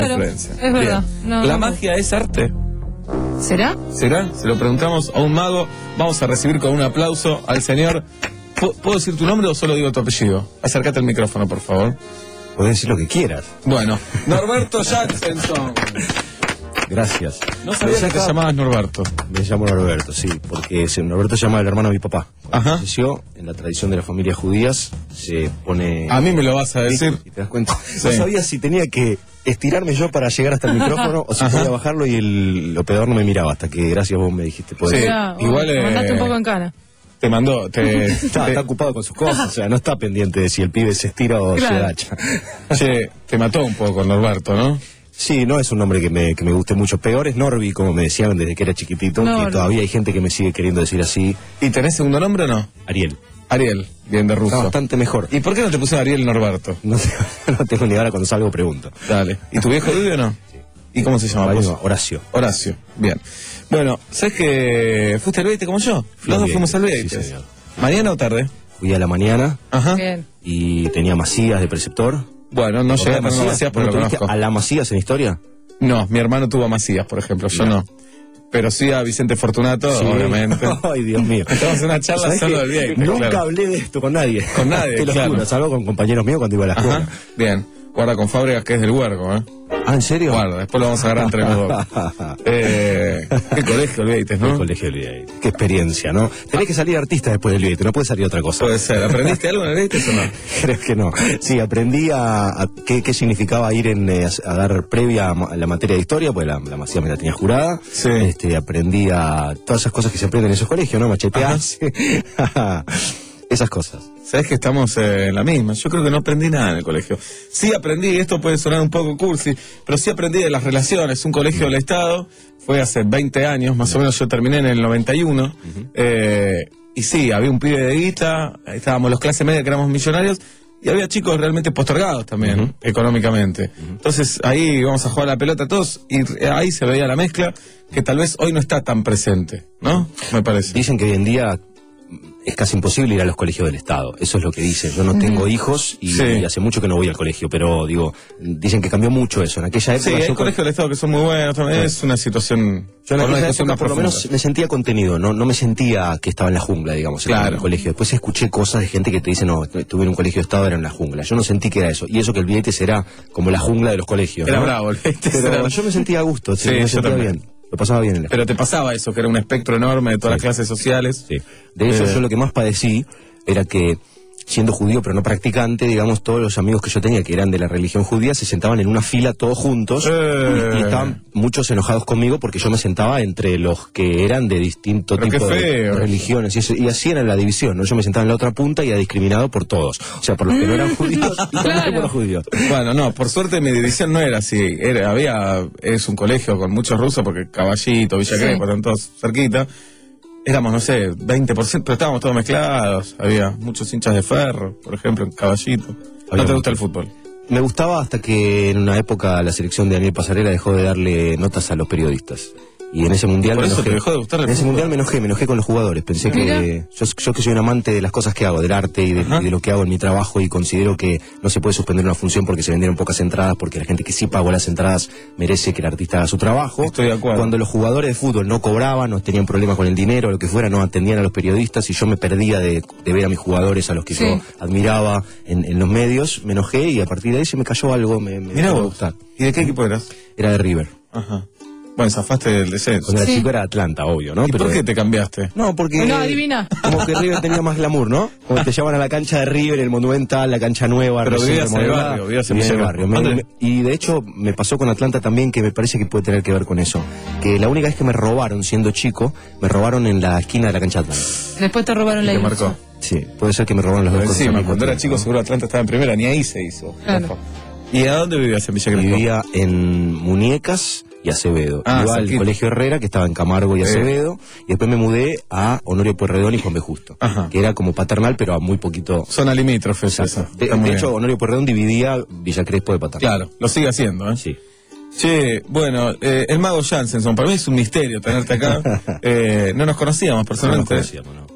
influencia. Es verdad. No, ¿La no. magia es arte? ¿Será? ¿Será? Se lo preguntamos a un mago. Vamos a recibir con un aplauso al señor. ¿Puedo decir tu nombre o solo digo tu apellido? Acércate al micrófono, por favor. Podés decir lo que quieras. Bueno, Norberto Jansenson. Gracias. No sabía que te llamabas Norberto. Me llamo Norberto, sí, porque Norberto se llama el hermano de mi papá. Ajá. Falleció, en la tradición de las familias judías se pone... A mí me lo vas a decir. ¿Y te das cuenta? Sí. No sabía si tenía que estirarme yo para llegar hasta el micrófono o si podía bajarlo y el operador no me miraba hasta que gracias vos me dijiste. Sí. Mirá, Igual, me mandaste un poco en cana. Te mandó, Está ocupado con sus cosas, o sea, no está pendiente de si el pibe se estira o Claro. se agacha. Che, te mató un poco Norberto, ¿no? Sí, no es un nombre que me guste mucho. Peor es Norby, como me decían desde que era chiquitito, Norby. que todavía hay gente que me sigue queriendo decir así. ¿Y tenés segundo nombre o no? Ariel. Ariel, bien de Está ruso. bastante mejor. ¿Y por qué no te puse Ariel Norberto? No tengo ni idea, cuando salgo pregunto. Dale. ¿Y tu viejo vive o no? ¿Y cómo se llama? Bueno, Horacio. Horacio, bien. Bueno, ¿sabes que fuiste al Beite como yo? Los dos fuimos al Beite. Sí, señor. ¿Mañana o tarde? Fui a la mañana Ajá. Bien. y tenía Macías de preceptor. Bueno, no llegué a tener Macías, pero lo ¿Tuviste conozco. a la Macías en historia? No, mi hermano tuvo a Macías, por ejemplo, yo no. Pero sí a Vicente Fortunato, Sí. obviamente. Ay, Dios mío. Estamos en una charla ¿Sabés solo que del Beite. Nunca claro. hablé de esto con nadie. Con nadie, Te lo claro. juro, salvo con compañeros míos cuando iba a la escuela. Ajá, bien. Guarda con Fábregas, que es del Huergo, ¿eh? Ah, ¿en serio? Guarda, después lo vamos a agarrar entre los dos. Qué colegio, el Beite, El ¿no? colegio del Vieites. Qué experiencia, ¿no? Tenés que salir artista después del Vieites, no puede salir otra cosa. Puede ser. ¿Aprendiste algo en el Beite o no? Creo que no. Sí, aprendí a qué significaba ir a dar previa a la materia de historia, pues la Macías me la tenía jurada. Sí. Aprendí a todas esas cosas que se aprenden en esos colegios, ¿no? Machetearse. Esas cosas. Sabes que estamos en la misma. Yo creo que no aprendí nada en el colegio. Sí aprendí, esto puede sonar un poco cursi, pero sí aprendí de las relaciones. Un colegio del Estado fue hace 20 años, más o menos yo terminé en el 91. Y sí, había un pibe de guita, estábamos los clase media que éramos millonarios, y había chicos realmente postergados también, económicamente. Entonces ahí íbamos a jugar a la pelota todos, y ahí se veía la mezcla, que tal vez hoy no está tan presente, ¿no? Me parece. Dicen que hoy en día es casi imposible ir a los colegios del Estado. Eso es lo que dicen. Yo no tengo hijos y hace mucho que no voy al colegio, pero digo, dicen que cambió mucho eso. En aquella época... Sí, hay colegios del Estado que son muy buenos también. Es una situación... Yo en por una aquella discusión época más por lo profunda. menos me sentía contenido, no me sentía que estaba en la jungla, digamos, en el colegio. Después escuché cosas de gente que te dice, no, estuve en un colegio de Estado, era en la jungla. Yo no sentí que era eso. Y eso que el Vieites era como la jungla de los colegios. Era ¿no? bravo, el Vieites Pero era- yo me sentía a gusto, Sí, me yo sentía también. bien. Lo pasaba bien en la Pero te pasaba eso, que era un espectro enorme de todas las clases sociales. Sí. De eso Eh. yo lo que más padecí era que, siendo judío pero no practicante, digamos, todos los amigos que yo tenía que eran de la religión judía se sentaban en una fila todos juntos y estaban muchos enojados conmigo porque yo me sentaba entre los que eran de distinto Pero tipo qué de feo. religiones y así era la división, ¿no? Yo me sentaba en la otra punta y era discriminado por todos, o sea, por los que no eran judíos y también por los judíos. Bueno, no, por suerte mi división no era así. Es un colegio con muchos rusos, porque Caballito, Villa Crespo, están todos cerquita. Éramos, no sé, 20%, pero estábamos todos mezclados. Había muchos hinchas de Ferro, por ejemplo, en Caballito. ¿No Había te gusta mucho. el fútbol? Me gustaba hasta que en una época la selección de Daniel Pasarela dejó de darle notas a los periodistas. Y en ese mundial Por me eso enojé. te dejó de gustar el En ese fútbol. mundial me enojé con los jugadores. Pensé que yo que soy un amante de las cosas que hago, del arte y de lo que hago en mi trabajo, y considero que no se puede suspender una función porque se vendieron pocas entradas, porque la gente que sí pagó las entradas merece que el artista haga su trabajo. Estoy de acuerdo. Cuando los jugadores de fútbol no cobraban, o tenían problemas con el dinero, lo que fuera, no atendían a los periodistas, y yo me perdía de ver a mis jugadores, a los que yo admiraba en los medios, me enojé y a partir de ahí se me cayó algo, me Mirá dejó de vos. gustar. ¿Y de qué equipo eras? Era de River. Ajá. Bueno, zafaste del descenso. Cuando era chico era Atlanta, obvio, ¿no? ¿Y por qué te cambiaste? No, porque... No, adivina. Como que River tenía más glamour, ¿no? Como te llevan a la cancha de River, el Monumental, la cancha nueva. Pero recién vivías en el remodelada. barrio, vivías en Vivía el Villa barrio. Crespo. Y de hecho me pasó con Atlanta también, que me parece que puede tener que ver con eso. Que la única vez que me robaron siendo chico, me robaron en la esquina de la cancha de Atlanta. Después te robaron la Te ilusión. marcó. Sí, puede ser que me robaron las Pero dos cosas. al encima, mismo cuando era tiempo, chico seguro Atlanta estaba en primera, ni ahí se hizo. Claro. Ojo. ¿Y a dónde vivías en Villa Crespo? Vivía en Muñecas y Acevedo. Ah, Iba al cerquita. Colegio Herrera, que estaba en Camargo y Acevedo, y después me mudé a Honorio Pueyrredón y Juan B. Justo, Ajá. que era como paternal, pero a muy poquito. Zona limítrofes esa. De Está muy hecho, bien. Honorio Pueyrredón dividía Villa Crespo de paternal. Claro, lo sigue haciendo, ¿eh? Sí. Che, bueno, el mago Jansenson, para mí es un misterio tenerte acá. No nos conocíamos personalmente. No nos conocíamos, ¿no?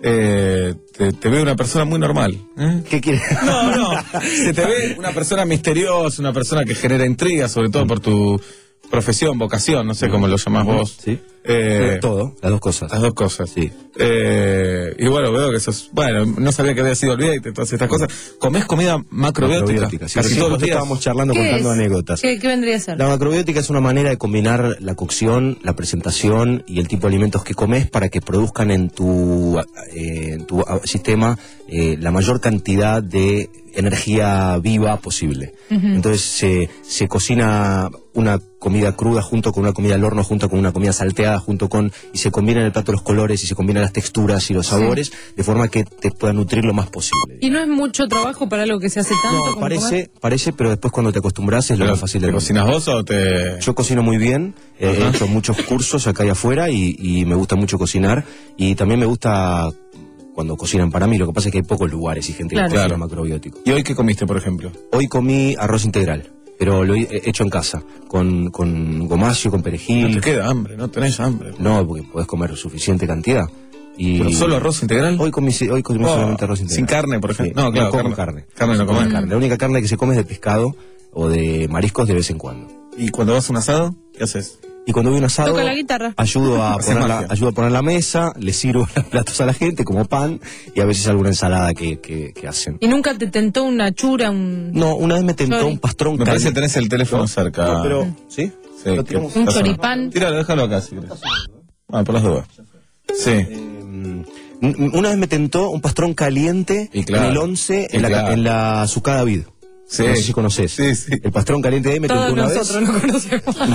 te ve una persona muy normal. ¿Qué quieres? No, se te ve una persona misteriosa, una persona que genera intriga, sobre todo por tu profesión, vocación, no sé cómo lo llamás vos. Sí. Todo, las dos cosas. Las dos cosas. Sí. Y bueno, veo que sos... Bueno, no sabía que había sido el viete, todas estas cosas. ¿Comés comida macrobiótica? Sí, Casi recién todos los días. estábamos charlando, ¿Qué contando es? anécdotas. ¿Qué vendría a ser? La macrobiótica es una manera de combinar la cocción, la presentación y el tipo de alimentos que comes para que produzcan en tu sistema la mayor cantidad de energía viva posible. Entonces se cocina una comida cruda junto con una comida al horno, junto con una comida salteada, y se combinan en el plato los colores y se combinan las texturas y los sabores de forma que te pueda nutrir lo más posible. ¿Y no es mucho trabajo para algo que se hace tanto? No, como comer? parece, pero después cuando te acostumbras es lo más fácil ¿Te del mundo. cocinas vos o te...? Yo cocino muy bien, he hecho muchos cursos acá y afuera y me gusta mucho cocinar y también me gusta cuando cocinan para mí. Lo que pasa es que hay pocos lugares y gente que cocina macrobiótico. ¿Y hoy qué comiste, por ejemplo? Hoy comí arroz integral, pero lo he hecho en casa, con gomacio, con perejil. No te queda hambre, no tenés hambre. No, porque podés comer suficiente cantidad. ¿Pero solo arroz integral? Hoy comí solamente arroz integral. ¿Sin carne, por ejemplo? Sí. No, claro, no como carne. Carne no comes. La única carne que se come es de pescado o de mariscos de vez en cuando. ¿Y cuando vas a un asado, qué haces? Y cuando voy a un asado, Toca la guitarra. ayudo a Hace magia. poner la mesa, le sirvo los platos a la gente como pan y a veces alguna ensalada que hacen. ¿Y nunca te tentó una chura, un...? No, una vez me tentó Sorry. un pastrón Me parece que caliente. tenés el teléfono cerca. No, pero, ¿sí? Sí, Lo que- tiramos. Un choripán. Tíralo, déjalo acá, si querés. Por las dudas. Sí. Una vez me tentó un pastrón caliente Y claro. en el 11 Y claro. en la Azucada Vid. Sí. No sé si conoces. Sí, sí. El pastrón caliente ahí me Todos tentó una vez. nosotros no conocemos.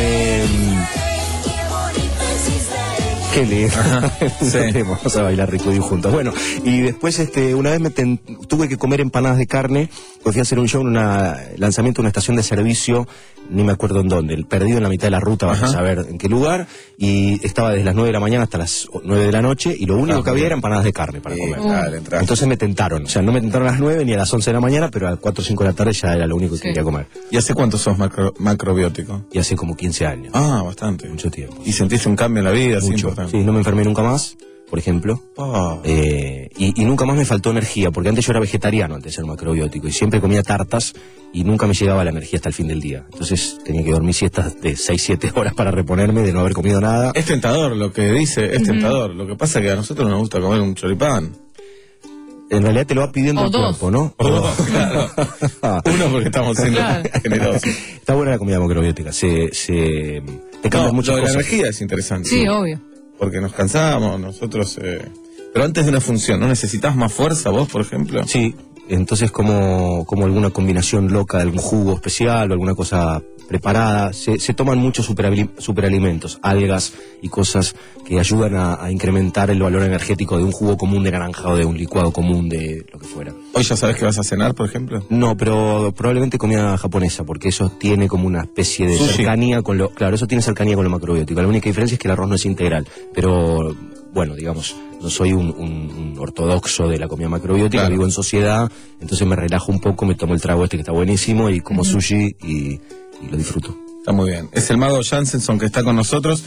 Qué lindo. sí. Vamos a bailar Ricudín juntos. Bueno, y después una vez tuve que comer empanadas de carne, porque fui a hacer un show en un lanzamiento de una estación de servicio, ni me acuerdo en dónde, perdido en la mitad de la ruta, vamos a saber en qué lugar, y estaba desde las 9 de la mañana hasta las 9 de la noche, y lo único que había era empanadas de carne para comer. Dale, entraste. Entonces me tentaron, o sea, no me tentaron a las 9 ni a las 11 de la mañana, pero a las 4 o 5 de la tarde ya era lo único que quería comer. ¿Y hace cuánto sos macrobiótico? Y hace como 15 años, Ah, bastante. mucho tiempo. ¿Y sentiste un cambio en la vida? así Mucho. importante? Sí, no me enfermé nunca más, por ejemplo. Ah. Y nunca más me faltó energía, porque antes yo era vegetariano antes de ser macrobiótico y siempre comía tartas y nunca me llegaba la energía hasta el fin del día. Entonces tenía que dormir siestas de 6-7 horas para reponerme de no haber comido nada. Es tentador lo que dice, es tentador. Lo que pasa es que a nosotros nos gusta comer un choripán. En realidad te lo va pidiendo O el dos. cuerpo, ¿no? O dos, claro. Uno porque estamos siendo Claro. generosos. Está buena la comida macrobiótica, te cambia No, muchas lo de la cosas. energía es interesante. Sí, obvio. Porque nos cansábamos, nosotros... Pero antes de una función, ¿no necesitas más fuerza vos, por ejemplo? Sí, entonces como alguna combinación loca de algún jugo especial o alguna cosa preparada, se toman muchos superalimentos, algas y cosas que ayudan a incrementar el valor energético de un jugo común de naranja o de un licuado común de lo que fuera. ¿Hoy ya sabes que vas a cenar, por ejemplo? No, pero probablemente comida japonesa, porque eso tiene como una especie de Sushi. cercanía con lo... Claro, eso tiene cercanía con lo macrobiótico. La única diferencia es que el arroz no es integral, pero bueno, digamos, no soy un ortodoxo de la comida macrobiótica, Claro. vivo en sociedad, entonces me relajo un poco, me tomo el trago este que está buenísimo y como sushi y lo disfruto. Está muy bien. Es el mago Jansenson que está con nosotros.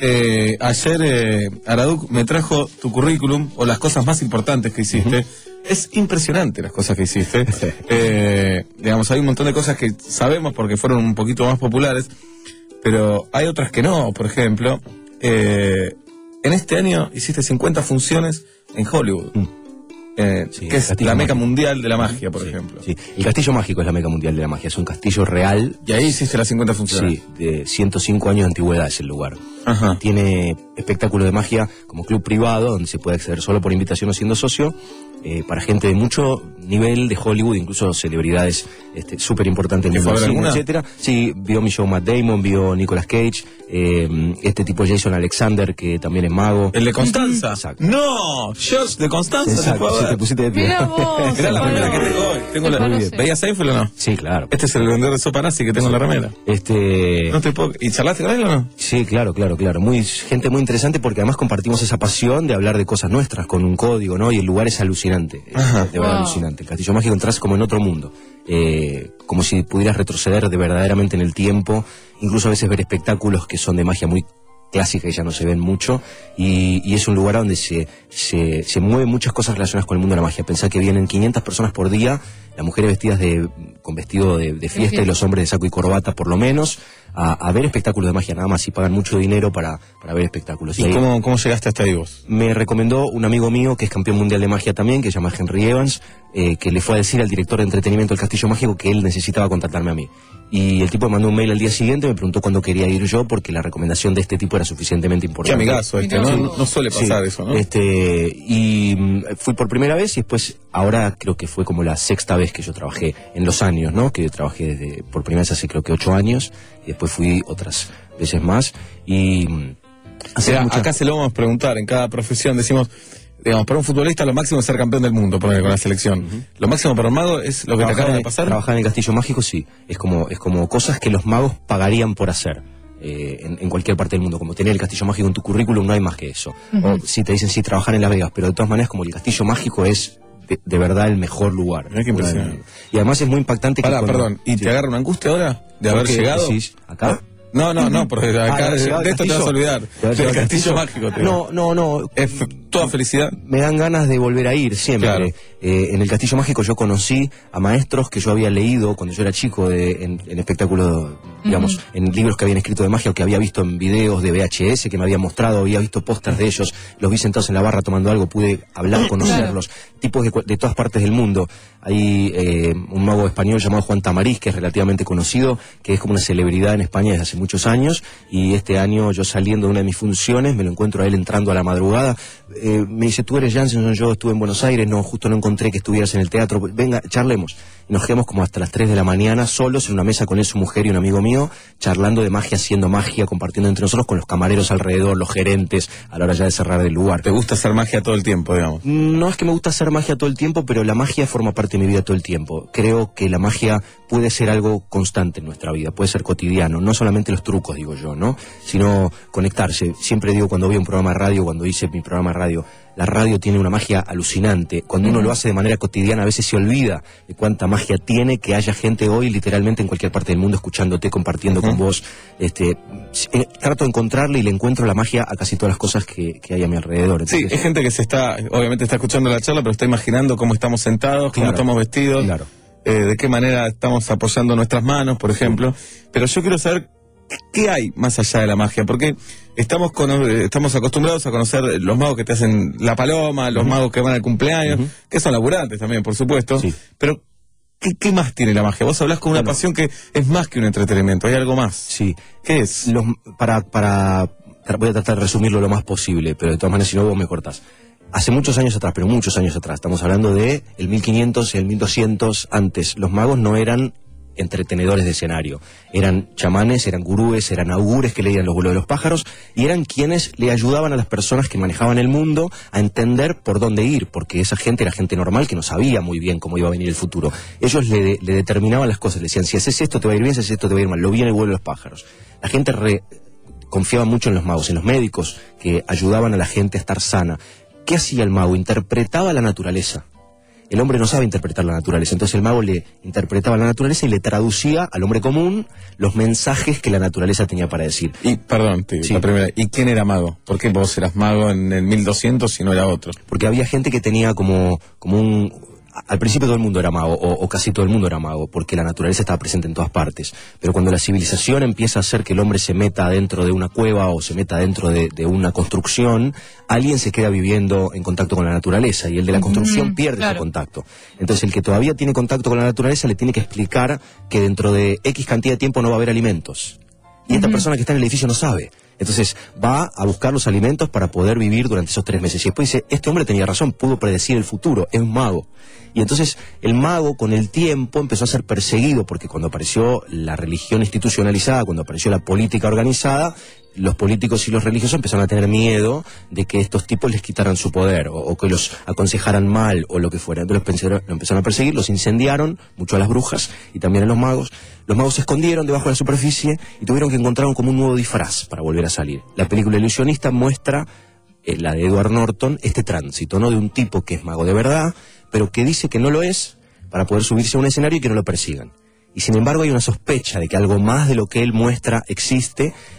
Ayer Araduk me trajo tu currículum o las cosas más importantes que hiciste. Es impresionante las cosas que hiciste. Digamos, hay un montón de cosas que sabemos porque fueron un poquito más populares, pero hay otras que no. Por ejemplo, en este año hiciste 50 funciones en Hollywood. Sí, que es Castillo la meca Mágico. mundial de la magia, por Sí, ejemplo. sí. El Castillo Mágico es la meca mundial de la magia, es un castillo real. Y ahí hiciste las 50 funciones. Sí, de 105 años de antigüedad es el lugar. Ajá. Tiene espectáculos de magia como club privado, donde se puede acceder solo por invitación o siendo socio, para gente de mucho nivel de Hollywood, incluso celebridades súper importantes ¿Y del fue a mundo ver del cine, alguna? etcétera. Sí, vio mi show Matt Damon, vio Nicolas Cage, este tipo Jason Alexander, que también es mago. ¿El de Constanza? Exacto. No, George de Constanza. Exacto, te puedo sí, ver. te pusiste de pie. Mira vos. Mirá la remera que Pablo. tengo hoy. Tengo la... Muy bien. ¿Veías Seinfeld o no? Sí, claro. Este es el vendedor de sopa nazi que tengo en la remera. No te puedo... ¿Y charlaste con él o no? Sí, claro. Gente muy interesante porque además compartimos esa pasión de hablar de cosas nuestras con un código, ¿no? Y el lugar es alucinante, Ajá. de verdad Wow. alucinante. El Castillo Mágico entras como en otro mundo, como si pudieras retroceder de verdaderamente en el tiempo, incluso a veces ver espectáculos que son de magia muy clásica que ya no se ven mucho, y es un lugar donde se mueven muchas cosas relacionadas con el mundo de la magia. Pensá que vienen 500 personas por día, las mujeres vestidas con vestido de fiesta y los hombres de saco y corbata por lo menos, a ver espectáculos de magia nada más, y pagan mucho dinero para ver espectáculos. ¿Y cómo llegaste hasta ahí vos? Me recomendó un amigo mío que es campeón mundial de magia también, que se llama Henry Evans, que le fue a decir al director de entretenimiento del Castillo Mágico que él necesitaba contactarme a mí. Y el tipo me mandó un mail al día siguiente, me preguntó cuándo quería ir yo, porque la recomendación de este tipo era suficientemente importante. Qué amigazo no suele pasar eso, ¿no? Y fui por primera vez, y después, ahora creo que fue como la 6ª vez que yo trabajé en los años, ¿no? Que trabajé por primera vez hace creo que 8 años, y después fui otras veces más, y... Acá se lo vamos a preguntar, en cada profesión decimos... Digamos, para un futbolista lo máximo es ser campeón del mundo, con la selección. Lo máximo para un mago es lo que te acaba de pasar. Trabajar en el Castillo Mágico, sí. Es como cosas que los magos pagarían por hacer en cualquier parte del mundo. Como tener el Castillo Mágico en tu currículum, no hay más que eso. O si te dicen sí, trabajar en Las Vegas, pero de todas maneras, como el Castillo Mágico es de verdad el mejor lugar. Qué impresionante. Y además es muy impactante perdón, ¿y te agarra una angustia ahora de haber llegado? Decís, ¿acá? No, porque acá de esto te vas a olvidar. Del Castillo Mágico. No. Es toda felicidad. Me dan ganas de volver a ir siempre. Claro. En el Castillo Mágico yo conocí a maestros que yo había leído cuando yo era chico en espectáculos, digamos, en libros que habían escrito de magia o que había visto en videos de VHS que me habían mostrado, había visto pósters de ellos, los vi sentados en la barra tomando algo, pude hablar, conocerlos, tipos de todas partes del mundo. Hay un mago español llamado Juan Tamariz, que es relativamente conocido, que es como una celebridad en España desde hace muchos años, y este año yo saliendo de una de mis funciones me lo encuentro a él entrando a la madrugada. Me dice, tú eres Jansen, yo estuve en Buenos Aires, no, justo no encontré que estuvieras en el teatro, venga, charlemos. Y nos quedamos como hasta las 3 de la mañana solos en una mesa con él, su mujer y un amigo mío, charlando de magia, haciendo magia, compartiendo entre nosotros con los camareros alrededor, los gerentes, a la hora ya de cerrar el lugar. ¿Te gusta hacer magia todo el tiempo, digamos? No es que me gusta hacer magia todo el tiempo, pero la magia forma parte de mi vida todo el tiempo. Creo que la magia puede ser algo constante en nuestra vida, puede ser cotidiano, no solamente los trucos, digo yo, ¿no? Sino conectarse. Siempre digo cuando voy a un programa de radio, cuando hice mi programa de radio, la radio tiene una magia alucinante. Cuando uno lo hace de manera cotidiana, a veces se olvida de cuánta magia tiene que haya gente hoy literalmente en cualquier parte del mundo escuchándote, compartiendo con vos. Trato de encontrarle y le encuentro la magia a casi todas las cosas que hay a mi alrededor. Entonces, sí, es gente que obviamente está escuchando la charla, pero está imaginando cómo estamos sentados, cómo estamos vestidos, de qué manera estamos apoyando nuestras manos, por ejemplo. Pero yo quiero saber qué hay más allá de la magia, porque estamos acostumbrados a conocer los magos que te hacen la paloma, los magos que van al cumpleaños, que son laburantes también, por supuesto, pero ¿qué más tiene la magia? Vos hablás con una pasión que es más que un entretenimiento, hay algo más. Sí. ¿Qué es? Voy a tratar de resumirlo lo más posible, pero de todas maneras si no vos me cortás. Hace muchos años atrás, pero muchos años atrás, estamos hablando de el 1500, el 1200, antes, los magos no eran entretenedores de escenario, eran chamanes, eran gurúes, eran augures que leían los vuelos de los pájaros, y eran quienes le ayudaban a las personas que manejaban el mundo a entender por dónde ir, porque esa gente era gente normal que no sabía muy bien cómo iba a venir el futuro. Ellos le determinaban las cosas, le decían, si haces esto te va a ir bien, si haces esto te va a ir mal. Lo vi en el vuelo de los pájaros. La gente confiaba mucho en los magos, en los médicos que ayudaban a la gente a estar sana. ¿Qué hacía el mago? Interpretaba la naturaleza. El hombre no sabe interpretar la naturaleza, entonces el mago le interpretaba la naturaleza y le traducía al hombre común los mensajes que la naturaleza tenía para decir. Y, perdón, la primera, ¿y quién era mago? ¿Por qué vos eras mago en el 1200 y no era otro? Porque había gente que tenía como un... Al principio todo el mundo era mago, o casi todo el mundo era mago, porque la naturaleza estaba presente en todas partes. Pero cuando la civilización empieza a hacer que el hombre se meta dentro de una cueva o se meta dentro de una construcción, alguien se queda viviendo en contacto con la naturaleza y el de la construcción pierde ese contacto. Entonces el que todavía tiene contacto con la naturaleza le tiene que explicar que dentro de X cantidad de tiempo no va a haber alimentos. Y esta persona que está en el edificio no sabe. Entonces va a buscar los alimentos para poder vivir durante esos 3 meses. Y después dice, este hombre tenía razón, pudo predecir el futuro, es un mago. Y entonces el mago con el tiempo empezó a ser perseguido, porque cuando apareció la religión institucionalizada, cuando apareció la política organizada, los políticos y los religiosos empezaron a tener miedo de que estos tipos les quitaran su poder, o que los aconsejaran mal, o lo que fuera. Entonces lo empezaron a perseguir, los incendiaron, mucho a las brujas y también a los magos. Los magos se escondieron debajo de la superficie y tuvieron que encontrar como un nuevo disfraz para volver a salir. La película Ilusionista muestra, la de Edward Norton, este tránsito, ¿no? De un tipo que es mago de verdad, pero que dice que no lo es para poder subirse a un escenario y que no lo persigan. Y sin embargo hay una sospecha de que algo más de lo que él muestra existe,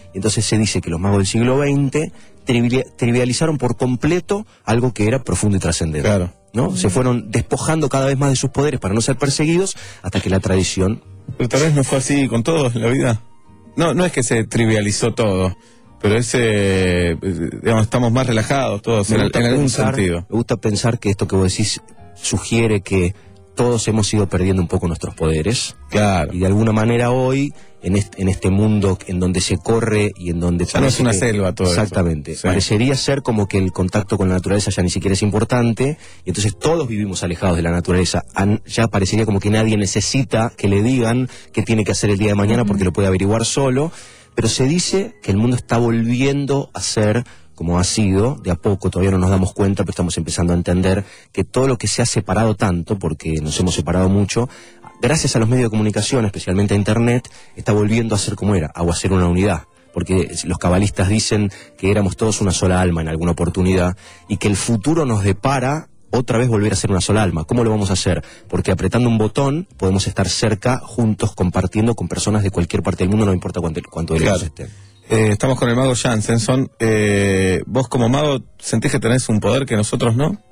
Entonces se dice que los magos del siglo XX trivializaron por completo algo que era profundo y trascendente. Claro. ¿No? Se fueron despojando cada vez más de sus poderes para no ser perseguidos hasta que la tradición... Pero tal vez no fue así con todos en la vida. No es que se trivializó todo, pero digamos, estamos más relajados todos en algún sentido. Me gusta pensar que esto que vos decís sugiere que todos hemos ido perdiendo un poco nuestros poderes. Claro. Y de alguna manera hoy, en este mundo en donde se corre y en donde... Ya no es una selva todo eso. Exactamente. Sí. Parecería ser como que el contacto con la naturaleza ya ni siquiera es importante, y entonces todos vivimos alejados de la naturaleza. Ya parecería como que nadie necesita que le digan qué tiene que hacer el día de mañana porque lo puede averiguar solo, pero se dice que el mundo está volviendo a ser como ha sido, de a poco, todavía no nos damos cuenta, pero estamos empezando a entender que todo lo que se ha separado tanto, porque nos hemos separado mucho, gracias a los medios de comunicación, especialmente a Internet, está volviendo a ser como era, a ser una unidad. Porque los cabalistas dicen que éramos todos una sola alma en alguna oportunidad, y que el futuro nos depara otra vez volver a ser una sola alma. ¿Cómo lo vamos a hacer? Porque apretando un botón podemos estar cerca, juntos, compartiendo con personas de cualquier parte del mundo, no importa cuánto de lejos estén. Estamos con el mago Jansenson. ¿Vos como mago sentís que tenés un poder que nosotros no?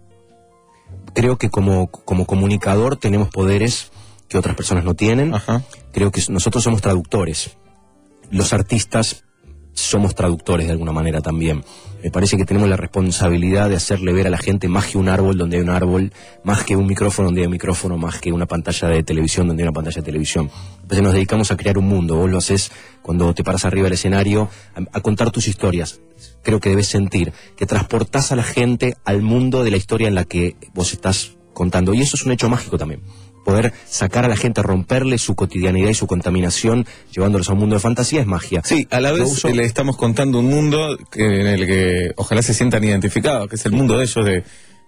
Creo que como comunicador tenemos poderes que otras personas no tienen. Ajá. Creo que nosotros somos traductores. Los artistas somos traductores de alguna manera también. Me parece que tenemos la responsabilidad de hacerle ver a la gente más que un árbol donde hay un árbol, más que un micrófono donde hay un micrófono, más que una pantalla de televisión donde hay una pantalla de televisión. Entonces nos dedicamos a crear un mundo. Vos lo haces cuando te paras arriba del escenario a contar tus historias. Creo que debes sentir que transportás a la gente al mundo de la historia en la que vos estás contando. Y eso es un hecho mágico también. Poder sacar a la gente, romperle su cotidianidad y su contaminación, llevándolos a un mundo de fantasía, es magia. Sí, a la vez le estamos contando un mundo en el que ojalá se sientan identificados, que es el mundo de ellos,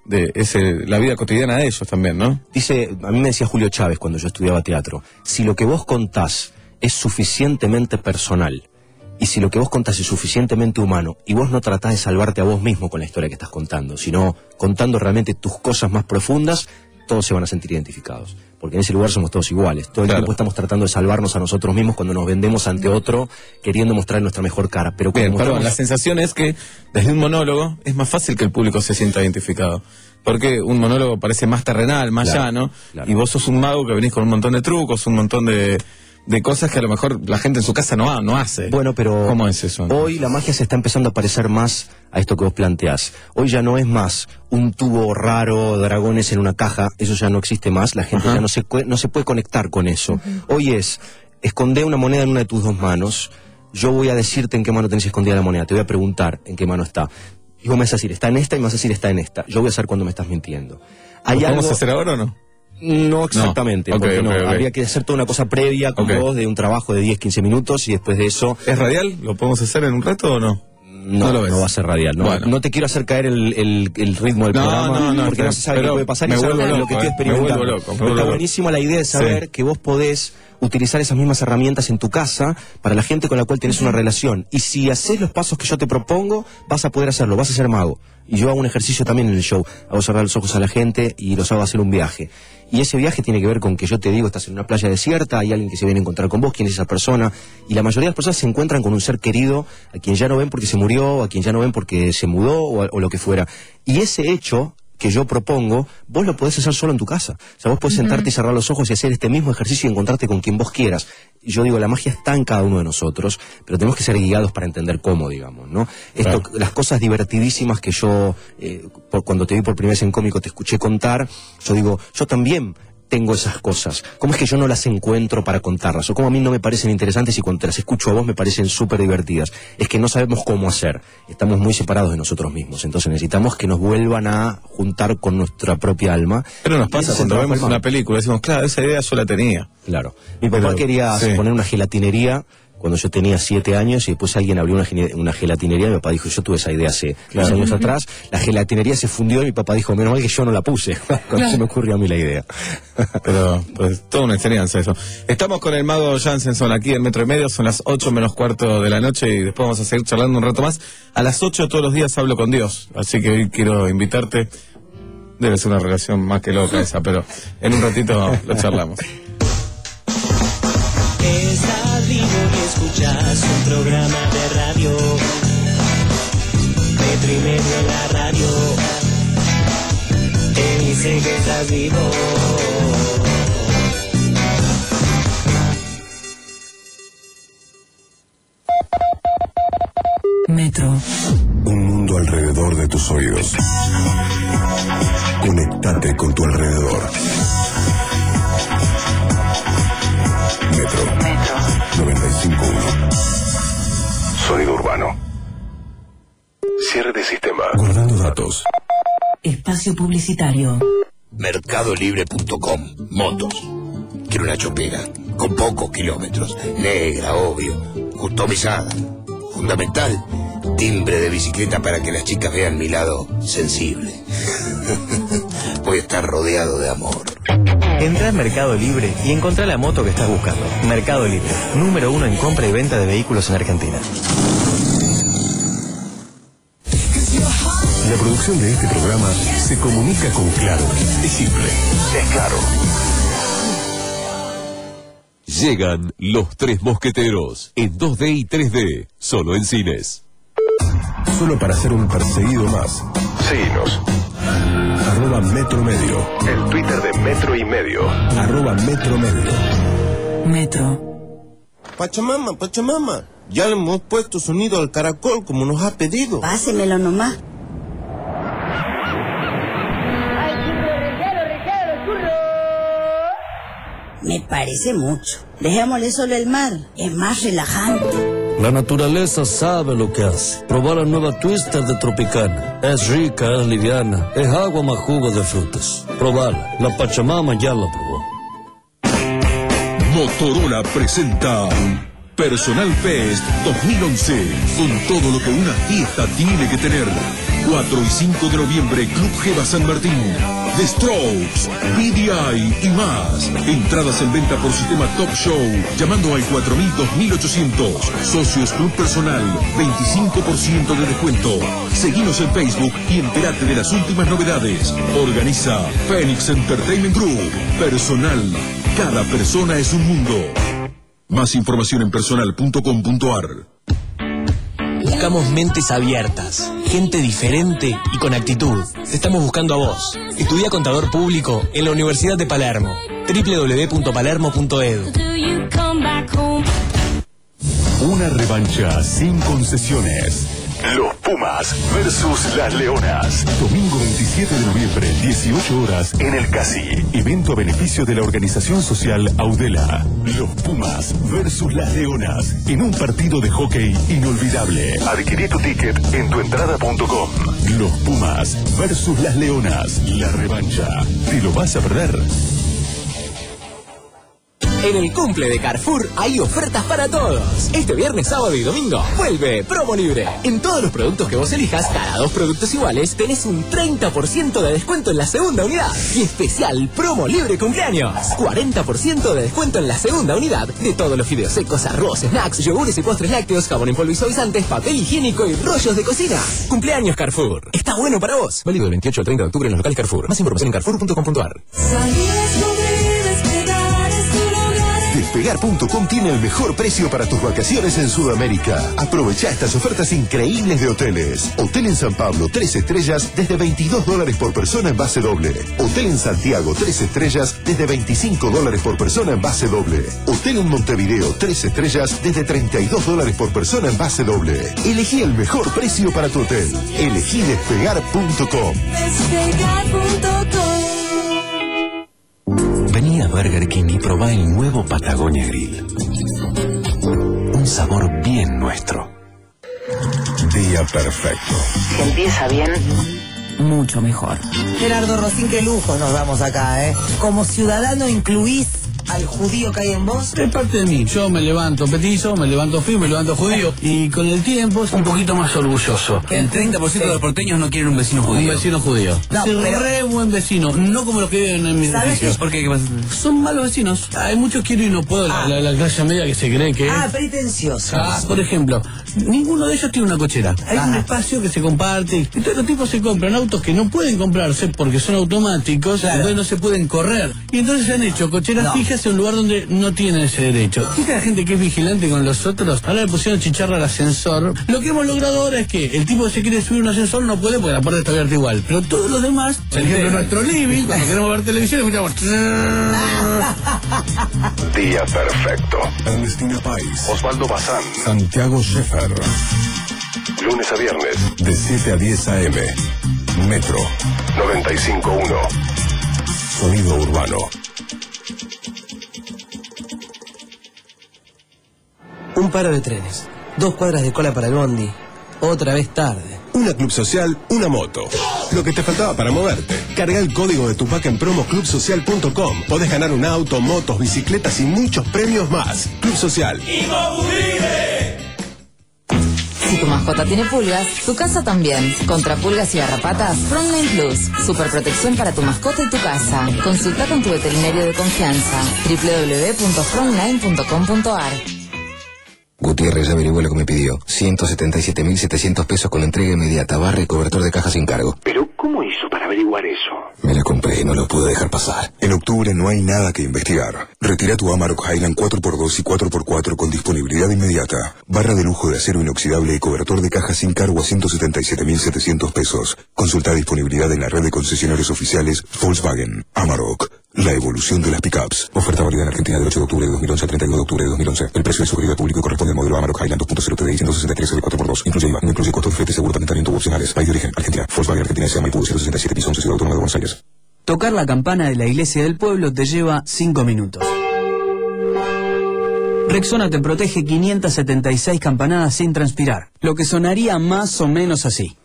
la vida cotidiana de ellos también, ¿no? A mí me decía Julio Chávez cuando yo estudiaba teatro, si lo que vos contás es suficientemente personal, y si lo que vos contás es suficientemente humano, y vos no tratás de salvarte a vos mismo con la historia que estás contando, sino contando realmente tus cosas más profundas, todos se van a sentir identificados. Porque en ese lugar somos todos iguales. Todo el tiempo estamos tratando de salvarnos a nosotros mismos cuando nos vendemos ante otro, queriendo mostrar nuestra mejor cara. Pero la sensación es que desde un monólogo es más fácil que el público se sienta identificado. Porque un monólogo parece más terrenal, más llano, y vos sos un mago que venís con un montón de trucos, un montón de cosas que a lo mejor la gente en su casa no hace. Bueno, pero ¿cómo es eso? Hoy la magia se está empezando a parecer más a esto que vos planteás. Hoy ya no es más un tubo raro, dragones en una caja, eso ya no existe más, la gente ya no se puede conectar con eso. Hoy es, escondé una moneda en una de tus dos manos, yo voy a decirte en qué mano tenés escondida la moneda, te voy a preguntar en qué mano está. Y vos me vas a decir, está en esta, y me vas a decir, está en esta. Yo voy a saber cuándo me estás mintiendo. ¿Lo podemos hacer ahora o no? No exactamente, porque habría que hacer toda una cosa previa con vos, de un trabajo de 10-15 minutos, y después de eso... ¿Es radial? ¿Lo podemos hacer en un rato o no? No va a ser radial. No te quiero hacer caer el ritmo del programa, porque no se sabe qué puede pasar, y es lo que estoy experimentando. Está buenísima la idea de saber que vos podés utilizar esas mismas herramientas en tu casa para la gente con la cual tenés una relación. Y si haces los pasos que yo te propongo, vas a poder hacerlo, vas a ser mago. Y yo hago un ejercicio también en el show, hago cerrar los ojos a la gente y los hago hacer un viaje. Y ese viaje tiene que ver con que yo te digo, estás en una playa desierta, hay alguien que se viene a encontrar con vos, quién es esa persona, y la mayoría de las personas se encuentran con un ser querido, a quien ya no ven porque se murió, a quien ya no ven porque se mudó, o lo que fuera. Y ese hecho que yo propongo, vos lo podés hacer solo en tu casa. O sea, vos podés sentarte y cerrar los ojos y hacer este mismo ejercicio y encontrarte con quien vos quieras. Y yo digo, la magia está en cada uno de nosotros, pero tenemos que ser guiados para entender cómo, digamos, ¿no? Esto, las cosas divertidísimas que yo, cuando te vi por primera vez en Cómico, te escuché contar, yo digo, yo también tengo esas cosas. ¿Cómo es que yo no las encuentro para contarlas? O cómo a mí no me parecen interesantes y cuando te las escucho a vos me parecen súper divertidas. Es que no sabemos cómo hacer. Estamos muy separados de nosotros mismos. Entonces necesitamos que nos vuelvan a juntar con nuestra propia alma. Pero nos pasa cuando vemos una película, decimos, claro, esa idea yo la tenía. Claro. Mi papá quería poner una gelatinería cuando yo tenía 7 años y después alguien abrió una gelatinería y mi papá dijo, yo tuve esa idea hace 10 años atrás, la gelatinería se fundió y mi papá dijo, menos mal que yo no la puse, cuando se me ocurrió a mí la idea. Pero pues toda una enseñanza eso. Estamos con el mago Jansenson aquí en Metro y Medio, son las 8:15 de la noche y después vamos a seguir charlando un rato más. A las 8 todos los días hablo con Dios, así que hoy quiero invitarte, debe ser una relación más que loca esa, pero en un ratito lo charlamos. Es escuchas un programa de radio. Metro y medio en la radio. Te dice que estás vivo. Metro. Un mundo alrededor de tus oídos. Conectate con tu alrededor. Metro. 95.1. Sonido urbano. Cierre de sistema. Guardando datos. Espacio publicitario. Mercadolibre.com. Motos. Quiero una chopera con pocos kilómetros. Negra, obvio. Customizada. Fundamental. Timbre de bicicleta para que las chicas vean mi lado sensible. Voy a estar rodeado de amor. Entra en Mercado Libre y encontrá la moto que estás buscando. Mercado Libre, número 1 en compra y venta de vehículos en Argentina. La producción de este programa se comunica con Claro. Es simple. Es Claro. Llegan Los Tres Mosqueteros en 2D y 3D, solo en cines. Solo para ser un perseguido más. Síguenos. @metromedio. El Twitter de Metro y Medio. @metromedio. Metro. Pachamama, ya le hemos puesto sonido al caracol como nos ha pedido. Pásemelo nomás. Me parece mucho. Dejémosle solo el mar. Es más relajante. La naturaleza sabe lo que hace. Probar la nueva Twister de Tropicana. Es rica, es liviana, es agua más jugo de frutas. Probarla. La Pachamama ya la probó. Motorola presenta Personal Fest 2011, con todo lo que una fiesta tiene que tener. 4 y 5 de noviembre, Club Geva San Martín, The Strokes, PDI y más. Entradas en venta por sistema Top Show, llamando al 4000-2800. Socios Club Personal, 25% de descuento. Seguinos en Facebook y entérate de las últimas novedades. Organiza Phoenix Entertainment Group. Personal, cada persona es un mundo. Más información en personal.com.ar. Buscamos mentes abiertas, gente diferente y con actitud. Te estamos buscando a vos. Estudia Contador Público en la Universidad de Palermo. www.palermo.edu. Una revancha sin concesiones. Los Pumas versus las Leonas. Domingo 27 de noviembre, 18 horas, en el Casi. Evento a beneficio de la organización social Audela. Los Pumas versus las Leonas. En un partido de hockey inolvidable. Adquirí tu ticket en tuentrada.com. Los Pumas versus las Leonas. La revancha. ¿Te lo vas a perder? En el cumple de Carrefour hay ofertas para todos. Este viernes, sábado y domingo vuelve Promo Libre. En todos los productos que vos elijas, cada 2 productos iguales, tenés un 30% de descuento en la segunda unidad. Y especial Promo Libre cumpleaños. 40% de descuento en la segunda unidad de todos los fideos secos, arroz, snacks, yogures y postres lácteos, jabón en polvo y suavizantes, papel higiénico y rollos de cocina. Cumpleaños Carrefour. Está bueno para vos. Válido del 28 al 30 de octubre en los locales Carrefour. Más información en carrefour.com.ar. Despegar.com tiene el mejor precio para tus vacaciones en Sudamérica. Aprovecha estas ofertas increíbles de hoteles. Hotel en San Pablo, 3 estrellas, desde $22 por persona en base doble. Hotel en Santiago, 3 estrellas, desde $25 por persona en base doble. Hotel en Montevideo, 3 estrellas, desde $32 por persona en base doble. Elegí el mejor precio para tu hotel. Elegí Despegar.com. Vení a Burger King y probá el nuevo Patagonia Grill. Un sabor bien nuestro. Día perfecto. Empieza bien, mucho mejor. Gerardo Rosín, qué lujo nos damos acá, ¿eh? Como ciudadano incluís al judío que hay en vos. Es parte de mí. Yo me levanto petizo, me levanto firme, me levanto judío. Y con el tiempo es un poquito más orgulloso. El 30% de los porteños no quieren un vecino judío. Un vecino judío. No, pero... re buen vecino. No como los que viven en mis edificios. ¿Por qué? ¿Qué pasa? Son malos vecinos. Hay muchos quiero y no puedo. La clase media que se cree que es. Pretenciosos. Por ejemplo, ninguno de ellos tiene una cochera. Hay un espacio que se comparte. Y todos los tipos se compran autos que no pueden comprarse porque son automáticos. Entonces no se pueden correr. Y entonces se han hecho cocheras fijas hacia un lugar donde no tiene ese derecho. ¿Viste la gente que es vigilante con los otros? Ahora le pusieron chicharra al ascensor. Lo que hemos logrado ahora es que el tipo que se quiere subir un ascensor no puede porque la puerta está abierta igual. Pero todos los demás, por ejemplo, en nuestro living, cuando queremos ver televisión, escuchamos... Día perfecto. Ernestina País, Osvaldo Bazán, Santiago Scheffer. Lunes a viernes, de 7 a 10 a.m. Metro 95.1. Sonido urbano. Un paro de trenes, 2 cuadras de cola para el bondi, otra vez tarde. Una club social, una moto. Lo que te faltaba para moverte. Carga el código de Tupac en promoclubsocial.com. Podés ganar un auto, motos, bicicletas y muchos premios más. Club Social. Si tu mascota tiene pulgas, tu casa también. Contra pulgas y garrapatas, Frontline Plus. Superprotección para tu mascota y tu casa. Consulta con tu veterinario de confianza. www.frontline.com.ar. Gutiérrez ya averiguó lo que me pidió. 177.700 pesos con entrega inmediata, barra y cobertor de caja sin cargo. Pero, ¿cómo hizo para averiguar eso? Me la compré, no lo pude dejar pasar. En octubre no hay nada que investigar. Retira tu Amarok Highland 4x2 y 4x4 con disponibilidad inmediata. Barra de lujo de acero inoxidable y cobertor de caja sin cargo a 177.700 pesos. Consulta disponibilidad en la red de concesionarios oficiales Volkswagen. Amarok. La evolución de las pickups. Oferta válida en Argentina del 8 de octubre de 2011 al 31 de octubre de 2011. El precio de sugerido al público corresponde al modelo Amarok Highland 2.0 TDI 163 de 4x2. Incluye IVA, no incluye costo de flete, seguro talento opcionales. País de origen, Argentina. Volkswagen Argentina S.A. Maipú 167 piso 11 Ciudad Autónoma de Buenos Aires. Tocar la campana de la iglesia del pueblo te lleva 5 minutos. Rexona te protege 576 campanadas sin transpirar, lo que sonaría más o menos así.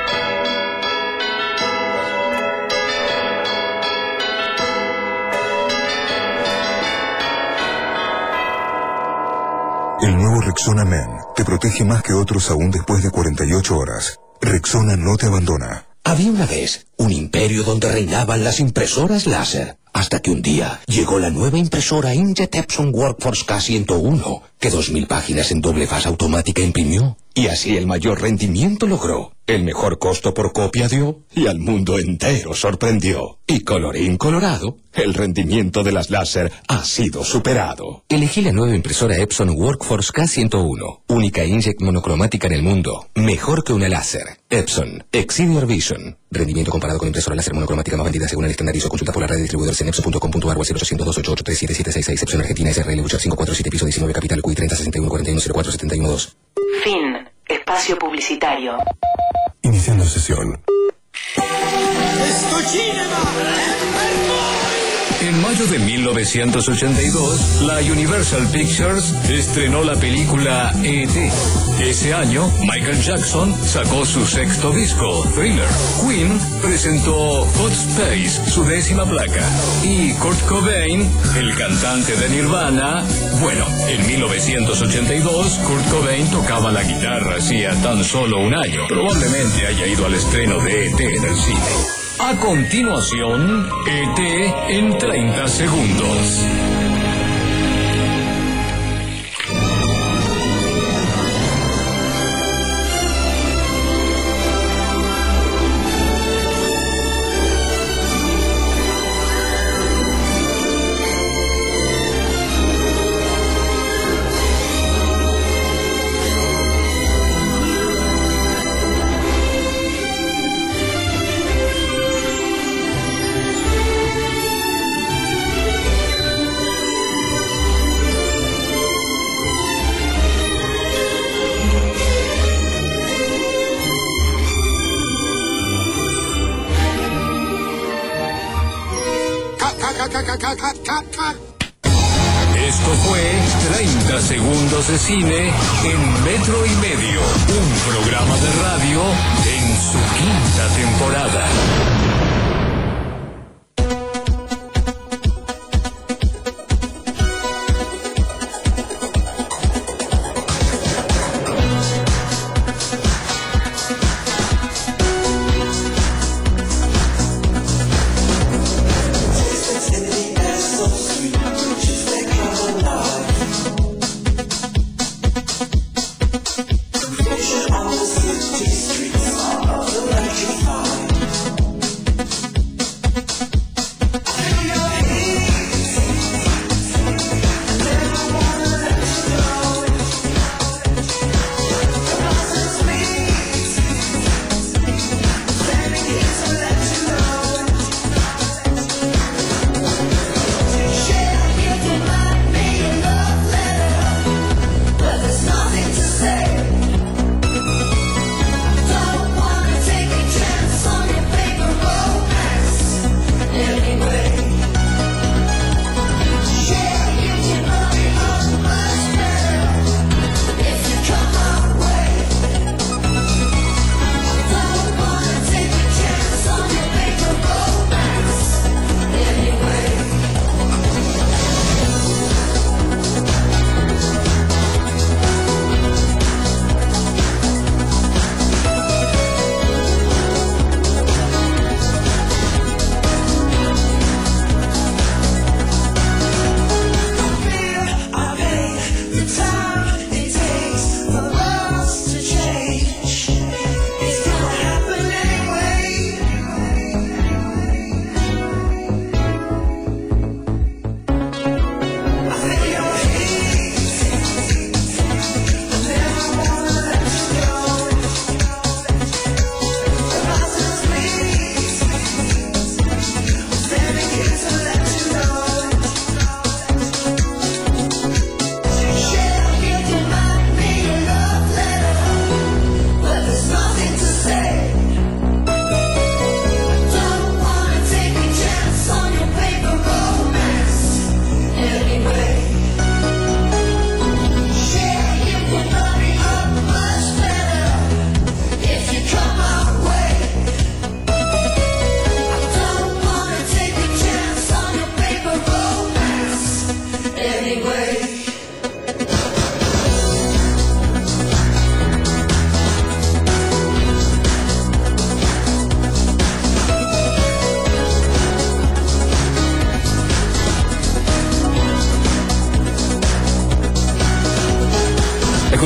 El nuevo Rexona Men te protege más que otros aún después de 48 horas. Rexona no te abandona. Había una vez un imperio donde reinaban las impresoras láser, hasta que un día llegó la nueva impresora Inkjet Epson Workforce K101, que 2.000 páginas en doble fase automática imprimió, y así el mayor rendimiento logró. El mejor costo por copia dio, y al mundo entero sorprendió. Y colorín colorado, el rendimiento de las láser ha sido superado. Elegí la nueva impresora Epson Workforce K101, única inkjet monocromática en el mundo, mejor que una láser. Epson, Exceed Your Vision. Rendimiento comparado con impresora láser monocromática más vendida según el estandarizo. Consulta por la red de distribuidores en epson.com.ar o al 0800 288 Epson Argentina SRL Buchar 547 piso 19 Capital QI 30 61 41 04 71 2. Fin. Espacio publicitario. Iniciando sesión. En mayo de 1982, la Universal Pictures estrenó la película E.T. Ese año, Michael Jackson sacó su 6º disco, Thriller. Queen presentó Hot Space, su 10ª placa. Y Kurt Cobain, el cantante de Nirvana, bueno, en 1982, Kurt Cobain tocaba la guitarra hacía tan solo un año. Probablemente haya ido al estreno de E.T. en el cine. A continuación, E.T. en 30 segundos. Esto fue 30 segundos de cine en Metro y Medio, un programa de radio en su 5ª temporada.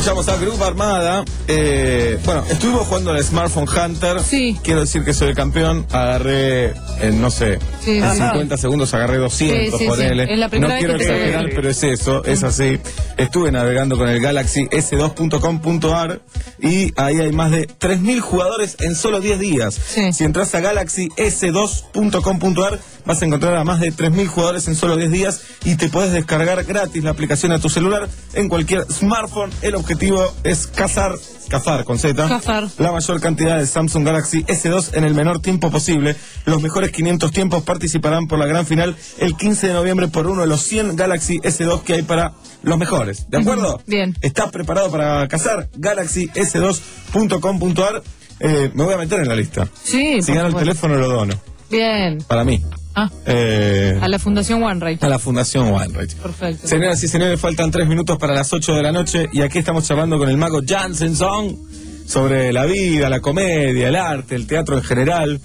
Escuchamos a Grupo Armada. Bueno, estuvimos jugando al Smartphone Hunter. Sí. Quiero decir que soy el campeón. Agarré, no sé, Sí, en sí. 50 segundos agarré 200, Sí, sí, ponele. sí. Es la primera No vez quiero que te exagerar, veo. pero es eso, es así. Estuve navegando con el Galaxy S2.com.ar y ahí hay más de 3.000 jugadores en solo 10 días. Si entras a Galaxy S2.com.ar vas a encontrar a más de 3.000 jugadores en solo 10 días y te podés descargar gratis la aplicación a tu celular en cualquier smartphone. El objetivo es cazar con Z, Cazar. la mayor cantidad de Samsung Galaxy S2 en el menor tiempo posible. Los mejores 500 tiempos participarán por la gran final el 15 de noviembre por uno de los 100 Galaxy S2 que hay para los mejores. ¿De acuerdo? Bien. ¿Estás preparado para cazar? Galaxy S2.com.ar. Me voy a meter en la lista. Sí, Si por gano el supuesto. teléfono lo dono. Bien. Para mí. Ah, a la Fundación OneRate. A la Fundación OneRate. Perfecto. Señoras y señores, faltan 3 minutos para las 8 de la noche y aquí estamos charlando con el mago Jansen Song sobre la vida, la comedia, el arte, el teatro en general.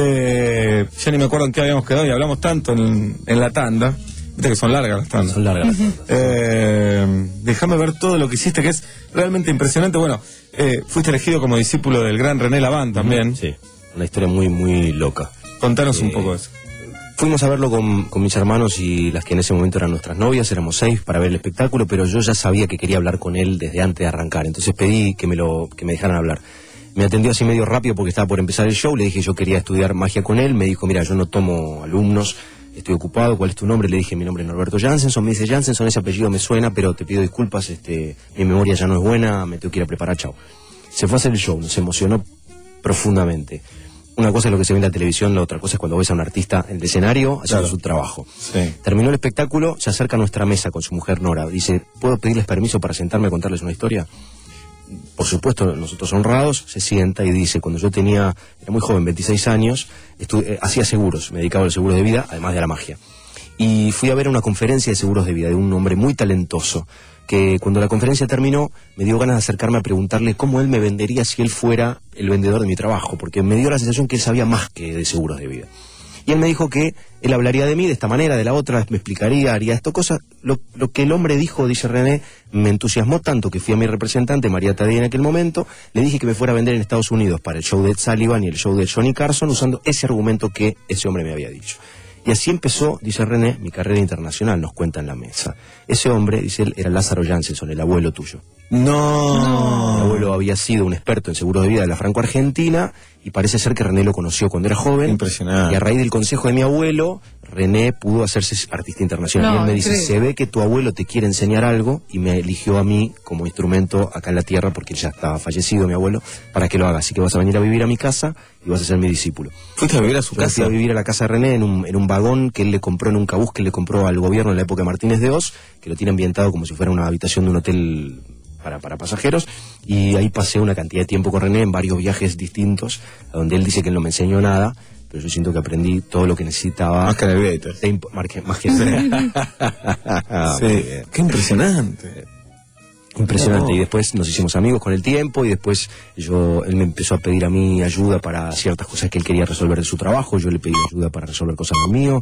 Ya ni me acuerdo en qué habíamos quedado y hablamos tanto en la tanda. Viste que son largas las tandas. Son largas las tandas. Déjame ver todo lo que hiciste, que es realmente impresionante. Bueno, fuiste elegido como discípulo del gran René Laván también. Sí, una historia muy, muy loca. Contanos un poco de eso. Fuimos a verlo con mis hermanos y las que en ese momento eran nuestras novias, éramos 6 para ver el espectáculo, pero yo ya sabía que quería hablar con él desde antes de arrancar, entonces pedí que me dejaran hablar. Me atendió así medio rápido porque estaba por empezar el show, le dije yo quería estudiar magia con él, me dijo mira yo no tomo alumnos, estoy ocupado, ¿cuál es tu nombre? Le dije mi nombre es Norberto Jansenson, me dice Jansenson, ese apellido me suena, pero te pido disculpas, mi memoria ya no es buena, me tengo que ir a preparar, chao. Se fue a hacer el show, nos emocionó profundamente. Una cosa es lo que se ve en la televisión, la otra cosa es cuando ves a un artista en el escenario haciendo su trabajo. Sí. Terminó el espectáculo, se acerca a nuestra mesa con su mujer Nora. Dice, ¿puedo pedirles permiso para sentarme a contarles una historia? Por supuesto, nosotros honrados, se sienta y dice, cuando yo era muy joven, 26 años, hacía seguros, me dedicaba a los seguros de vida, además de a la magia. Y fui a ver una conferencia de seguros de vida de un hombre muy talentoso, que cuando la conferencia terminó me dio ganas de acercarme a preguntarle cómo él me vendería si él fuera el vendedor de mi trabajo, porque me dio la sensación que él sabía más que de seguros de vida. Y él me dijo que él hablaría de mí de esta manera, de la otra, me explicaría, haría esto, cosa. Lo que el hombre dijo, dice René, me entusiasmó tanto que fui a mi representante, María Tadei en aquel momento, le dije que me fuera a vender en Estados Unidos para el show de Ed Sullivan y el show de Johnny Carson, usando ese argumento que ese hombre me había dicho. Y así empezó, dice René, mi carrera internacional, nos cuenta en la mesa. Ese hombre, dice él, era Lázaro Jansenson, el abuelo tuyo. No. Mi abuelo había sido un experto en seguros de vida de la Franco-Argentina y parece ser que René lo conoció cuando era joven. Impresionante. Y a raíz del consejo de mi abuelo, René pudo hacerse artista internacional. Y él me dice, se ve que tu abuelo te quiere enseñar algo y me eligió a mí como instrumento acá en la tierra, porque él ya estaba fallecido, mi abuelo, para que lo haga. Así que vas a venir a vivir a mi casa y vas a ser mi discípulo. ¿Fuiste a vivir a su casa? Fui a vivir a la casa de René en un vagón que él le compró, en un cabús que él le compró al gobierno en la época de Martínez de Oz, que lo tiene ambientado como si fuera una habitación de un hotel para pasajeros, y ahí pasé una cantidad de tiempo con René en varios viajes distintos, donde él dice que él no me enseñó nada, pero yo siento que aprendí todo lo que necesitaba. Más que en el Gator. Más que Sí, qué impresionante. Impresionante. Y después nos hicimos amigos con el tiempo y después él me empezó a pedir a mí ayuda para ciertas cosas que él quería resolver de su trabajo, yo le pedí ayuda para resolver cosas de mío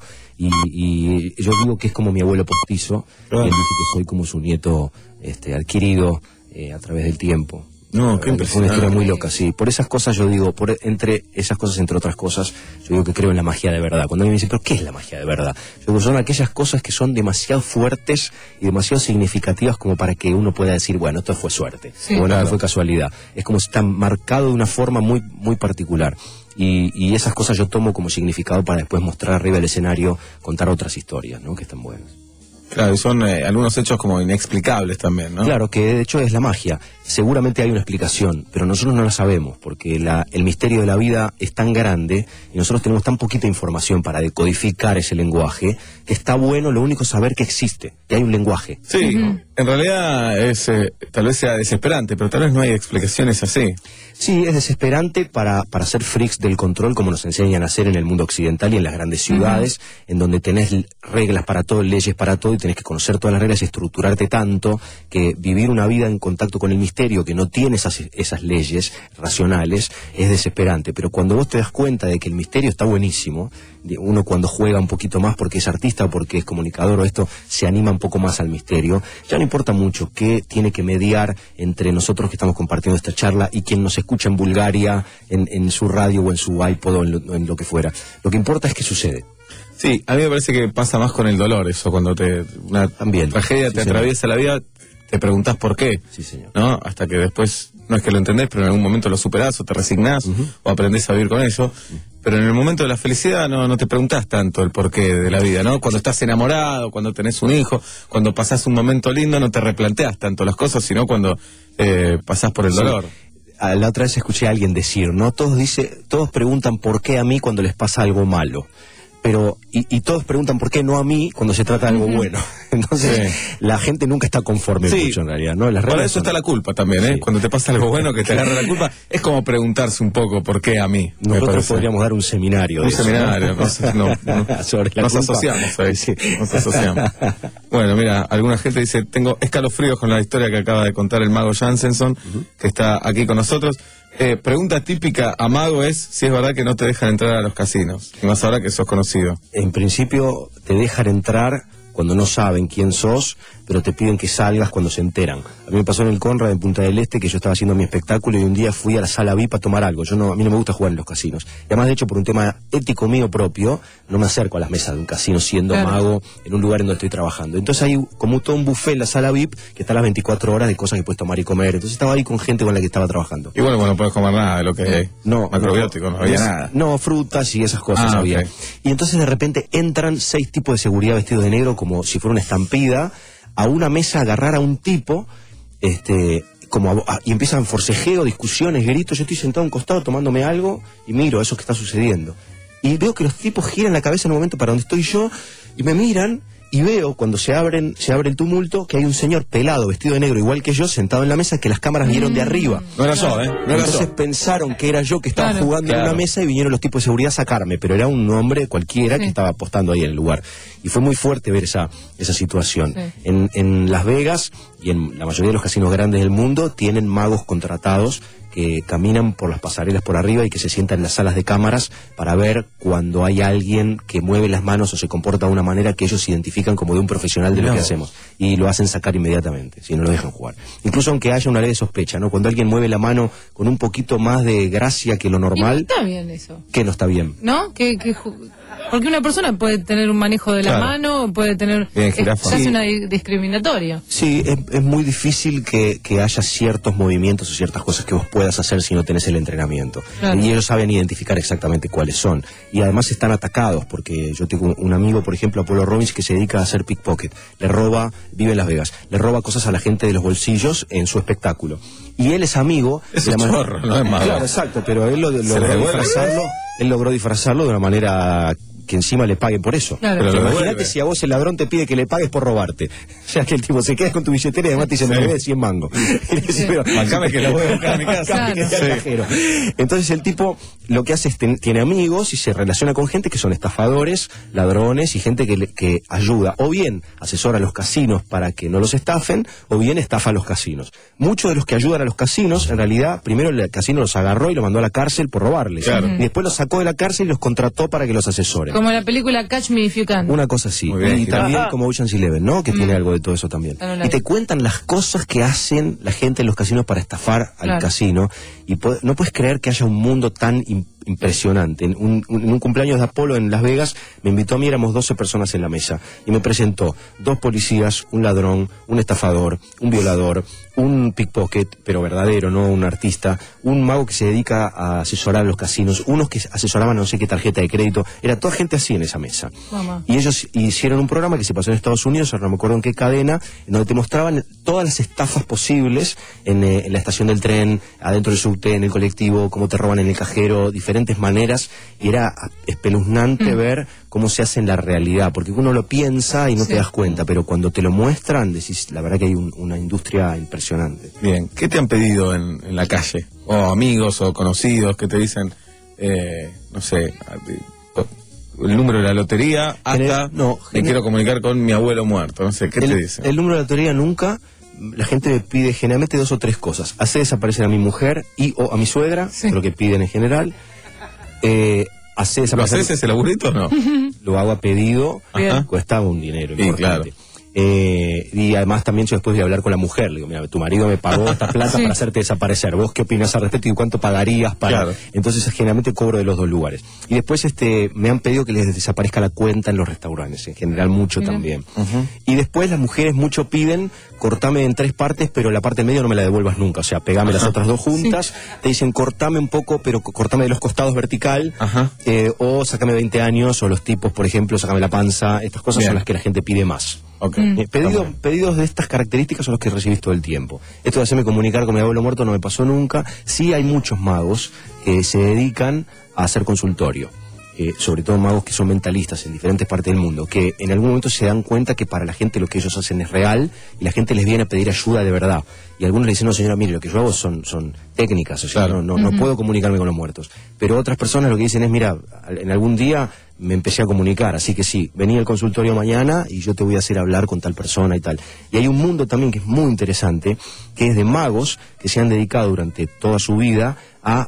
y yo digo que es como mi abuelo postizo, y él dice que soy como su nieto adquirido a través del tiempo. No, qué impresionante. Fue una historia muy loca, sí. Por esas cosas yo digo, entre esas cosas, entre otras cosas, yo digo que creo en la magia de verdad. Cuando a mí me dicen, ¿pero qué es la magia de verdad? Yo digo, son aquellas cosas que son demasiado fuertes y demasiado significativas como para que uno pueda decir, bueno, esto fue suerte, Sí, o bueno, claro. esto fue casualidad. Es como si está marcado de una forma muy, muy particular. Y esas cosas yo tomo como significado para después mostrar arriba del escenario, contar otras historias, ¿no? Que están buenas. Claro, y son algunos hechos como inexplicables también, ¿no? Claro, que de hecho es la magia. Seguramente hay una explicación, pero nosotros no la sabemos, porque el misterio de la vida es tan grande y nosotros tenemos tan poquita información para decodificar ese lenguaje, que está bueno lo único saber que existe, que hay un lenguaje. Sí, en realidad es tal vez sea desesperante, pero tal vez no hay explicaciones así. Sí, es desesperante para ser freaks del control, como nos enseñan a hacer en el mundo occidental y en las grandes ciudades, en donde tenés reglas para todo, leyes para todo, y tenés que conocer todas las reglas y estructurarte tanto que vivir una vida en contacto con el misterio que no tiene esas leyes racionales es desesperante. Pero cuando vos te das cuenta de que el misterio está buenísimo, uno cuando juega un poquito más porque es artista, porque es comunicador o esto, se anima un poco más al misterio. Ya no importa mucho qué tiene que mediar entre nosotros que estamos compartiendo esta charla y quien nos escucha en Bulgaria, en su radio o en su iPod o en lo que fuera. Lo que importa es qué sucede. Sí, a mí me parece que pasa más con el dolor eso, cuando una tragedia te atraviesa la vida, te preguntás por qué, ¿no? Hasta que después, no es que lo entendés, pero en algún momento lo superás o te resignás o aprendés a vivir con ello. Pero en el momento de la felicidad no te preguntás tanto el porqué de la vida, ¿no? Cuando estás enamorado, cuando tenés un hijo, cuando pasás un momento lindo, no te replanteás tanto las cosas, sino cuando pasás por el dolor. La otra vez escuché a alguien decir, ¿no? Todos preguntan por qué a mí cuando les pasa algo malo. Pero, y todos preguntan por qué no a mí cuando se trata de algo bueno. Entonces, la gente nunca está conforme mucho en realidad, ¿no? Para eso está la culpa también, ¿eh? Sí. Cuando te pasa algo bueno que te agarra la culpa, es como preguntarse un poco por qué a mí. Nosotros podríamos dar un seminario. Un seminario, sobre la nos culpa. Asociamos ahí, sí, nos asociamos. Bueno, mira, alguna gente dice, tengo escalofríos con la historia que acaba de contar el mago Jansenson, que está aquí con nosotros. Pregunta típica a Mago es si es verdad que no te dejan entrar a los casinos, y más ahora que sos conocido. En principio te dejan entrar cuando no saben quién sos, pero te piden que salgas cuando se enteran. A mí me pasó en el Conrad, en Punta del Este, que yo estaba haciendo mi espectáculo y un día fui a la sala VIP a tomar algo. A mí no me gusta jugar en los casinos. Y además, de hecho, por un tema ético mío propio, no me acerco a las mesas de un casino siendo mago en un lugar en donde estoy trabajando. Entonces hay como todo un buffet en la sala VIP que está a las 24 horas de cosas que puedes tomar y comer. Entonces estaba ahí con gente con la que estaba trabajando. Y bueno, no puedes comer nada de lo que hay. No, macrobiótico, no había nada. No, frutas y esas cosas había. Okay. Y entonces de repente entran 6 tipos de seguridad vestidos de negro como si fuera una estampida a una mesa a agarrar a un tipo, y empiezan forcejeo, discusiones, gritos. Yo estoy sentado a un costado tomándome algo y miro eso que está sucediendo. Y veo que los tipos giran la cabeza en un momento para donde estoy yo y me miran y veo cuando se abre el tumulto que hay un señor pelado, vestido de negro, igual que yo, sentado en la mesa, que las cámaras vieron de arriba. No era yo, ¿eh? Entonces pensaron que era yo que estaba jugando en una mesa y vinieron los tipos de seguridad a sacarme, pero era un hombre cualquiera que estaba apostando ahí en el lugar. Y fue muy fuerte ver esa situación. En Las Vegas y en la mayoría de los casinos grandes del mundo tienen magos contratados que caminan por las pasarelas por arriba y que se sientan en las salas de cámaras para ver cuando hay alguien que mueve las manos o se comporta de una manera que ellos identifican como de un profesional de lo que hacemos. Y lo hacen sacar inmediatamente, si no lo dejan jugar. Incluso aunque haya una leve sospecha, ¿no? Cuando alguien mueve la mano con un poquito más de gracia que lo normal... Y no está bien eso. ¿Qué no está bien? ¿No? Porque una persona puede tener un manejo de la mano, puede tener... Se hace una discriminatoria. Sí, es muy difícil que haya ciertos movimientos o ciertas cosas que vos puedas hacer si no tenés el entrenamiento. Y ellos saben identificar exactamente cuáles son. Y además están atacados, porque yo tengo un amigo, por ejemplo, Apolo Robbins, que se dedica a hacer pickpocket. Vive en Las Vegas, le roba cosas a la gente de los bolsillos en su espectáculo. Y él es amigo... Es un chorro, no es malo. Claro, exacto, pero él logró disfrazarlo de una manera... que encima le paguen por eso. Claro. Pero imagínate si a vos el ladrón te pide que le pagues por robarte. O sea, que el tipo se queda con tu billetera y además te dice, me debes 100 mangos. Bancame que lo voy a buscar a mi casa. Entonces el tipo lo que hace es tiene amigos y se relaciona con gente que son estafadores, ladrones y gente que ayuda. O bien asesora a los casinos para que no los estafen, o bien estafa a los casinos. Muchos de los que ayudan a los casinos, en realidad, primero el casino los agarró y los mandó a la cárcel por robarles. Y después los sacó de la cárcel y los contrató para que los asesoren. Como la película Catch Me If You Can. Una cosa así. Y también como Ocean's Eleven, ¿no? Que tiene algo de todo eso también. Y te cuentan las cosas que hacen la gente en los casinos para estafar al casino. Y no puedes creer que haya un mundo tan impresionante. En un cumpleaños de Apolo en Las Vegas, me invitó a mí, éramos 12 personas en la mesa. Y me presentó 2 policías, un ladrón, un estafador, un violador, un pickpocket, pero verdadero, no un artista, un mago que se dedica a asesorar a los casinos, unos que asesoraban no sé qué tarjeta de crédito. Era toda gente así en esa mesa. Y ellos hicieron un programa que se pasó en Estados Unidos, ahora no me acuerdo en qué cadena, en donde te mostraban todas las estafas posibles en la estación del tren, adentro del subte, en el colectivo, cómo te roban en el cajero, diferentes maneras, y era espeluznante ver cómo se hace en la realidad, porque uno lo piensa y no te das cuenta, pero cuando te lo muestran, decís, la verdad que hay una industria impresionante. Bien, ¿qué te han pedido en la calle? O amigos o conocidos que te dicen, no sé, el número de la lotería, hasta me quiero comunicar con mi abuelo muerto, no sé, ¿qué te dicen? El número de la lotería nunca. La gente me pide generalmente 2 o 3 cosas. Hacer desaparecer a mi mujer o a mi suegra, lo que piden en general. hace desaparecer. ¿Lo haces ese laburito o no? Lo hago a pedido, cuesta un dinero importante. Claro. Y además también yo después voy a hablar con la mujer, le digo, mira, tu marido me pagó esta plata para hacerte desaparecer, ¿vos qué opinas al respecto y cuánto pagarías para...? Claro. Entonces generalmente cobro de los dos lugares. Y después me han pedido que les desaparezca la cuenta en los restaurantes, en general mucho también. Y después las mujeres mucho piden, cortame en 3 partes, pero la parte medio no me la devuelvas nunca, o sea, pegame las otras 2 juntas, te dicen cortame un poco, pero cortame de los costados vertical, o sácame 20 años, o los tipos, por ejemplo, sácame la panza, estas cosas son las que la gente pide más. Pedidos de estas características son los que recibís todo el tiempo. Esto de hacerme comunicar con mi abuelo muerto no me pasó nunca. Sí hay muchos magos que se dedican a hacer consultorio. Sobre todo magos que son mentalistas en diferentes partes del mundo, que en algún momento se dan cuenta que para la gente lo que ellos hacen es real y la gente les viene a pedir ayuda de verdad. Y algunos le dicen, no señora, mire, lo que yo hago son técnicas, o sea, no puedo comunicarme con los muertos. Pero otras personas lo que dicen es, mira, en algún día me empecé a comunicar, así que sí, vení al consultorio mañana y yo te voy a hacer hablar con tal persona y tal. Y hay un mundo también que es muy interesante, que es de magos que se han dedicado durante toda su vida a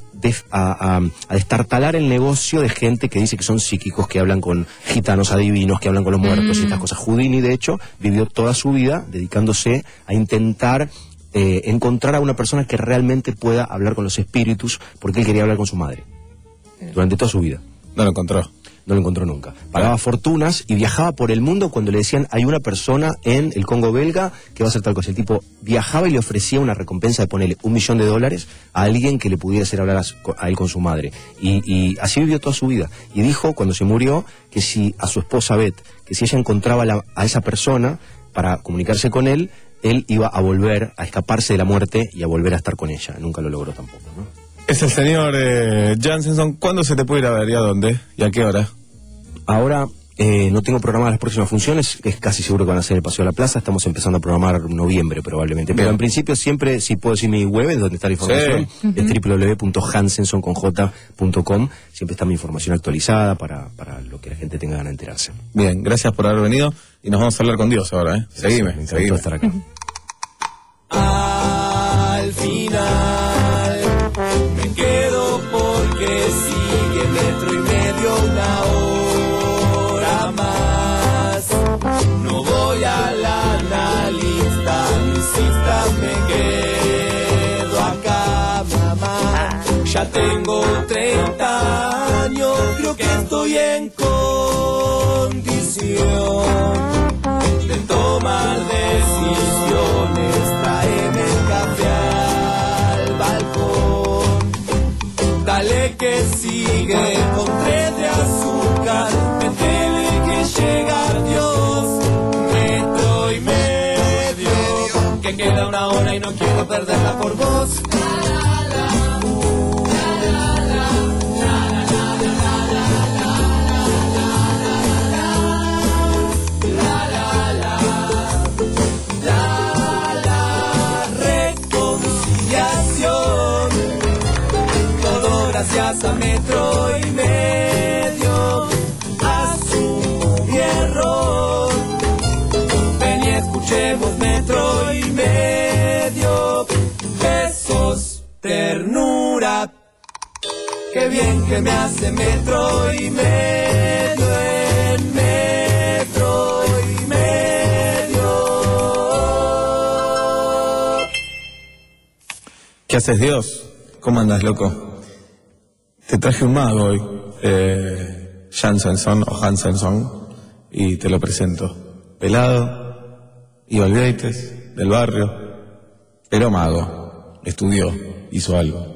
destartalar el negocio de gente que dice que son psíquicos, que hablan con gitanos adivinos, que hablan con los muertos y estas cosas. Houdini, de hecho, vivió toda su vida dedicándose a intentar encontrar a una persona que realmente pueda hablar con los espíritus, porque él quería hablar con su madre. Durante toda su vida. No lo encontró. No lo encontró nunca. Pagaba fortunas y viajaba por el mundo cuando le decían, hay una persona en el Congo belga que va a hacer tal cosa. El tipo viajaba y le ofrecía una recompensa de ponerle $1 millón a alguien que le pudiera hacer hablar a él con su madre. Y así vivió toda su vida. Y dijo, cuando se murió, que si a su esposa Beth, que si ella encontraba a esa persona para comunicarse con él iba a volver a escaparse de la muerte y a volver a estar con ella. Nunca lo logró tampoco, ¿no? Es el señor Jansenson. ¿Cuándo se te puede ir a ver y a dónde? ¿Y a qué hora? Ahora no tengo programadas las próximas funciones, que es casi seguro que van a ser el Paseo de la Plaza. Estamos empezando a programar noviembre probablemente. Pero en principio siempre, si puedo decir mi web, es donde está la información, es www.hansenson.com. Siempre está mi información actualizada para lo que la gente tenga ganas de enterarse. Bien, gracias por haber venido y nos vamos a hablar con Dios ahora, ¿eh? Seguime. Me encantó estar acá. Al final me quedo porque sigue metro y medio, una hora más. No voy a la analista, me quedo acá, mamá. Ya tengo 30 años, creo que estoy en condición de tomar decisiones. Tráeme el café al balcón, dale que sigue con 3 de azúcar, métele que llega Dios, metro y medio, que queda 1 hora y no quiero perderla por vos. Gracias a metro y medio, asumo mi error. Ven y escuchemos metro y medio. Besos, ternura. Qué bien que me hace metro y medio en metro y medio. ¿Qué haces, Dios? ¿Cómo andas, loco? Te traje un mago hoy, Jansenson o Hansenson, y te lo presento. Pelado, iba al Vieites, del barrio, pero mago, estudió, hizo algo.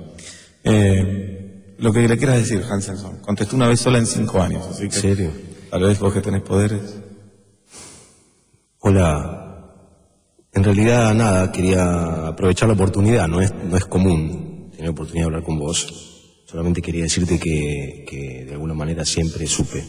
Lo que le quieras decir, Hansenson, contestó una vez sola en 5 años, así que... ¿En serio? Tal vez vos que tenés poderes. Hola. En realidad, nada, quería aprovechar la oportunidad, no es común tener la oportunidad de hablar con vos. Solamente quería decirte que de alguna manera siempre supe.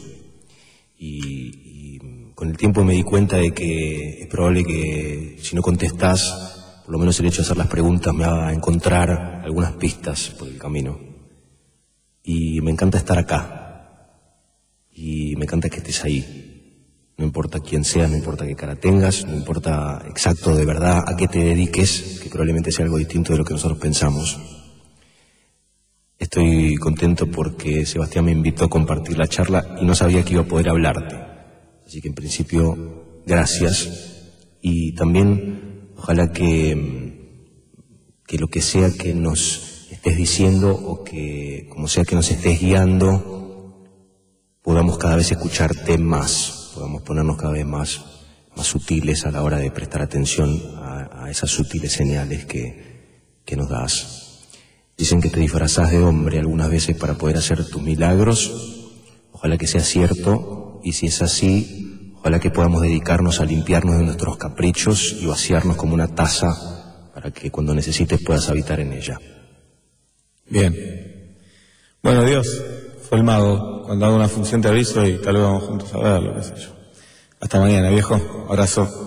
Y con el tiempo me di cuenta de que es probable que si no contestás, por lo menos el hecho de hacer las preguntas me haga encontrar algunas pistas por el camino. Y me encanta estar acá. Y me encanta que estés ahí. No importa quién seas, no importa qué cara tengas, no importa exacto de verdad a qué te dediques, que probablemente sea algo distinto de lo que nosotros pensamos. Estoy contento porque Sebastián me invitó a compartir la charla y no sabía que iba a poder hablarte. Así que en principio, gracias. Y también, ojalá que lo que sea que nos estés diciendo o que como sea que nos estés guiando, podamos cada vez escucharte más, podamos ponernos cada vez más sutiles a la hora de prestar atención a esas sutiles señales que nos das. Dicen que te disfrazás de hombre algunas veces para poder hacer tus milagros. Ojalá que sea cierto, y si es así, ojalá que podamos dedicarnos a limpiarnos de nuestros caprichos y vaciarnos como una taza para que cuando necesites puedas habitar en ella. Bien. Bueno, Dios fue el mago. Cuando hago una función te aviso y tal vez vamos juntos a verlo, qué sé yo. Hasta mañana, viejo. Abrazo.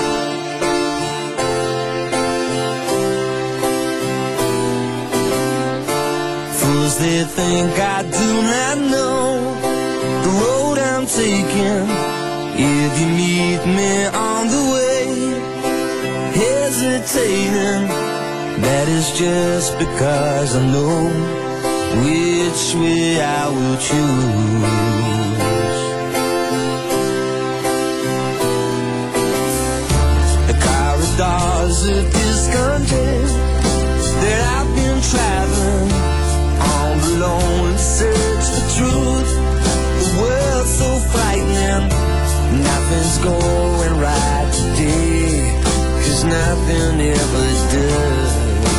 They think I do not know the road I'm taking. If you meet me on the way, hesitating, that is just because I know which way I will choose. The corridors of discontent that I've been traveling alone, search for truth. The world's so frightening. Nothing's going right today, 'cause nothing ever does.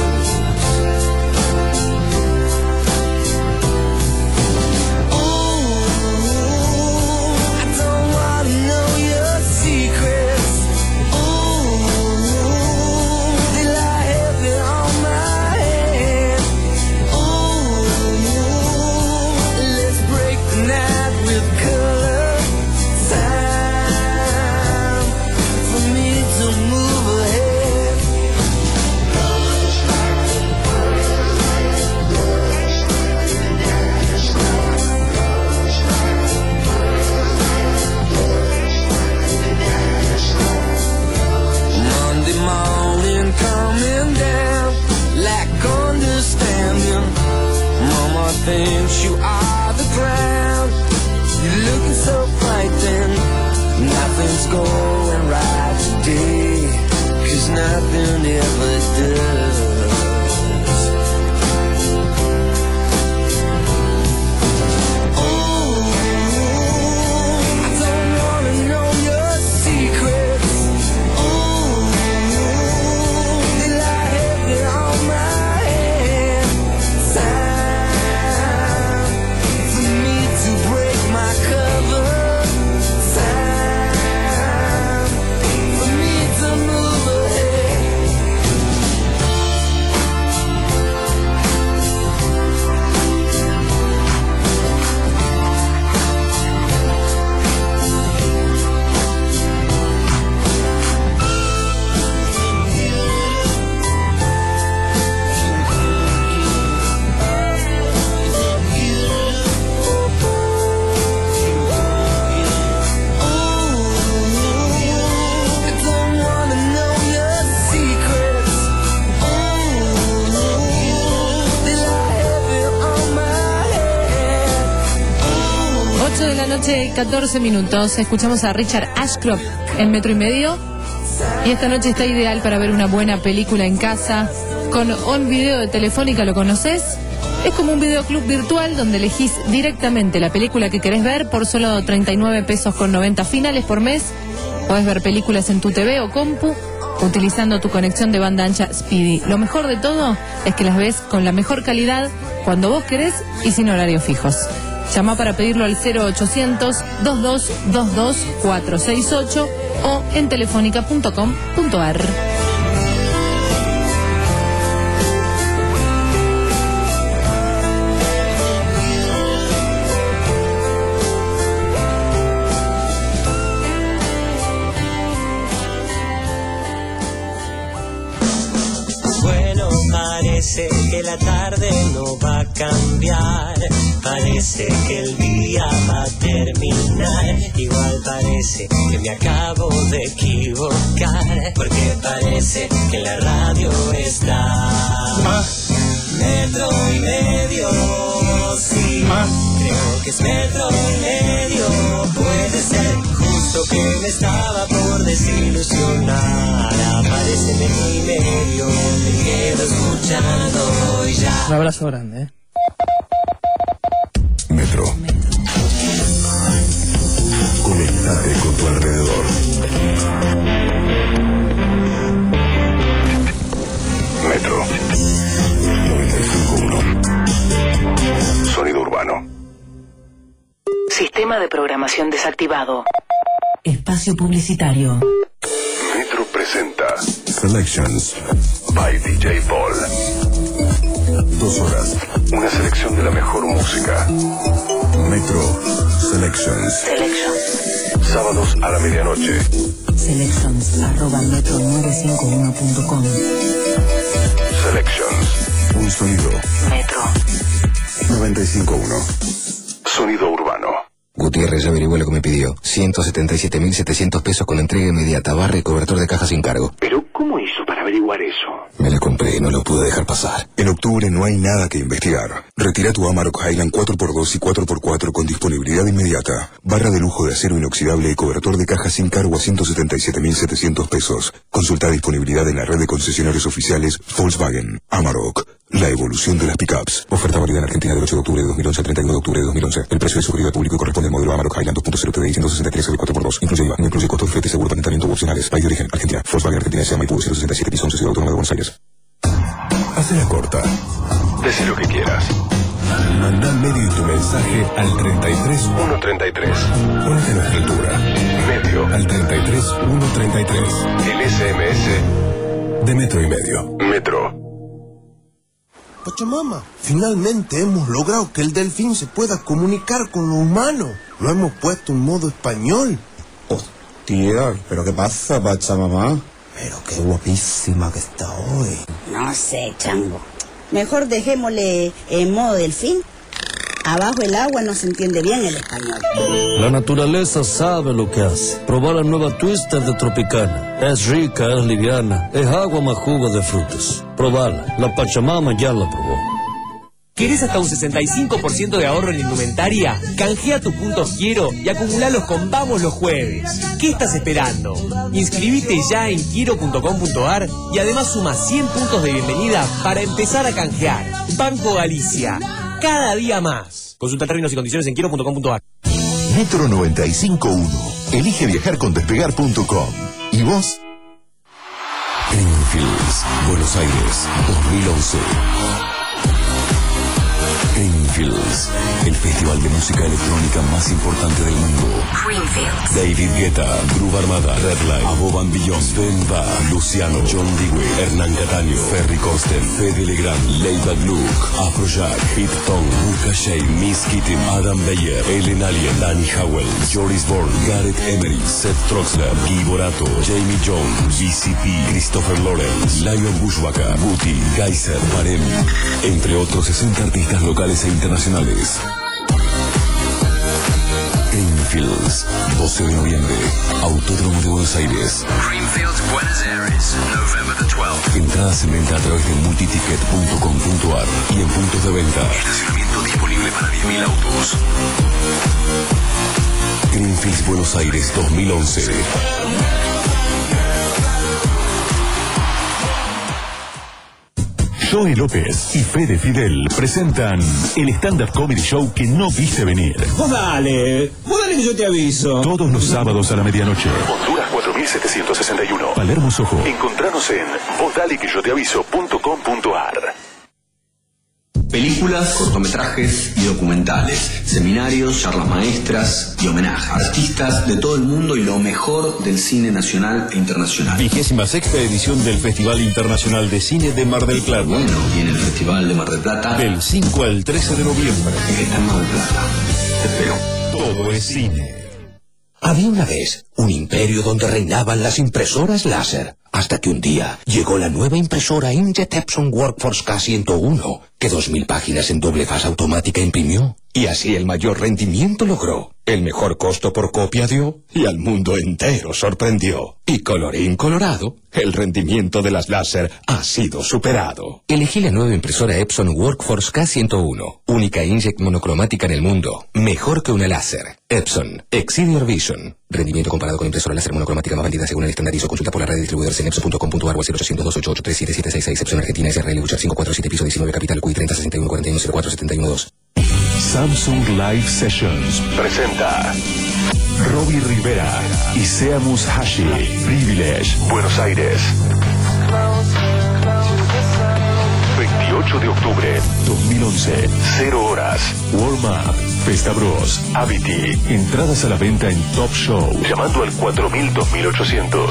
Thinks you are the ground. You're looking so frightened. Nothing's going right today, 'cause nothing ever does. De la noche, 14 minutos. Escuchamos a Richard Ashcroft en Metro y Medio. Y esta noche está ideal para ver una buena película en casa con On Video de Telefónica. ¿Lo conoces? Es como un videoclub virtual donde elegís directamente la película que querés ver por solo 39 pesos con 90 finales por mes. Podés ver películas en tu TV o compu utilizando tu conexión de banda ancha Speedy. Lo mejor de todo es que las ves con la mejor calidad cuando vos querés y sin horarios fijos. Llama para pedirlo al 0800-2222-468 o en telefónica.com.ar. Parece que la tarde no va a cambiar, parece que el día va a terminar, igual parece que me acabo de equivocar, porque parece que la radio está Metro y Medio. que es metro y medio. Puede ser justo que me estaba por desilusionar. Aparece metro y medio, me quedo escuchando y ya. Un abrazo grande, ¿eh? Metro. Conectate con tu alrededor. Metro 95.1. Sonido urbano. Sistema de programación desactivado. Espacio publicitario. Metro presenta Selections by DJ Paul. 2 horas, una selección de la mejor música. Metro Selections. Sábados a la medianoche. Selections@metro951.com. Selections. Un sonido. Metro 95.1. Sonido urbano. Gutiérrez ya averiguó lo que me pidió. 177.700 pesos con entrega inmediata, barra y cobertor de caja sin cargo. Pero, ¿cómo hizo para averiguar eso? Me la compré y no lo pude dejar pasar. En octubre no hay nada que investigar. Retira tu Amarok Highland 4x2 y 4x4 con disponibilidad inmediata. Barra de lujo de acero inoxidable y cobertor de caja sin cargo a 177.700 pesos. Consulta disponibilidad en la red de concesionarios oficiales Volkswagen. Amarok. La evolución de las pickups. Oferta válida en Argentina del 8 de octubre de 2011 al 31 de octubre de 2011. El precio es sugerido al público y corresponde al modelo Amarok Highland 2.0 TDI 163 4x2. Incluye IVA, no incluye costo de flete, seguro, patentamiento opcionales. País de origen, Argentina. Volkswagen Argentina S.A. Maipú 167 piso 11 Ciudad Autónoma de Buenos Aires. Hacela corta. Decí lo que quieras. Manda medio y tu mensaje al 33133. Ponete a nuestra altura. Medio al 33133. El SMS de Metro y Medio. Metro. Pachamama, finalmente hemos logrado que el delfín se pueda comunicar con lo humano. Lo hemos puesto en modo español. Hostia, ¿pero qué pasa, Pachamama? Pero qué guapísima que está hoy. No sé, chango. Mejor dejémosle en modo delfín. Abajo el agua no se entiende bien el español. La naturaleza sabe lo que hace. Probar la nueva Twister de Tropicana. Es rica, es liviana, es agua más jugo de frutas. Probarla. La Pachamama ya la probó. ¿Querés hasta un 65% de ahorro en indumentaria? Canjea tus puntos Quiero y acumulalos con Vamos los Jueves. ¿Qué estás esperando? Inscribite ya en quiero.com.ar y además suma 100 puntos de bienvenida para empezar a canjear. Banco Galicia. Cada día más. Consulta términos y condiciones en quiero.com.ar. Metro 95.1. Elige viajar con despegar.com. ¿Y vos? Greenfields, Buenos Aires, 2011. Greenfields, el festival de música electrónica más importante del mundo. Greenfields. David Guetta, Groove Armada, Redline, Above and Beyond, Sven Ba, Luciano, John Dewey, Hernán Cataño, Ferry Corsten, Fede Legrand, Layback Luke, Afrojack, Pete Tong, Luca Shea, Miss Kitty, Adam Beyer, Ellen Alien, Danny Howell, Joris Bourne, Gareth Emery, Seth Troxler, Guy Borato, Jamie Jones, BCP, Christopher Lawrence, Lion Bushwaka, Booty, Geyser, Barem, entre otros 60 artistas locales e internacionales. Greenfields, 12 de noviembre, Autódromo de Buenos Aires. Greenfields, Buenos Aires, November the 12th. Entradas en venta a través de multiticket.com.ar y en puntos de venta. Estacionamiento disponible para 10.000 autos. Greenfields, Buenos Aires, 2011. Joey López y Fede Fidel presentan el stand-up comedy show que no viste venir. Vos dale que yo te aviso. Todos los sábados a la medianoche. Honduras 4761. Palermo Soho. Encontranos en vosdalequeyoteaviso.com.ar. Películas, cortometrajes y documentales, seminarios, charlas maestras y homenajes. Artistas de todo el mundo y lo mejor del cine nacional e internacional. 26ª edición del Festival Internacional de Cine de Mar del Plata. Bueno, viene el Festival de Mar del Plata. Del 5 al 13 de noviembre. Está en Mar del Plata. Te espero. Todo es cine. Había una vez un imperio donde reinaban las impresoras láser, hasta que un día llegó la nueva impresora Inkjet Epson Workforce K101, que 2000 páginas en doble faz automática imprimió. Y así el mayor rendimiento logró. El mejor costo por copia dio y al mundo entero sorprendió. Y colorín colorado, el rendimiento de las láser ha sido superado. Elegí la nueva impresora Epson Workforce K101, única inkjet monocromática en el mundo. Mejor que una láser. Epson Exhibitor Vision. Rendimiento comparado con impresora láser monocromática más vendida según el estándar ISO. Consulta por la red de distribuidores en epson.com.ar o al 0800-288-37766. Epson Argentina SRL Luchar 547 piso 19 Capital QI 30 61 41 04 71 2. Samsung Live Sessions presenta Robbie Rivera y Seamus Hashi, Privilege, Buenos Aires. 28 de octubre 2011, 0 horas, Warm Up, Festa Bros, Avity. Entradas a la venta en Top Show, llamando al 4000-2800,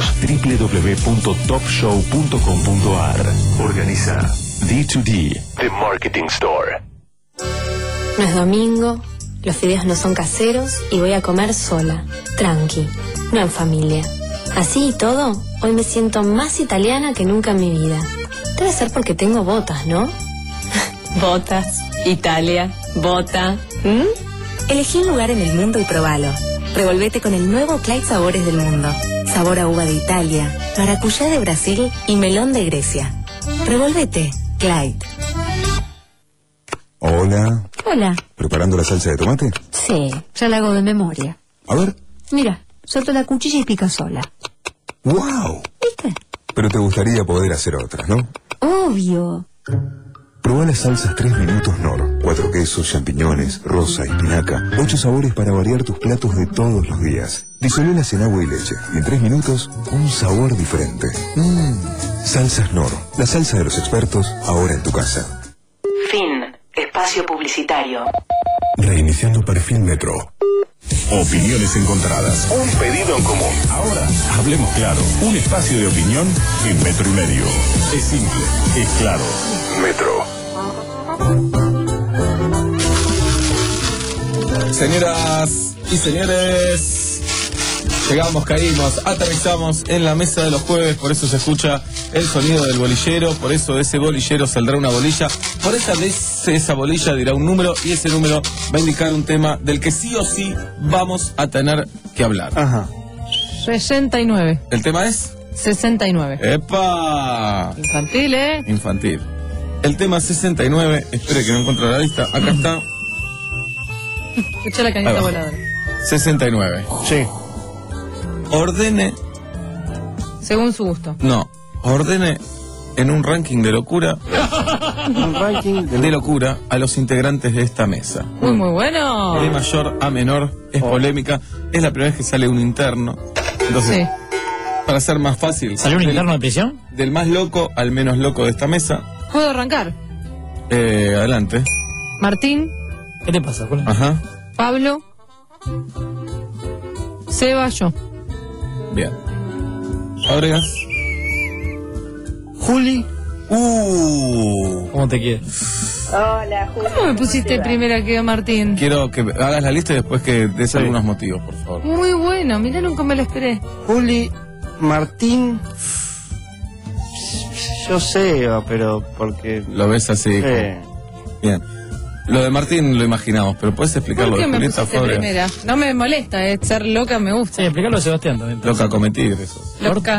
www.topshow.com.ar. Organiza D2D, The Marketing Store. No es domingo, los fideos no son caseros y voy a comer sola, tranqui, no en familia. Así y todo, hoy me siento más italiana que nunca en mi vida. Debe ser porque tengo botas, ¿no? Botas, Italia, bota. Elegí un lugar en el mundo y probalo. Revolvete con el nuevo Clyde Sabores del Mundo. Sabor a uva de Italia, maracuyá de Brasil y melón de Grecia. Revolvete, Clyde. Hola. Hola. ¿Preparando la salsa de tomate? Sí, ya la hago de memoria. A ver. Mira, suelto la cuchilla y pica sola. ¡Wow! ¿Viste? Pero te gustaría poder hacer otras, ¿no? Obvio. Probá las salsas 3 minutos Nor. 4 quesos, champiñones, rosa y espinaca. 8 sabores para variar tus platos de todos los días. Disolúelas en agua y leche. Y en 3 minutos, un sabor diferente. Salsas Nor. La salsa de los expertos, ahora en tu casa. Fin. Espacio publicitario. Reiniciando perfil Metro. Opiniones encontradas. Un pedido en común. Ahora, hablemos claro. Un espacio de opinión en Metro y Medio. Es simple, es claro. Metro. Señoras y señores, llegamos, caímos, aterrizamos en la mesa de los jueves. Por eso se escucha el sonido del bolillero. Por eso de ese bolillero saldrá una bolilla. Por esa bolilla dirá un número. Y ese número va a indicar un tema del que sí o sí vamos a tener que hablar. Ajá. 69. ¿El tema es? 69. ¡Epa! Infantil, ¿eh? Infantil. El tema 69, espere que no encuentro la lista. Acá está. Escucha la cañita voladora. 69. Sí. Ordene. Según su gusto. No. Ordene en un ranking de locura. Un ranking de locura a los integrantes de esta mesa. Muy bueno. De mayor a menor, es polémica. Es la primera vez que sale un interno. Entonces, sí. Para ser más fácil. ¿Salió un interno de prisión? Del más loco al menos loco de esta mesa. ¿Puedo arrancar? Adelante. Martín. ¿Qué te pasa, Julián? Ajá. Pablo. Seba, yo. Bien. Fábregas. Juli. ¿Cómo te quieres? Hola, Juli. ¿Cómo me pusiste primera que Martín? Quiero que hagas la lista y después que des algunos motivos, por favor. Muy bueno, mirá, nunca me lo esperé. Juli, Martín. Yo sé, pero porque... Lo ves así. Bien. Lo de Martín lo imaginamos, pero ¿puedes explicarlo de Julieta Fábregas? Primera. No me molesta, ser loca me gusta. Sí, explicarlo de Sebastián también. Loca come tigres. Loca.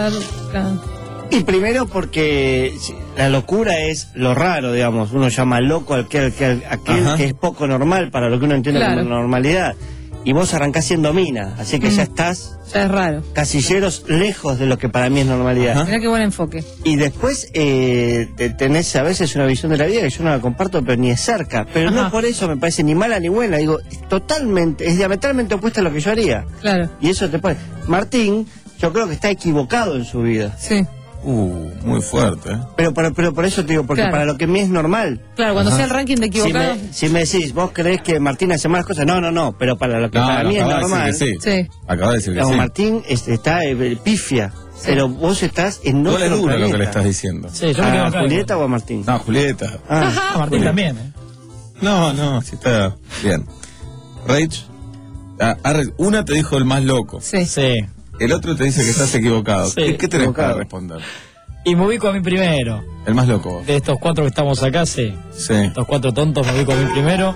Y primero porque la locura es lo raro, digamos. Uno llama loco aquel que es poco normal para lo que uno entiende como normalidad. Y vos arrancás siendo mina, así que ya estás... Ya es raro. Casilleros lejos de lo que para mí es normalidad. Mirá qué buen enfoque. Y después tenés a veces una visión de la vida que yo no la comparto, pero ni de cerca. Pero no por eso me parece ni mala ni buena. Digo, es diametralmente opuesta a lo que yo haría. Claro. Y eso te pone... Martín, yo creo que está equivocado en su vida. Sí. Muy fuerte. Pero por eso te digo, porque para lo que a mí es normal. Claro, cuando sea el ranking de equivocado. Si me decís, ¿vos creés que Martín hace malas cosas? No, pero para lo que para mí es normal. Sí. Acaba de decir que sí. Martín está pifia, pero vos estás en otro planeta. planeta. Lo que le estás diciendo. Sí, yo me quedo ¿A Julieta o a Martín? No, Julieta. A Martín también, No, sí está bien. Rach, una te dijo el más loco. Sí. El otro te dice que estás equivocado. Sí. ¿Qué tenés para responder? Y me ubico a mí primero. El más loco. De estos 4 que estamos acá, sí. Sí. Estos 4 tontos me ubico a mí primero.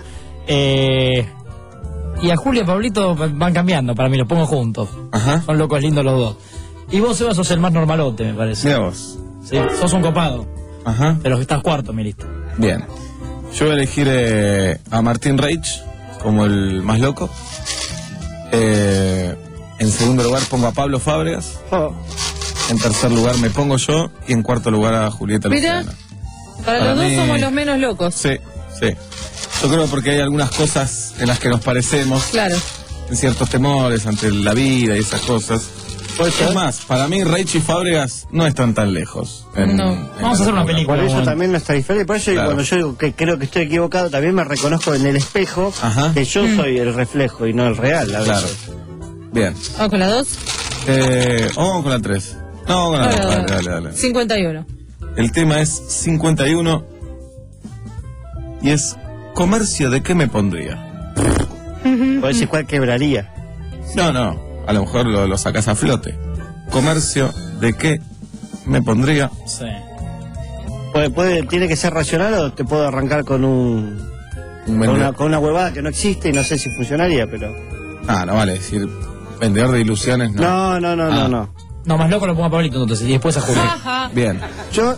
Y a Julio y a Pablito van cambiando, para mí los pongo juntos. Ajá. Son locos lindos los dos. Y vos, Seba, sos el más normalote, me parece. Mira vos. Sí, sos un copado. Ajá. De los que estás cuarto, mi lista. Bien. Yo voy a elegir a Martín Reich como el más loco. En segundo lugar pongo a Pablo Fábregas. En tercer lugar me pongo yo. Y en cuarto lugar a Julieta Mira, Luciana. para los dos somos los menos locos. Sí, sí. Yo creo porque hay algunas cosas en las que nos parecemos. Claro. En ciertos temores ante la vida y esas cosas. Es más, para mí Reich y Fábregas no están tan lejos. Vamos a hacer una película. Por eso también nuestra diferencia. Por eso cuando yo digo que creo que estoy equivocado, también me reconozco en el espejo que yo soy el reflejo y no el real. Claro. Bien. ¿Vamos con la 2? Vamos con la 3. No, con la 2. Dale. 51. El tema es 51 y es comercio de qué me pondría. Puede decir cuál quebraría. No. A lo mejor lo sacas a flote. Comercio de qué me pondría. Sí. ¿Tiene que ser racional o te puedo arrancar con con una huevada que no existe y no sé si funcionaría, pero... No vale decir vendedor de ilusiones, no. No. No, más loco lo pongo a Pablito entonces y después a Julio. Bien. Yo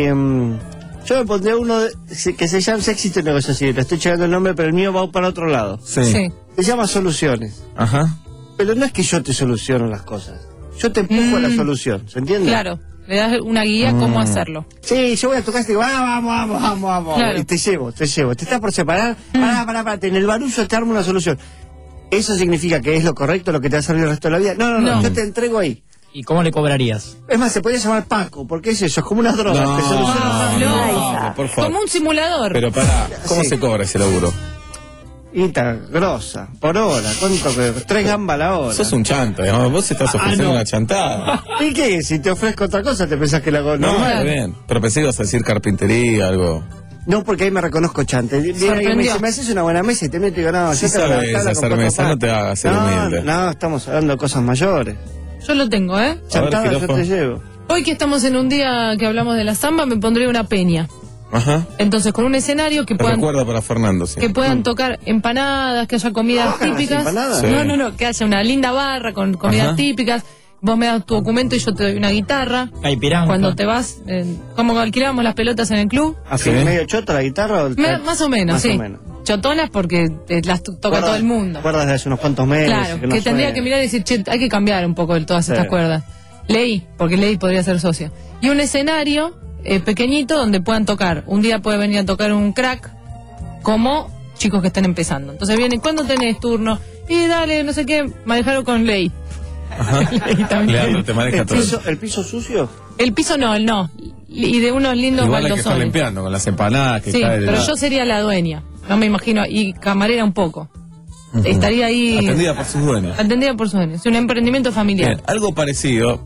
me pondría uno que se llama Éxito y Negociación. Le estoy llegando el nombre, pero el mío va para otro lado. Sí. Se llama Soluciones. Ajá. Pero no es que yo te soluciono las cosas. Yo te empujo a la solución, ¿se entiende? Claro, le das una guía cómo hacerlo. Sí, yo voy a tu casa y digo, vamos. Claro. Y te llevo. Te estás por separar. Pará. En el barullo te armo una solución. ¿Eso significa que es lo correcto, lo que te va a servir el resto de la vida? No. Yo te entrego ahí. ¿Y cómo le cobrarías? Es más, se podría llamar Paco, porque es eso, es como una droga. No, te soluciona. por favor. Como un simulador. Pero ¿cómo se cobra ese laburo? Guita grosa, por hora, ¿cuánto? 3 gambas a la hora. Sos un chanta, digamos, vos estás ofreciendo una chantada. ¿Y qué? Si te ofrezco otra cosa, ¿te pensás que la hago normal? No, bien. Pero pensé que ibas a decir carpintería, algo. No, porque ahí me reconozco chante. Me haces una buena mesa y te meto y digo, no, si sabes hacer mesa, no te hagas ser humilde. No, estamos hablando de cosas mayores. Yo lo tengo, Chantada yo te llevo. Hoy que estamos en un día que hablamos de la samba, me pondría una peña. Ajá. Entonces, con un escenario que puedan... recuerdo para Fernando, sí. Que puedan tocar empanadas, que haya comidas típicas. ¿Empanadas? Sí. No, que haya una linda barra con comidas típicas. Vos me das tu documento y yo te doy una guitarra. Caipiranga. Cuando te vas, como alquilábamos las pelotas en el club. ¿Así medio chota la guitarra? Más o menos, sí. Chotonas porque las toca todo el mundo. Cuerdas de hace unos cuantos meses. Claro, que tendría que mirar y decir, che, hay que cambiar un poco de todas estas cuerdas. Porque Ley podría ser socio. Y un escenario pequeñito donde puedan tocar. Un día puede venir a tocar un crack, como chicos que estén empezando. Entonces vienen, ¿cuándo tenés turno? Y dale, no sé qué, manejarlo con Ley. Leandro, te maneja todo. ¿El piso sucio? El piso no. Y de unos lindos igual hay que estar baldosones. limpiando con las empanadas que sí, cae de pero yo sería la dueña. No me imagino. Y camarera un poco. Estaría ahí... Atendida por sus dueños. Atendida por sus dueños. Es un emprendimiento familiar. Bien, algo parecido.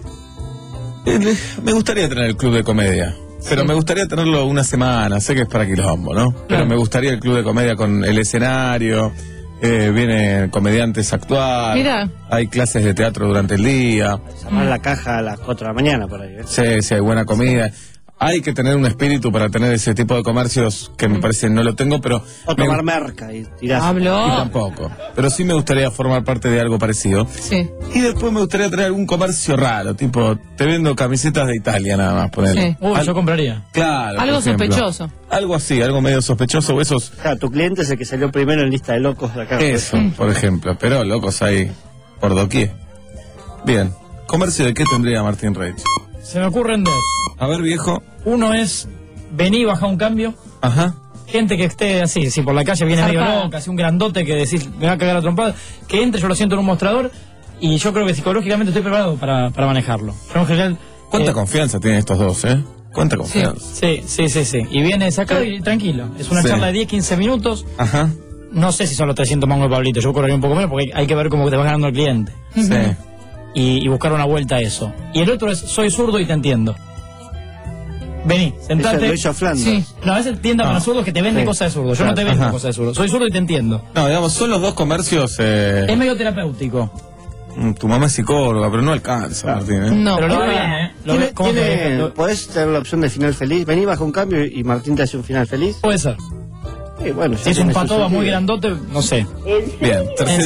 Me gustaría tener el club de comedia. Pero me gustaría tenerlo una semana. Sé que es para quilombo, ¿no? Pero me gustaría el club de comedia con el escenario. Vienen comediantes a actuar. Mira. Hay clases de teatro durante el día. Llamar la caja a las 4 de la mañana por ahí. Sí, hay buena comida. Hay que tener un espíritu para tener ese tipo de comercios que me parece no lo tengo, pero... O tomar merca y tirar. Habló. Y tampoco. Pero sí me gustaría formar parte de algo parecido. Sí. Y después me gustaría tener algún comercio raro, tipo, te vendo camisetas de Italia nada más, ponerle. Sí. Yo compraría. Claro. Algo por ejemplo. sospechoso. Algo así, algo medio sospechoso o esos... Claro, tu cliente es el que salió primero en lista de locos de acá. Eso, por ejemplo. Pero locos hay por doquier. Bien. ¿Comercio de qué tendría Martín Reich? Se me ocurren dos. A ver, viejo. Uno es vení, baja un cambio. Ajá. Gente que esté así, si por la calle viene medio loca, así un grandote que decís, me va a cagar a trompada, que entre, yo lo siento en un mostrador y yo creo que psicológicamente estoy preparado para manejarlo. Yo en general... ¿Cuánta confianza tienen estos dos, ¿Cuánta confianza? Sí. Y viene sacado y tranquilo. Es una charla de 10, 15 minutos. Ajá. No sé si son los 300 mangos de Pablito, yo cobraría un poco menos porque hay que ver cómo te vas ganando al cliente. Sí. Y buscar una vuelta a eso. Y el otro es, soy zurdo y te entiendo. Vení, sentate. Lo hizo Flanders. Sí. No, es tienda para zurdos que te vende cosas de zurdo. Yo no te vendo cosas de zurdo. Soy zurdo y te entiendo. No, digamos, son los dos comercios... Es medio terapéutico. Tu mamá es psicóloga, pero no alcanza, Martín, ¿eh? No, pero lo ve bien, ¿eh? ¿Podés tener la opción de final feliz? Vení, baja un cambio y Martín te hace un final feliz. Puede ser. Bueno, si es un patoba muy grandote, no sé. Bien,